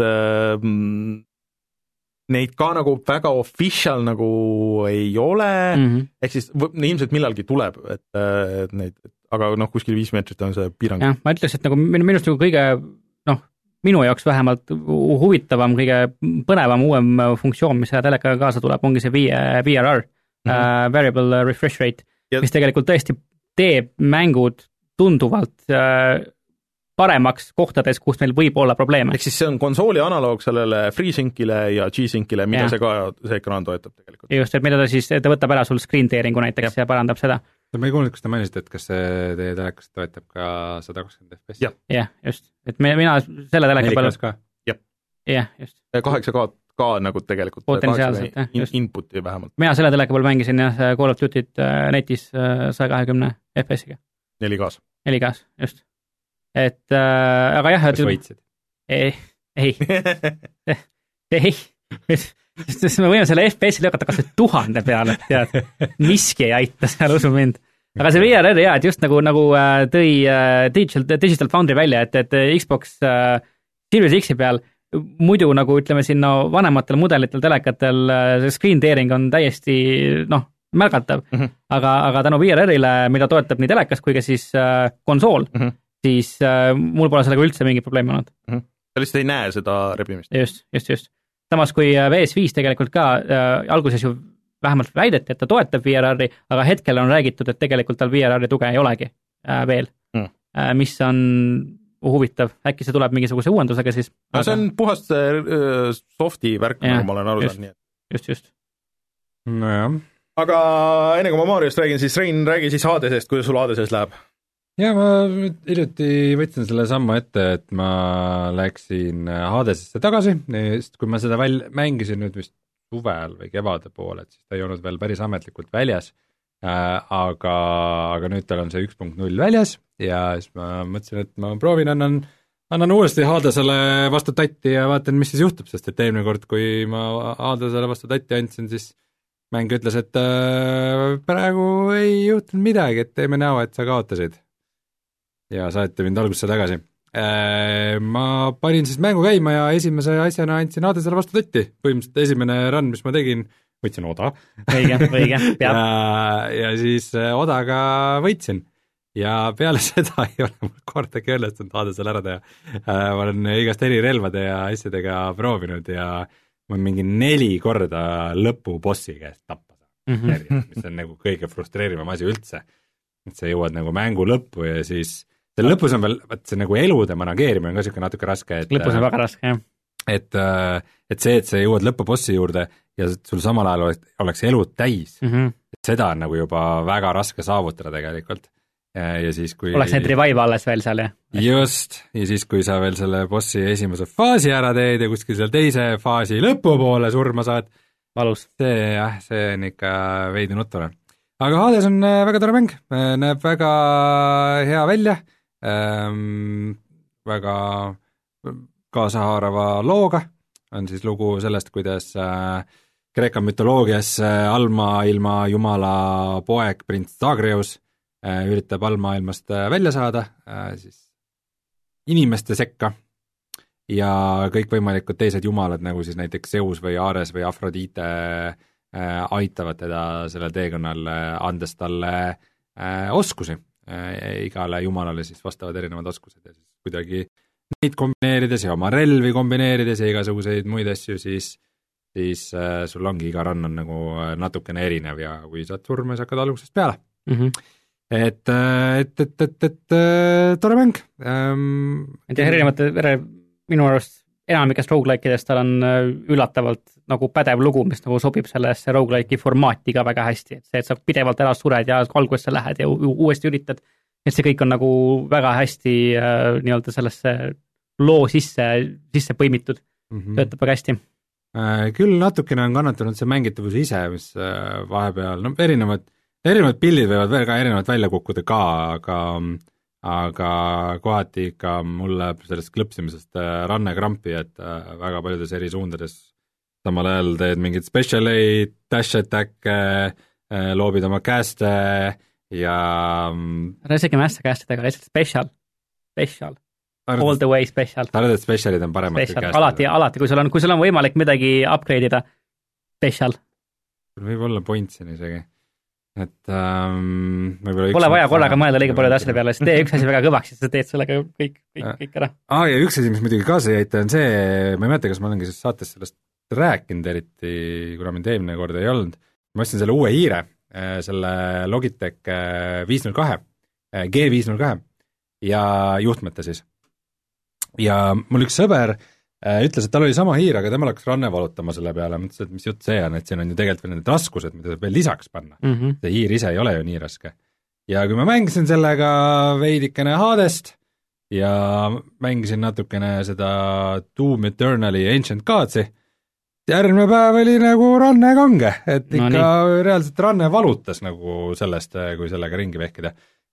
neid ka nagu väga official nagu ei ole, mm -hmm. ehk siis ilmselt millalgi tuleb, et, et neid, aga noh, kuskil viis meetrit on see piirang. jah, ma ütleks, et nagu minust nagu kõige noh, minu jaoks vähemalt huvitavam, kõige põnevam uuem funktsioon, mis selle telekaga kaasa tuleb, ongi see V R R, mm -hmm. uh, Variable Refresh Rate, ja mis tegelikult tõesti teeb mängud tunduvalt uh, paremaks kohtades, kus meil võib olla probleeme. Ehk siis see on konsooli analoog sellele FreeSyncile ja G-Syncile, mida ja. see ka, see ekraan toetab tegelikult. Just, et mida ta siis, ta võtab ära sul screen tearingu näiteks ja, ja parandab seda. ma ei kuulnud, kas te mainisite, et kas see teie telekas toetab ka sada kakskümmend F P S? jah ja, just, et me, mina selle teleka peal jah ja, just. kaheksa K ka nagu tegelikult potentsiaalselt, jah, in, inputi vähemalt. mina selle teleka peal mängisin jah, Call of Duty't netis saja kahekümne F P S-iga. neli K-s. neli K-s, just. et äh, aga jah, kas võitsid? ei, ei, ei, sest me võime selle F P S-i lükata kas või tuhande peale, tead, miski ei aita seal, usu mind. Aga see V R R, jah, et just nagu, nagu tõi Digital, Digital Foundry välja, et, et Xbox Series X-i peal muidu nagu ütleme sinna vanematel mudelitel telekatel see screen tearing on täiesti noh, märgatav, mm -hmm. aga, aga tänu V R R-ile, mida toetab nii telekas kui ka siis äh, konsool, mm -hmm. siis äh, mul pole sellega üldse mingit probleemi olnud. Mm -hmm. sa lihtsalt ei näe seda rebimist. just, just, just. samas kui V S viis tegelikult ka äh, alguses ju vähemalt väideti, et ta toetab V R R-i, aga hetkel on räägitud, et tegelikult tal V R R-i tuge ei olegi äh, veel mm., äh, mis on huvitav, äkki see tuleb mingisuguse uuendusega siis. no aga... see on puhast äh, softi värk, nagu ma olen aru saanud, nii et. just, just. nojah. aga enne kui ma Mariost räägin, siis Rein, räägi siis Hadesest, kuidas sul Hadesest läheb? ja ma hiljuti võtsin selle samma ette, et ma läksin Hadesesse tagasi, sest kui ma seda väl-, mängisin nüüd vist suvel või kevade poole, et siis ta ei olnud veel päris ametlikult väljas, äh, aga, aga nüüd tal on see üks punkt null väljas ja siis ma mõtlesin, et ma proovin, annan, annan uuesti Hadesele vastu tatti ja vaatan, mis siis juhtub, sest et eelmine kord, kui ma Hadesele vastu tatti andsin, siis mäng ütles, et äh, praegu ei juhtunud midagi, et teeme näo, et sa kaotasid. Ja saeti mind algusse tagasi. Äh, ma panin siis mängu käima ja esimese asjana andsin Hadesele vastu tatti. Põhimõtteliselt esimene run, mis ma tegin, võtsin oda. Õige, õige, peab. ja, ja siis odaga võitsin. Ja peale seda ei ole mul kordagi õnnestunud Hadesele ära teha. Äh, ma olen igast eri relvade ja asjadega proovinud ja ma mingi neli korda lõpu bossi käest tappa saan mm, -hmm. mis on nagu kõige frustreerivam asi üldse. Et sa jõuad nagu mängu lõppu ja siis seal lõpus on veel, vaat see nagu elude manageerimine on ka siuke natuke raske. Et, lõpus on väga raske, jah. Et, et see, et sa jõuad lõpubossi juurde ja sul samal ajal oleks, oleks elud täis, mm -hmm. et seda on nagu juba väga raske saavutada tegelikult. Ja siis kui oleks need revive alles veel seal, jah? Just, ja siis kui sa veel selle bossi esimese faasi ära teed ja kuskil seal teise faasi lõpupoole surma saad, valus. See jah, see on ikka veidi nutune. Aga Hades on väga tore mäng, näeb väga hea välja ähm,, väga kaasahaarava looga, on siis lugu sellest, kuidas äh, Kreeka mütoloogias äh, allmaailma jumala poeg prints Zagreus üritab allmaailmast välja saada siis inimeste sekka ja kõikvõimalikud teised jumalad, nagu siis näiteks Zeus või Ares või Afrodite aitavad teda sellel teekonnal, andes talle oskusi. Igale jumalale siis vastavad erinevad oskused ja siis kuidagi neid kombineerides ja oma relvi kombineerides ja igasuguseid muid asju, siis, siis sul ongi iga run on nagu natukene erinev ja kui saad surma, siis hakkad algusest peale. Mm -hmm. Et, et, et, et, et tore mäng ähm,. et jah, erinevate, minu arust enamikest roguelikeidest tal on üllatavalt nagu pädev lugu, mis nagu sobib sellesse roguelike'i formaati ka väga hästi, et see, et sa pidevalt ära sured ja algusesse lähed ja uuesti üritad, et see kõik on nagu väga hästi äh, nii-öelda sellesse loo sisse, sisse põimitud mm, -hmm. töötab väga hästi äh,. Küll natukene on kannatanud see mängitavus ise, mis äh, vahepeal, no erinevad erinevad pildid võivad veel ka erinevad välja kukkuda ka, aga, aga kohati ikka mul läheb sellest klõpsimisest rannekrampi, et väga paljudes eri suundades samal ajal teed mingid special'eid, dash attack'e, loobid oma cast'e ja ära isegi mässa cast'idega, lihtsalt special, special, all the way special. sa arvad, et special'id on paremad kui cast'id? Alati, alati, kui sul on, kui sul on võimalik midagi upgrade ida, special. Võib olla point siin isegi. Et ähm, pole vaja korraga mõelda liiga palju asjade peale, sest tee üks asi väga kõvaks ja sa teed sellega kõik, kõik, kõik ära. Aa, ja üks asi, mis muidugi kaasa ei aita, on see, ma ei mäleta, kas ma olengi saates sellest rääkinud eriti, kuna mind eelmine kord ei olnud. Ma ostsin selle uue hiire, selle Logitech viis null kaks, G viis null kaks ja juhtmete siis. Ja mul üks sõber ütles, et tal oli sama hiir, aga temal hakkas ranne valutama selle peale, mõtles, et mis jutt see on, et siin on ju tegelikult veel need raskused, mida saab veel lisaks panna. Mm -hmm. see hiir ise ei ole ju nii raske. Ja kui ma mängisin sellega veidikene Hadest ja mängisin natukene seda Doom Eternali Ancient Gods'i, järgmine päev oli nagu ranne kange, et ikka no, reaalselt ranne valutas nagu sellest, kui sellega ringi vehkida.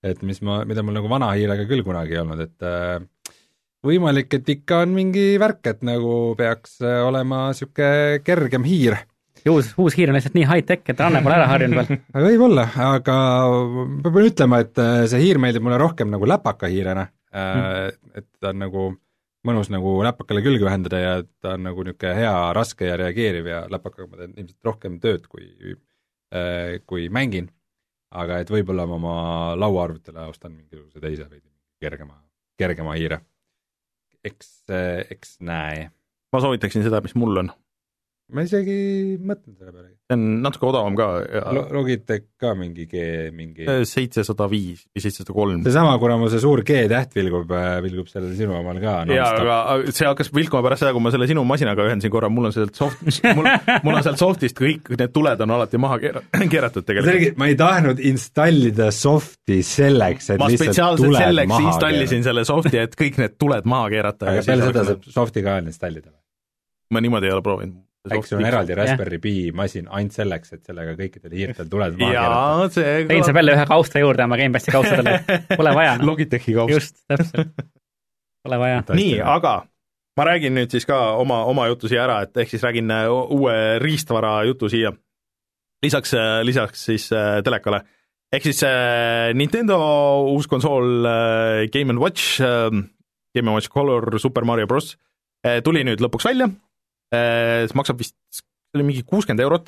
et mis ma, mida mul nagu vana hiirega küll kunagi ei olnud, et äh, võimalik, et ikka on mingi värk, et nagu peaks olema niisugune kergem hiir. Uus, uus hiir on lihtsalt nii high-tech, et Anne pole ära harjunud veel. Võib-olla, aga ma pean ütlema, et see hiir meeldib mulle rohkem nagu läpaka hiirena, mm. et ta on nagu mõnus nagu läpakale külge vähendada ja ta on nagu niisugune hea, raske ja reageeriv ja läpakaga ma teen ilmselt rohkem tööd, kui, kui mängin. Aga et võib-olla ma oma lauaarvutele ostan mingisuguse teise või kergema, kergema hiire. Eks, eks näe. Ma soovitaksin seda, mis mul on. Ma isegi mõtlen selle peale. See on natuke odavam ka. Ja... Logitech ka mingi G, mingi... seitsesada viis või seitsesada kolm. See sama, kuna mu see suur G-täht vilgub, vilgub selle sinu omal ka. Jaa, aga see hakkas vilkuma pärast seda, kui ma selle sinu masinaga ühendasin korra, mul on sealt soft, mul, mul on sealt softist kõik need tuled on alati maha keeratud tegelikult. Ma ei tahtnud installida softi selleks, et ma lihtsalt tuled maha keerata. Ma spetsiaalselt selleks installisin selle softi, et kõik need tuled maha keerata. Aga peale seda saab softi ka installida? Ma niimoodi ei ole proovinud. Äkki on eraldi Raspberry Pi masin ainult selleks, et sellega kõikidele hiirtel tuled maha keerata. Tein saab jälle ühe kausta juurde oma Gamepassi kaustadele. Pole vaja. No. Logitechi kaust. Just, täpselt. Pole vaja. Nii, aga ma räägin nüüd siis ka oma, oma jutu siia ära, et ehk siis räägin uue riistvara jutu siia. Lisaks, lisaks siis telekale. Ehk siis Nintendo uus konsool Game and Watch, Game and Watch Color Super Mario Bros. Tuli nüüd lõpuks välja. See maksab vist, see oli mingi kuuskümmend eurot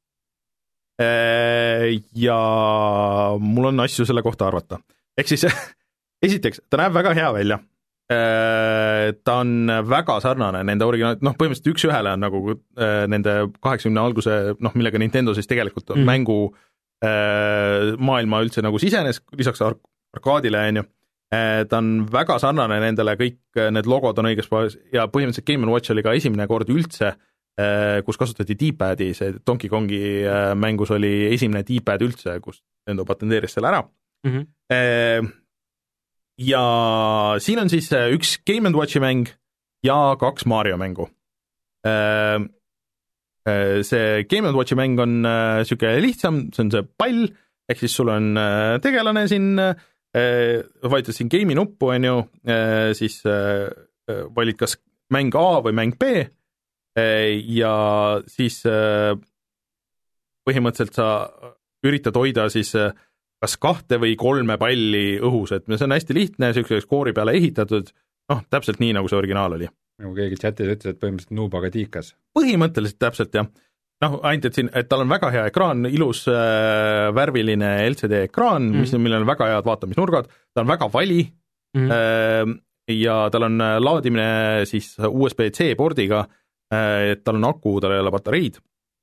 ja mul on asju selle kohta arvata. Ehk siis esiteks, ta näeb väga hea välja. Ta on väga sarnane nende originaal, noh põhimõtteliselt üks ühele on nagu nende kaheksakümne alguse, noh millega Nintendo siis tegelikult mm. mängu maailma üldse nagu sisenes, lisaks arkaadile on ju. Ta on väga sarnane nendele, kõik need logod on õiges paas ja põhimõtteliselt Game and Watch oli ka esimene kord üldse, kus kasutati D-padi, see Donkey Kongi mängus oli esimene D-pad üldse, kus Nintendo patenteeris selle ära. Mm-hmm. Ja siin on siis üks Game and Watchi mäng ja kaks Mario mängu. See Game and Watchi mäng on siuke lihtsam, see on see pall, ehk siis sul on tegelane siin, vajutad siin game'i nuppu, on ju, siis valid kas mäng A või mäng B ja siis põhimõtteliselt sa üritad hoida siis kas kahte või kolme palli õhus, et see on hästi lihtne, selliseks koori peale ehitatud, noh, täpselt nii, nagu see originaal oli. Nagu keegi chatis ütles, et põhimõtteliselt nuubaga tiikas. Põhimõtteliselt täpselt, jah. Noh, ainult, et siin, et tal on väga hea ekraan, ilus äh, värviline L C D ekraan, mm. mis on, millel on väga head vaatamisnurgad, ta on väga vali mm. äh, ja tal on laadimine siis U S B C pordiga, äh, et tal on aku, tal ei ole patareid.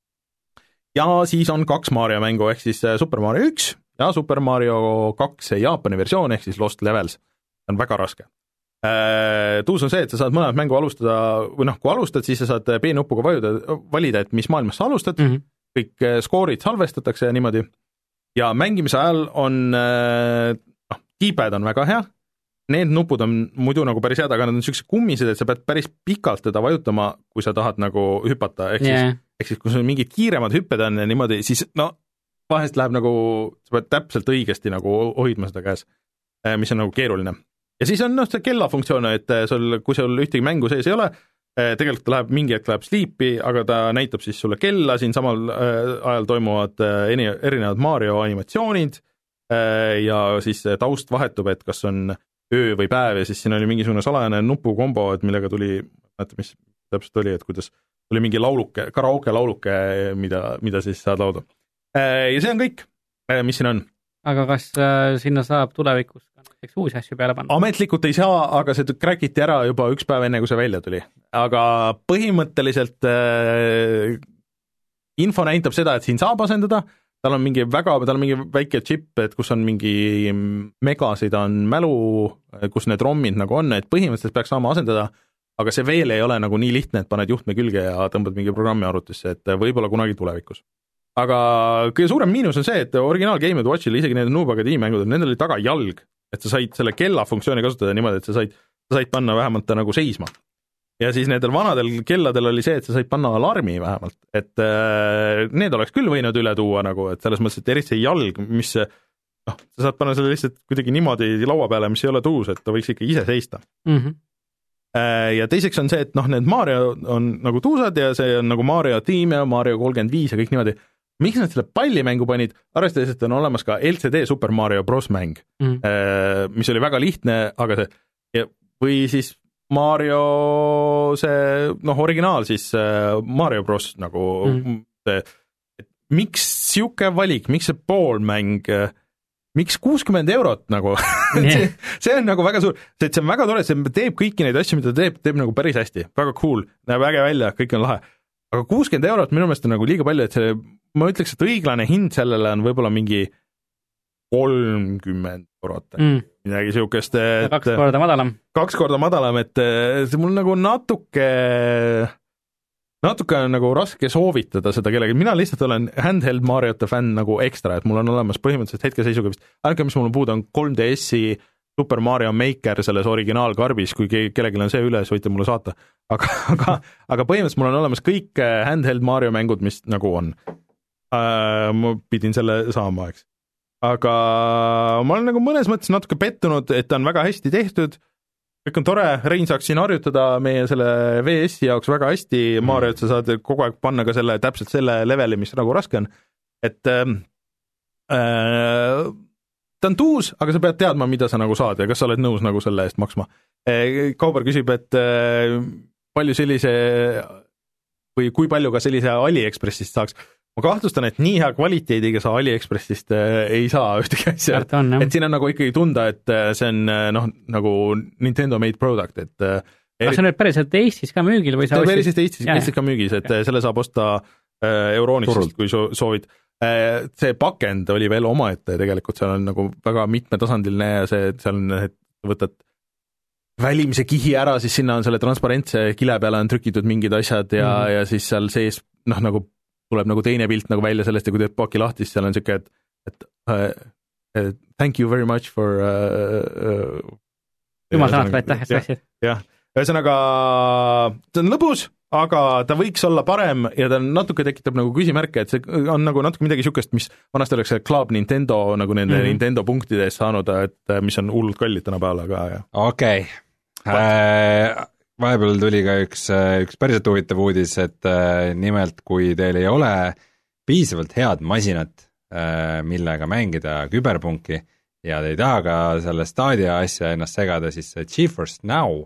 Ja siis on kaks Mario mängu, ehk siis Super Mario üks ja Super Mario kaks Jaapani versioon, ehk siis Lost Levels. See on väga raske. Tuus on see, et sa saad mõlemad mängu alustada, või noh, kui alustad, siis sa saad B-nupuga vajuda, valida, et mis maailmas sa alustad, mm-hmm. kõik skoorid salvestatakse ja niimoodi, ja mängimise ajal on, noh, D-pad on väga hea, need nupud on muidu nagu päris head, aga nad on sellised kummised, et sa pead päris pikalt teda vajutama, kui sa tahad nagu hüpata, ehk yeah. siis, ehk siis kui sul mingid kiiremad hüpped on ja niimoodi, siis no, vahest läheb nagu, sa pead täpselt õigesti nagu hoidma seda käes, mis on nagu keeruline. Ja siis on noh, see kella funktsioon, et sul, kui sul ühtegi mängu sees ei ole, tegelikult ta läheb, mingi hetk läheb sleepi, aga ta näitab siis sulle kella, siin samal ajal toimuvad erinevad Mario animatsioonid ja siis taust vahetub, et kas on öö või päev ja siis siin oli mingisugune salajane nupukombo, et millega tuli, näete, mis täpselt oli, et kuidas oli mingi lauluke, karaoke lauluke, mida, mida siis saad lauda. Ja see on kõik, mis siin on. Aga kas äh, sinna saab tulevikus ka näiteks uusi asju peale panna? Ametlikult ei saa, aga see kräkiti ära juba üks päev enne, kui see välja tuli. Aga põhimõtteliselt äh, info näitab seda, et siin saab asendada, tal on mingi väga, tal on mingi väike chip, et kus on mingi megasid on mälu, kus need rommid nagu on, et põhimõtteliselt peaks saama asendada, aga see veel ei ole nagu nii lihtne, et paned juhtme külge ja tõmbad mingi programmi arvutisse, et võib-olla kunagi tulevikus. Aga kõige suurem miinus on see, et originaal Game and Watchil, isegi need nuubaga tiimängud, nendel oli taga jalg, et sa said selle kella funktsiooni kasutada niimoodi, et sa said, sa said panna vähemalt ta nagu seisma. Ja siis nendel vanadel kelladel oli see, et sa said panna alarmi vähemalt, et äh, need oleks küll võinud üle tuua nagu, et selles mõttes, et eriti see jalg, mis noh, sa saad panna selle lihtsalt kuidagi niimoodi laua peale, mis ei ole tuus, et ta võiks ikka ise seista mm. -hmm. Ja teiseks on see, et noh, need Mario on nagu tuusad ja see on nagu Mario tiim ja Mario kolmkümmend viis ja kõik niimoodi. Miks nad selle pallimängu panid, arvestades, et on olemas ka L C D Super Mario Bros mäng mm., mis oli väga lihtne, aga see, ja, või siis Mario see, noh, originaal siis Mario Bros nagu mm. see, et miks siuke valik, miks see poolmäng, miks kuuskümmend eurot nagu see, see on nagu väga suur, see, see on väga tore, see teeb kõiki neid asju, mida ta teeb, teeb nagu päris hästi, väga cool, näeb äge välja, kõik on lahe. Aga kuuskümmend eurot minu meelest on nagu liiga palju, et see, ma ütleks, et õiglane hind sellele on võib-olla mingi kolmkümmend eurot mm., midagi siukest. kaks korda madalam. kaks korda madalam, et see mul nagu natuke natuke on nagu raske soovitada seda kellegi, mina lihtsalt olen handheld Mariote fänn nagu ekstra, et mul on olemas põhimõtteliselt hetkeseisuga vist, ainuke, mis mul on puudu, on kolm D S-i Super Mario Maker selles originaalkarbis, kui kellelgi on see üles, võite mulle saata, aga, aga, aga põhimõtteliselt mul on olemas kõik handheld Mario mängud, mis nagu on. Äh, ma pidin selle saama, eks. Aga ma olen nagu mõnes mõttes natuke pettunud, et ta on väga hästi tehtud, kõik on tore, Rein saaks siin harjutada meie selle V S-i jaoks väga hästi, Mario, et sa saad kogu aeg panna ka selle, täpselt selle leveli, mis nagu raske on, et äh, ta on tuus, aga sa pead teadma, mida sa nagu saad ja kas sa oled nõus nagu selle eest maksma. Kauber küsib, et äh, palju sellise või kui palju ka sellise AliExpressist saaks. Ma kahtlustan, et nii hea kvaliteediga sa AliExpressist äh, ei saa ühtegi asja, et, et siin on nagu ikkagi tunda, et see on noh, nagu Nintendo made product, et äh, aga see on nüüd päriselt Eestis ka müügil või sa ostid? Päriselt Eestis, Eestis ka müügis, et ja. Selle saab osta äh, Euronixist, kui soovid. Äh, see pakend oli veel omaette, tegelikult seal on nagu väga mitmetasandiline ja see, seal on, et võtad välimise kihi ära, siis sinna on selle transparentse kile peale on trükitud mingid asjad ja, mm. ja siis seal sees, noh, nagu tuleb nagu teine pilt nagu välja sellest ja kui teed paki lahti, siis seal on siuke, et, et uh, uh, thank you very much for uh, uh, jumal sõnad, aitäh, et läksid. jah, ühesõnaga see on lõbus, aga ta võiks olla parem ja ta natuke tekitab nagu küsimärke, et see on nagu natuke midagi siukest, mis vanasti oleks Club Nintendo nagu nende mm-hmm. Nintendo punktide eest saanud, et mis on hullult kallid tänapäeval, aga jah. Okei okay. äh, vahepeal tuli ka üks, üks päriselt huvitav uudis, et äh, nimelt kui teil ei ole piisavalt head masinat, äh, millega mängida küberpunki ja te ei taha ka selle Stadia asja ennast segada, siis GeForce Now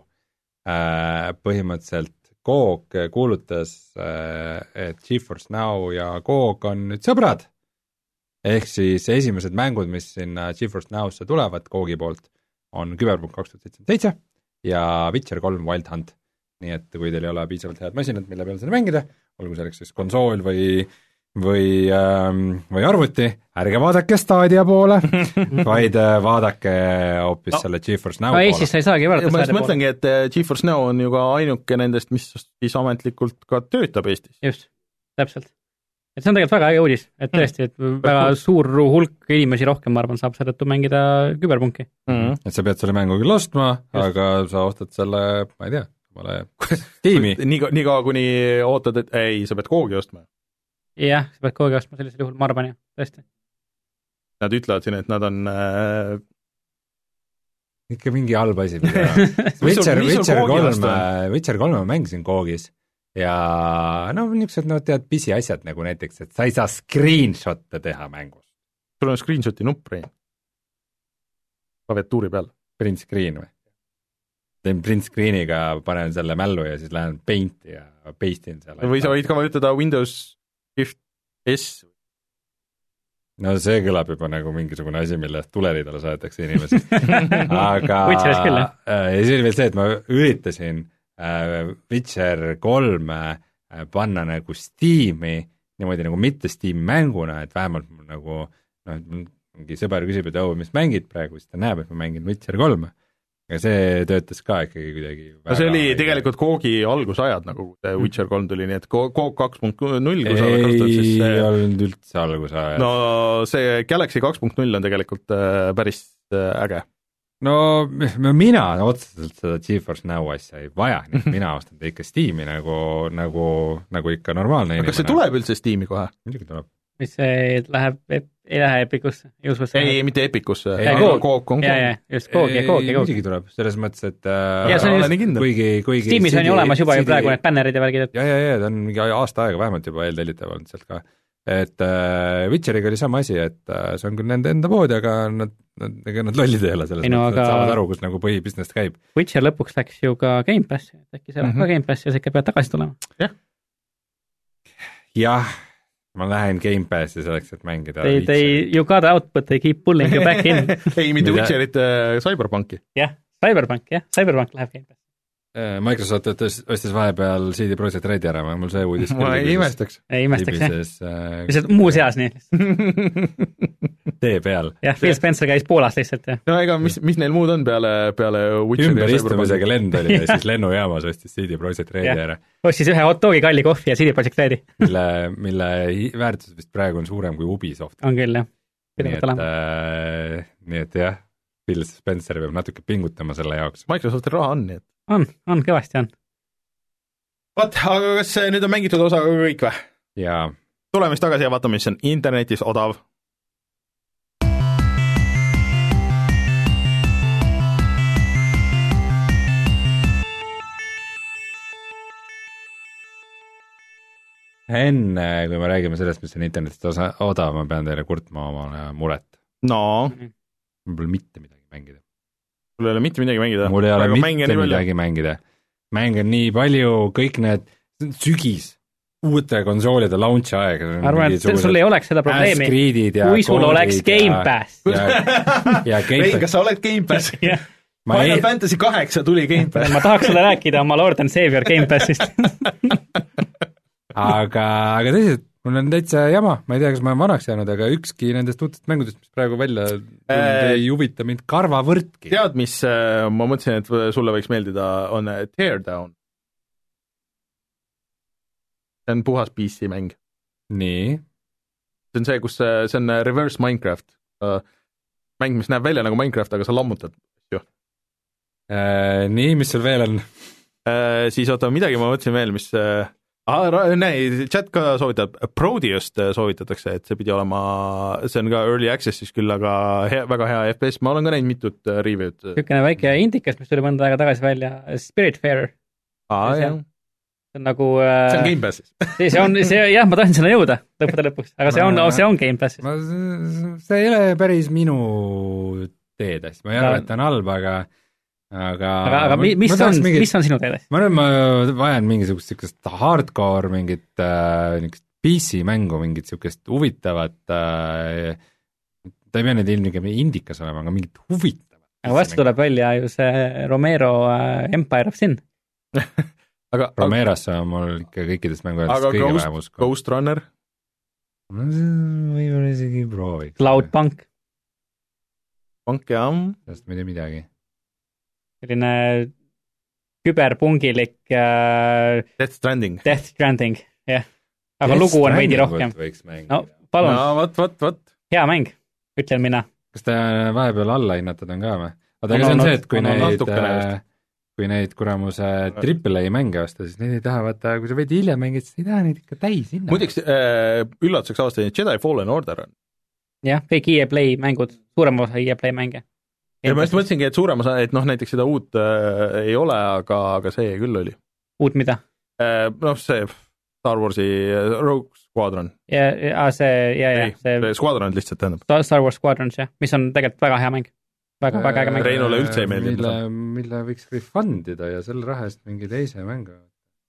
äh, põhimõtteliselt G O G kuulutas, äh, et GeForce Now ja G O G on nüüd sõbrad. Ehk siis esimesed mängud, mis sinna GeForce Now'sse tulevad G O G-i poolt, on Küberpunk kaks tuhat seitsekümmend seitse ja Witcher kolm Wild Hunt. Nii et kui teil ei ole piisavalt head masinad, mille peal seda mängida, olgu selleks siis konsool või, või, ähm, või arvuti, ärge vaadake Stadia poole, vaid vaadake hoopis no. selle GeForce Now no, poole. Eestis sa ei saagi vaadata ma just mõtlengi, et GeForce Now on ju ka ainuke nendest, mis siis ametlikult ka töötab Eestis. Just, täpselt. Et see on tegelikult väga äge uudis, et tõesti, et väga suur hulk inimesi rohkem, ma arvan, saab seetõttu mängida küberpunki. Mm-hmm. Et sa pead selle mängu küll ostma, aga sa ostad selle, ma ei tea, vale tiimi. nii, nii kaua, kuni ootad, et ei, sa pead G O G-i ostma. Jah, sa pead G O G-i ostma sellisel juhul, ma arvan, jah, tõesti. Nad ütlevad siin, et nad on äh... ikka mingi halb asi. Witcher, Witcher kolm, Witcher kolm ma mängisin G O G-is. Ja no niisugused, no tead, pisi asjad nagu näiteks, et sa ei saa screenshot'e teha mängus. Sul on screenshot'i nupp, klaviatuuri peal. Print screen või? Teen print screeniga, panen selle mällu ja siis lähen paint'i ja paste'in seal. Või sa võid ka vajutada Windows Shift S. No see kõlab juba nagu mingisugune asi, millest tuleridele saadetakse inimesi. Aga ja see oli veel see, et ma üritasin Uh, Witcher kolm uh, panna nagu Steam'i, niimoodi nagu mitte Steam mänguna, et vähemalt mul nagu noh, mingi sõber küsib, et oh, mis mängid praegu, siis ta näeb, et ma mängin Witcher kolm. Ja see töötas ka ikkagi kuidagi väga... No see oli tegelikult G O G-i algusajad, nagu see Witcher kolm tuli, nii et G O G kaks punkt null, kui sa oled kasutanud, siis see... Ei olnud üldse algusajad. No see Galaxy kaks punkt null on tegelikult äh, päris äh, äge. No mina otseselt seda GeForce Now asja ei vaja, nii mina ostan ikka Steam'i nagu, nagu, nagu ikka normaalne inimene. Kas see tuleb üldse Steam'i kohe? Muidugi tuleb. mis see läheb, ei lähe Epikusse, ei ususse. ei, mitte Epikusse. Koog on ja, ja, just Koog ja Koog ja Koog. Muidugi tuleb, selles mõttes, et ja, see on just, kuigi, kuigi Steamis on ju olemas juba ju praegu need bännerid ja värgid. Ja, ja, ja, ta on mingi aasta aega vähemalt juba eeltellitav olnud sealt ka. Et äh, Witcheriga oli sama asi, et äh, see on küll nende enda pood, aga nad, nad, ega nad lollid ei ole selles, no, mõttes, aga... nad saavad aru, kus nagu põhibusiness käib. Witcher lõpuks läks ju ka Game Passi, et äkki see läheb mm -hmm. ka Game Passi ja see ikka peab tagasi tulema. jah, jah, ma lähen Game Passi selleks, et mängida They, they, you got out, but they keep pulling you back in. ei, mitte Witcherit, äh, Cyberpunki. jah, Cyberpunk, jah, Cyberpunk läheb Game Passi. Microsoft ostis, ostis vahepeal C D Projekt Redi ära, mul see uudis ma ei imestaks. ei imestaks, jah. Äh, lihtsalt muuseas nii. tee peal. jah, Phil Spencer käis Poolas lihtsalt, jah. no ega mis, mis neil muud on peale, peale Witcheri ümber istumisega lend oli ja siis lennujaamas ostis C D Projekt Redi ära. ostis ühe hot dogi, kalli kohvi ja C D Projekt Redi. mille, mille väärtus vist praegu on suurem kui Ubisoft. on küll, jah. nii et, äh, nii et jah, Phil Spencer peab natuke pingutama selle jaoks. Microsoftil raha on, nii et on, on, kõvasti on. Vat, aga kas nüüd on mängitud osa kõik või? jaa. tuleme siis tagasi ja vaatame, mis on internetis odav. Enne, kui me räägime sellest, mis on internetis osa, odav, ma pean teile kurtma oma muret. no? mul pole mitte midagi mängida. Mul ei ole mitte midagi mängida. Mul ei ole Praegu mitte midagi mängida. Mäng on nii palju, kõik need sügis, uute konsoolide launch aeg. arvan, et sul ei oleks seda probleemi, kui sul oleks Game Pass. ja, ja Game Pass. kas sa oled Game Pass? Final ei... Fantasy kaheksa tuli Game Pass. ma tahaks sulle rääkida oma Lord and Savior Game Passist. aga, aga teised, mul on täitsa jama, ma ei tea, kas ma olen vanaks jäänud, aga ükski nendest uutest mängudest, mis praegu välja äh, ei huvita mind karvavõrdki. Tead, mis äh, ma mõtlesin, et sulle võiks meeldida, on Teardown. See on puhas P C mäng. Nii? See on see, kus see on reverse Minecraft. Mäng, mis näeb välja nagu Minecraft, aga sa lammutad. Äh, nii, mis sul veel on? Äh, siis oota, midagi ma mõtlesin veel, mis... Äh, Ah, näe, chat ka soovitab, Proteust soovitatakse, et see pidi olema, see on ka early access'is küll, aga hea, väga hea F P S, ma olen ka näinud mitut review'd. Niisugune väike indikas, mis tuli mõnda aega tagasi välja, Spiritfarer. Aa, jah. See on nagu... See on Game Passis. see on, see, jah, ma tahan sinna jõuda lõppude lõpuks, aga see on, see on Game Passis. See ei ole päris minu teedest, ma ei arva, et ta on halb, aga aga aga, aga mis, mis on, mingit, mis on sinu teedes? ma arvan, ma vajan mingisugust niisugust hardcore mingit äh, niisugust P C mängu, mingit niisugust huvitavat äh, ta ei pea nüüd ilmselt indikas olema, aga mingit huvitavat. aga vastu tuleb välja ju see Romero äh, Empire of Sin. aga Romerosse on mul ikka kõikidest mängujatest kõige Ghost, vähem usku. Ghost Runner? Võib-olla isegi prooviks. Cloudpunk? Punk, jah. Sellest ma ei tea midagi. selline küberpungilik äh, Death Stranding. Death Stranding, jah. aga Death lugu on veidi rohkem. No, palun. No, võt, võt, võt. Hea mäng, ütlen mina. Kas ta vahepeal alla hinnatud on ka või? Oota, aga see on see, et kui on neid, kui neid kuramuse triple A mänge osta, siis neid ei taha, vaata, kui sa veidi hiljem mängid, siis ei taha neid ikka täis hinna. Muideks äh, üllatuseks aastani Jedi Fallen Order on. jah, kõik E A Play mängud, suurem osa E A Play mänge. ja ma just mõtlesingi, et suurem osa, et noh, näiteks seda uut äh, ei ole, aga, aga see küll oli. Uut mida? Äh, noh, see Star Warsi Rogue Squadron. ja, ja see, ja, ja ei, see Squadron lihtsalt tähendab. Star Wars Squadrons, jah, mis on tegelikult väga hea mäng. väga, väga äge mäng. Reinule üldse ei meeldi. Mille, mille võiks refundida ja selle raha eest mingi teise mängu.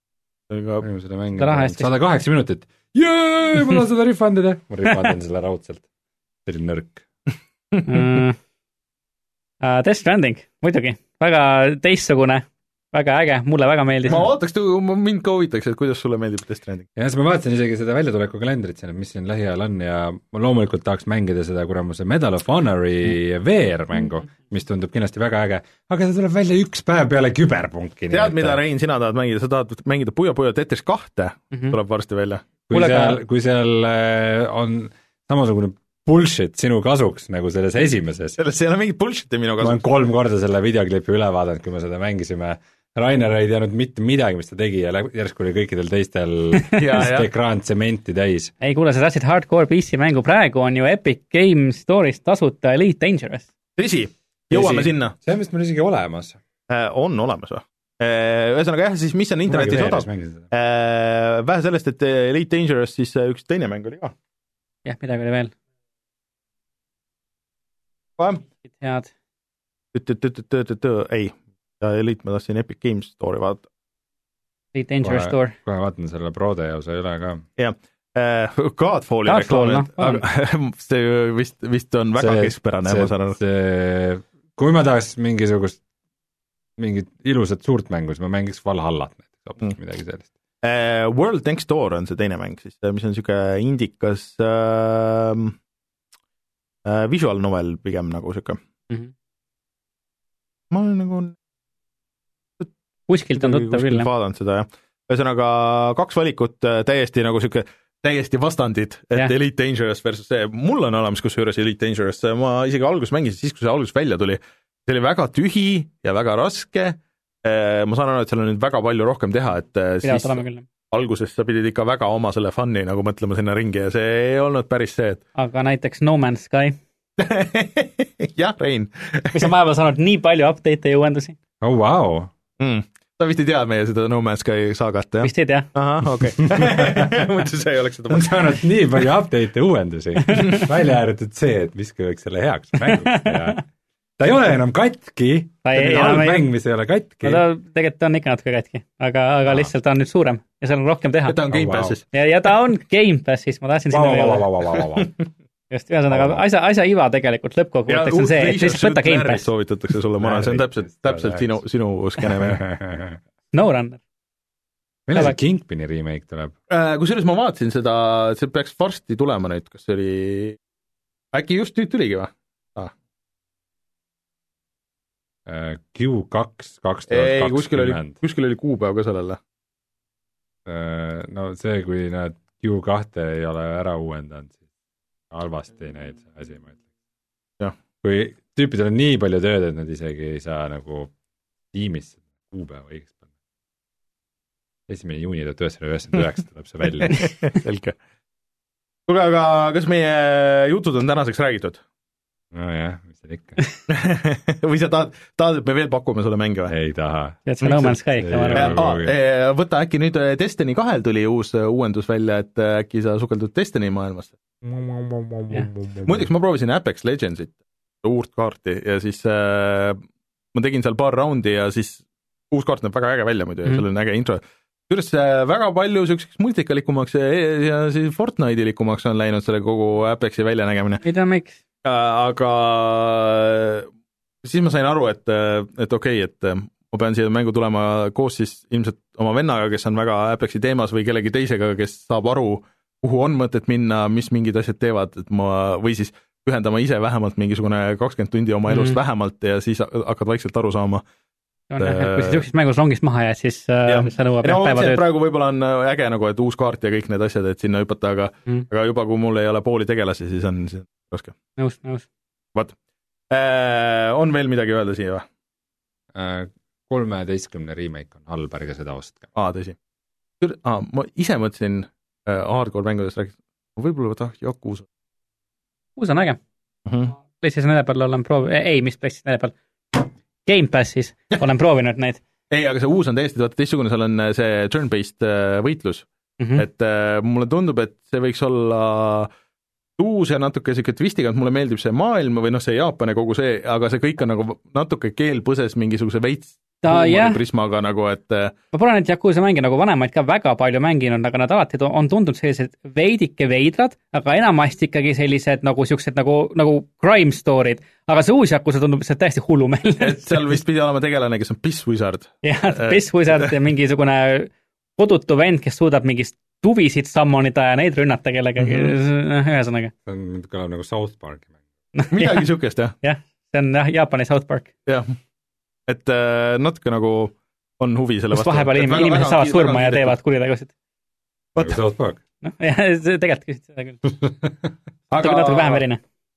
seda mängida. sada kaheksa minutit. Jee, ma tahan seda refundida. Ma refundin selle raudselt. See oli nõrk. mm. Uh, Death Stranding, muidugi, väga teistsugune, väga äge, mulle väga meeldis. ma ootaks, mind ka huvitaks, et kuidas sulle meeldib Death Stranding. ja siis ma vaatasin isegi seda väljatuleku kalendrit siin, et mis siin lähiajal on ja ma loomulikult tahaks mängida seda kuramuse Medal of Honori V R-mängu, mis tundub kindlasti väga äge, aga ta tuleb välja üks päev peale küberpunki. Tead, mida, Rein, sina tahad mängida? Sa tahad mängida Puyo Puyo Tetris kahte, mm -hmm. tuleb varsti välja. kui Kuule seal, kui seal on samasugune bullshit sinu kasuks, nagu selles esimeses. Selles ei ole mingit bullshit'i minu kasuks. ma olen kolm korda selle videoklipi üle vaadanud, kui me seda mängisime Rainer ei teadnud mitte midagi, mis ta tegi ja järsku oli kõikidel teistel ekraan tsementi täis. ei kuule, sa tahtsid hardcore P C mängu, praegu on ju Epic Games Store'ist tasuta Elite Dangerous. Tõsi, jõuame Tõsi. sinna. see on vist meil isegi olemas. Äh, on olemas või? Äh, ühesõnaga jah, siis mis on internetis odav? Äh, vähe sellest, et Elite Dangerous siis üks teine mäng oli ka. jah, midagi oli veel. head. ei, ja Elite ma tahtsin Epic Games Store'i vaadata. Elite Dangerous Store. kohe vaatan selle Prode ja see üle ka. jah, Godfalli reklaamid, aga see vist, vist on väga see, keskpärane, ma saan aru. Kui ma tahaks mingisugust, mingit ilusat suurt mängu, siis ma mängiks Valhallat näiteks, hoopis mm. midagi sellist. Uh, World Next Door on see teine mäng, siis, mis on niisugune indikas uh, uh, visual novel pigem nagu niisugune. Mm-hmm. ma olen nagu kuskilt on tuttav küll, jah. vaadanud seda, jah. Ühesõnaga kaks valikut täiesti nagu siuke, täiesti vastandid, et yeah. Elite Dangerous versus see, mul on olemas kusjuures Elite Dangerous, ma isegi alguses mängisin, siis kui see alguses välja tuli, see oli väga tühi ja väga raske, ma saan aru, et seal on nüüd väga palju rohkem teha, et Pidavad siis alguses sa pidid ikka väga oma selle fun'i nagu mõtlema sinna ringi ja see ei olnud päris see, et aga näiteks No Man's Sky jah, Rein mis on vahepeal saanud nii palju update'e ja uuendusi. Oh, wow. Mm. Ta vist ei tea meie seda No Man's Sky saagat, jah? Vist ei tea. Ahah, okei. Okay. Mõtlesin, see ei oleks seda. On saanud nii palju update'e uuendusi. Välja ääretud see, et miski võiks selle heaks mänguks ja ta ei ole enam katki. Ta ei ole mäng, mis ei ole katki. No ta tegelikult on ikka natuke katki, aga, aga ah. lihtsalt ta on nüüd suurem ja seal on rohkem teha. Ja ta on Game Passis. Oh, wow. ja, ja ta on Game Passis, ma tahtsin sinna wow, wow, wow, wow, wow. just, ühesõnaga, asja, asja iva tegelikult lõppkokkuvõtteks on see, et lihtsalt võtta Game Pass. Soovitatakse sulle, ma arvan, see on täpselt, täpselt sinu, sinu skene mäng. SnowRunner. Millal see Kingpini remake tuleb? Kusjuures ma vaatasin seda, see peaks varsti tulema nüüd, kas see oli, äkki just nüüd tuligi või? Ah. Q kaks kaks tuhat kakskümmend. Ei, kuskil oli, kuskil oli kuupäev ka sellele. No see, kui nad Q kahte ei ole ära uuendanud, halvasti neid asi, ma ütleks. Kui tüüpidel on nii palju tööd, et nad isegi ei saa nagu tiimis kuupäeva õigeks panna. esimene juuni tuhat üheksasada üheksakümmend üheksa tuleb see välja. Selge. Kuule, aga kas meie jutud on tänaseks räägitud? No jah, mis see ikka. Või sa tahad, tahad, et me veel pakume sulle mänge või? Ei taha. Tead see No Man's Sky ikka? Võta, äkki nüüd Destiny kahel tuli uus uuendus välja, et äkki sa sukeldud Destiny maailmast. Muideks ma proovisin Apex Legendsit, uurt kaarti, ja siis äh, ma tegin seal paar raundi ja siis uus kaart näeb väga äge välja muidu ja mm. seal on äge intro. Kuidas väga palju selliseks multikalikumaks ja, ja siis Fortnite'ilikumaks on läinud selle kogu Apexi väljanägemine. Mida miks? Aga siis ma sain aru, et, et okei, okay, et ma pean siia mängu tulema koos siis ilmselt oma vennaga, kes on väga Apexi teemas või kellegi teisega, kes saab aru, kuhu on mõtet minna, mis mingid asjad teevad, et ma, või siis ühendama ise vähemalt mingisugune kakskümmend tundi oma elust mm. vähemalt ja siis hakkad vaikselt aru saama. On, et, kui sa niisugusest mängus rongist maha jääd, siis ja. see nõuab no, päeva tööd. Praegu võib-olla on äge nagu, et uus kaart ja kõik need asjad, et sinna hüpata, aga, mm. aga juba kui mul ei ole pooli tegelasi, siis on see raske. Nõus, nõus. Vaat. Äh, on veel midagi öelda siia või? Äh, kolmeteistkümne remake on halb, ärge seda ostke. Aa, tõsi. Aa, ma ise mõtlesin äh, hardcore mängudest rääkida. Võib-olla võtta Jakuus. Uus on äge. Mm-hmm. PlayStation neli peal olen proovi... Ei, mis PlayStation neli peal? Game Passis olen proovinud neid. Ei, aga see uus on täiesti teistsugune, seal on see turn-based võitlus. Mm-hmm. Et äh, mulle tundub, et see võiks olla uus ja natuke siuke twistiga, et mulle meeldib see maailm või noh, see Jaapan ja kogu see, aga see kõik on nagu natuke keelpõses mingisuguse veits ta, yeah. prismaga nagu, et ma pole neid Yakuza mänge nagu vanemaid ka väga palju mänginud, aga nad alati on tundunud sellised veidike veidrad, aga enamasti ikkagi sellised nagu siuksed nagu, nagu crime story'd, aga see uus Yakuza tundub see täiesti hullumeel. Et seal vist pidi olema tegelane, kes on Piss Wizard. jah, Piss Wizard ja mingisugune kodutu vend, kes suudab mingist tuvisid sammonida ja neid rünnata kellega, mm-hmm. ühesõnaga. See on, kõlab nagu South Park. Midagi siukest, jah. jah, see on jah, Jaapani South Park. jah, et äh, natuke nagu on huvi selle vastu. Vahepeal inimesed, inimesed saavad surma ja teevad kuritegusid. Nagu South Park. noh, jah, tegelikult küsid seda küll. natuke, natuke vähem verine.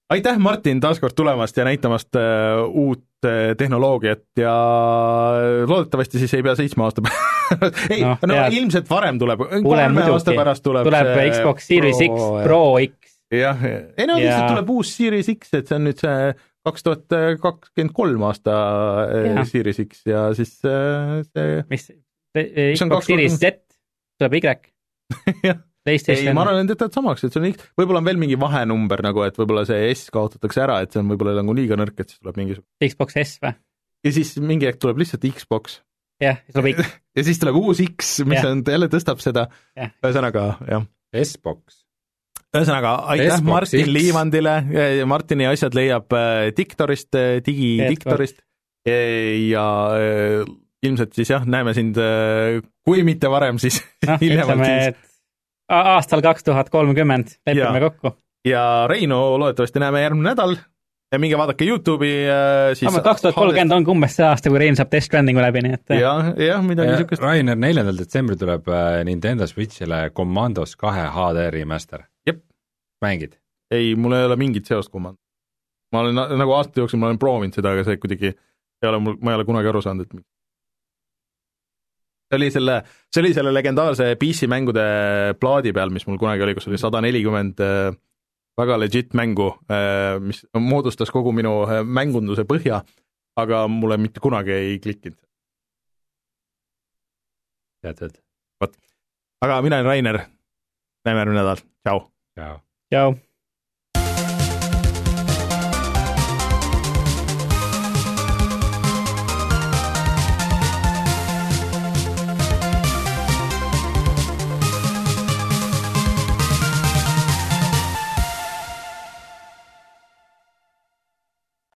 aitäh, Martin, taaskord tulemast ja näitamast uh, uut uh, tehnoloogiat ja loodetavasti siis ei pea seitsme aasta pärast ei, no, no tead. Ilmselt varem tuleb, kolme aasta pärast tuleb tuleb see Xbox Series X, Pro X. Jah, ei no lihtsalt ja... tuleb uus Series X, et see on nüüd see kaks tuhat kakskümmend kolm aasta ja. Series X ja siis uh, see mis, Xbox Series Z tuleb Y jah. ei, ma arvan, et jätavad samaks, et see on X, võib-olla on veel mingi vahenumber nagu, et võib-olla see S kaotatakse ära, et see on võib-olla nagu liiga nõrk, et siis tuleb mingi Xbox S või? Ja siis mingi aeg tuleb lihtsalt Xbox. Jah, tuleb X. ja siis tuleb uus X, mis ja. on, jälle tõstab seda. Ühesõnaga, jah. S-box. Ühesõnaga, aitäh Martin X. Liivandile, Martini asjad leiab Diktorist, Digi-Diktorist ja ilmselt siis jah, näeme sind, kui mitte varem, siis no, hiljemalt siis aastal kaks tuhat kolmkümmend lepime ja. kokku. Ja Reinu loodetavasti näeme järgmine nädal ja minge vaadake YouTube'i siis kaks tuhat kolmkümmend on umbes see aasta, kui Rein saab Death Strandingu läbi, nii et ja, ja midagi niisugust. Rainer, neljandal detsembril tuleb Nintendo Switchile Commandos kahe H D remaster. Jep. Mängid? Ei, mul ei ole mingit seost Command. Ma olen nagu aasta jooksul, ma olen proovinud seda, aga see kuidagi ei ole mul, ma ei ole kunagi aru saanud, et see oli selle, see oli selle legendaarse P C mängude plaadi peal, mis mul kunagi oli, kus oli sada nelikümmend väga legit mängu, mis moodustas kogu minu mängunduse põhja, aga mulle mitte kunagi ei klikkinud. Tead, et. Võt. Aga mina olen Rainer, näeme järgmine nädal, tšau. Tšau. Tšau.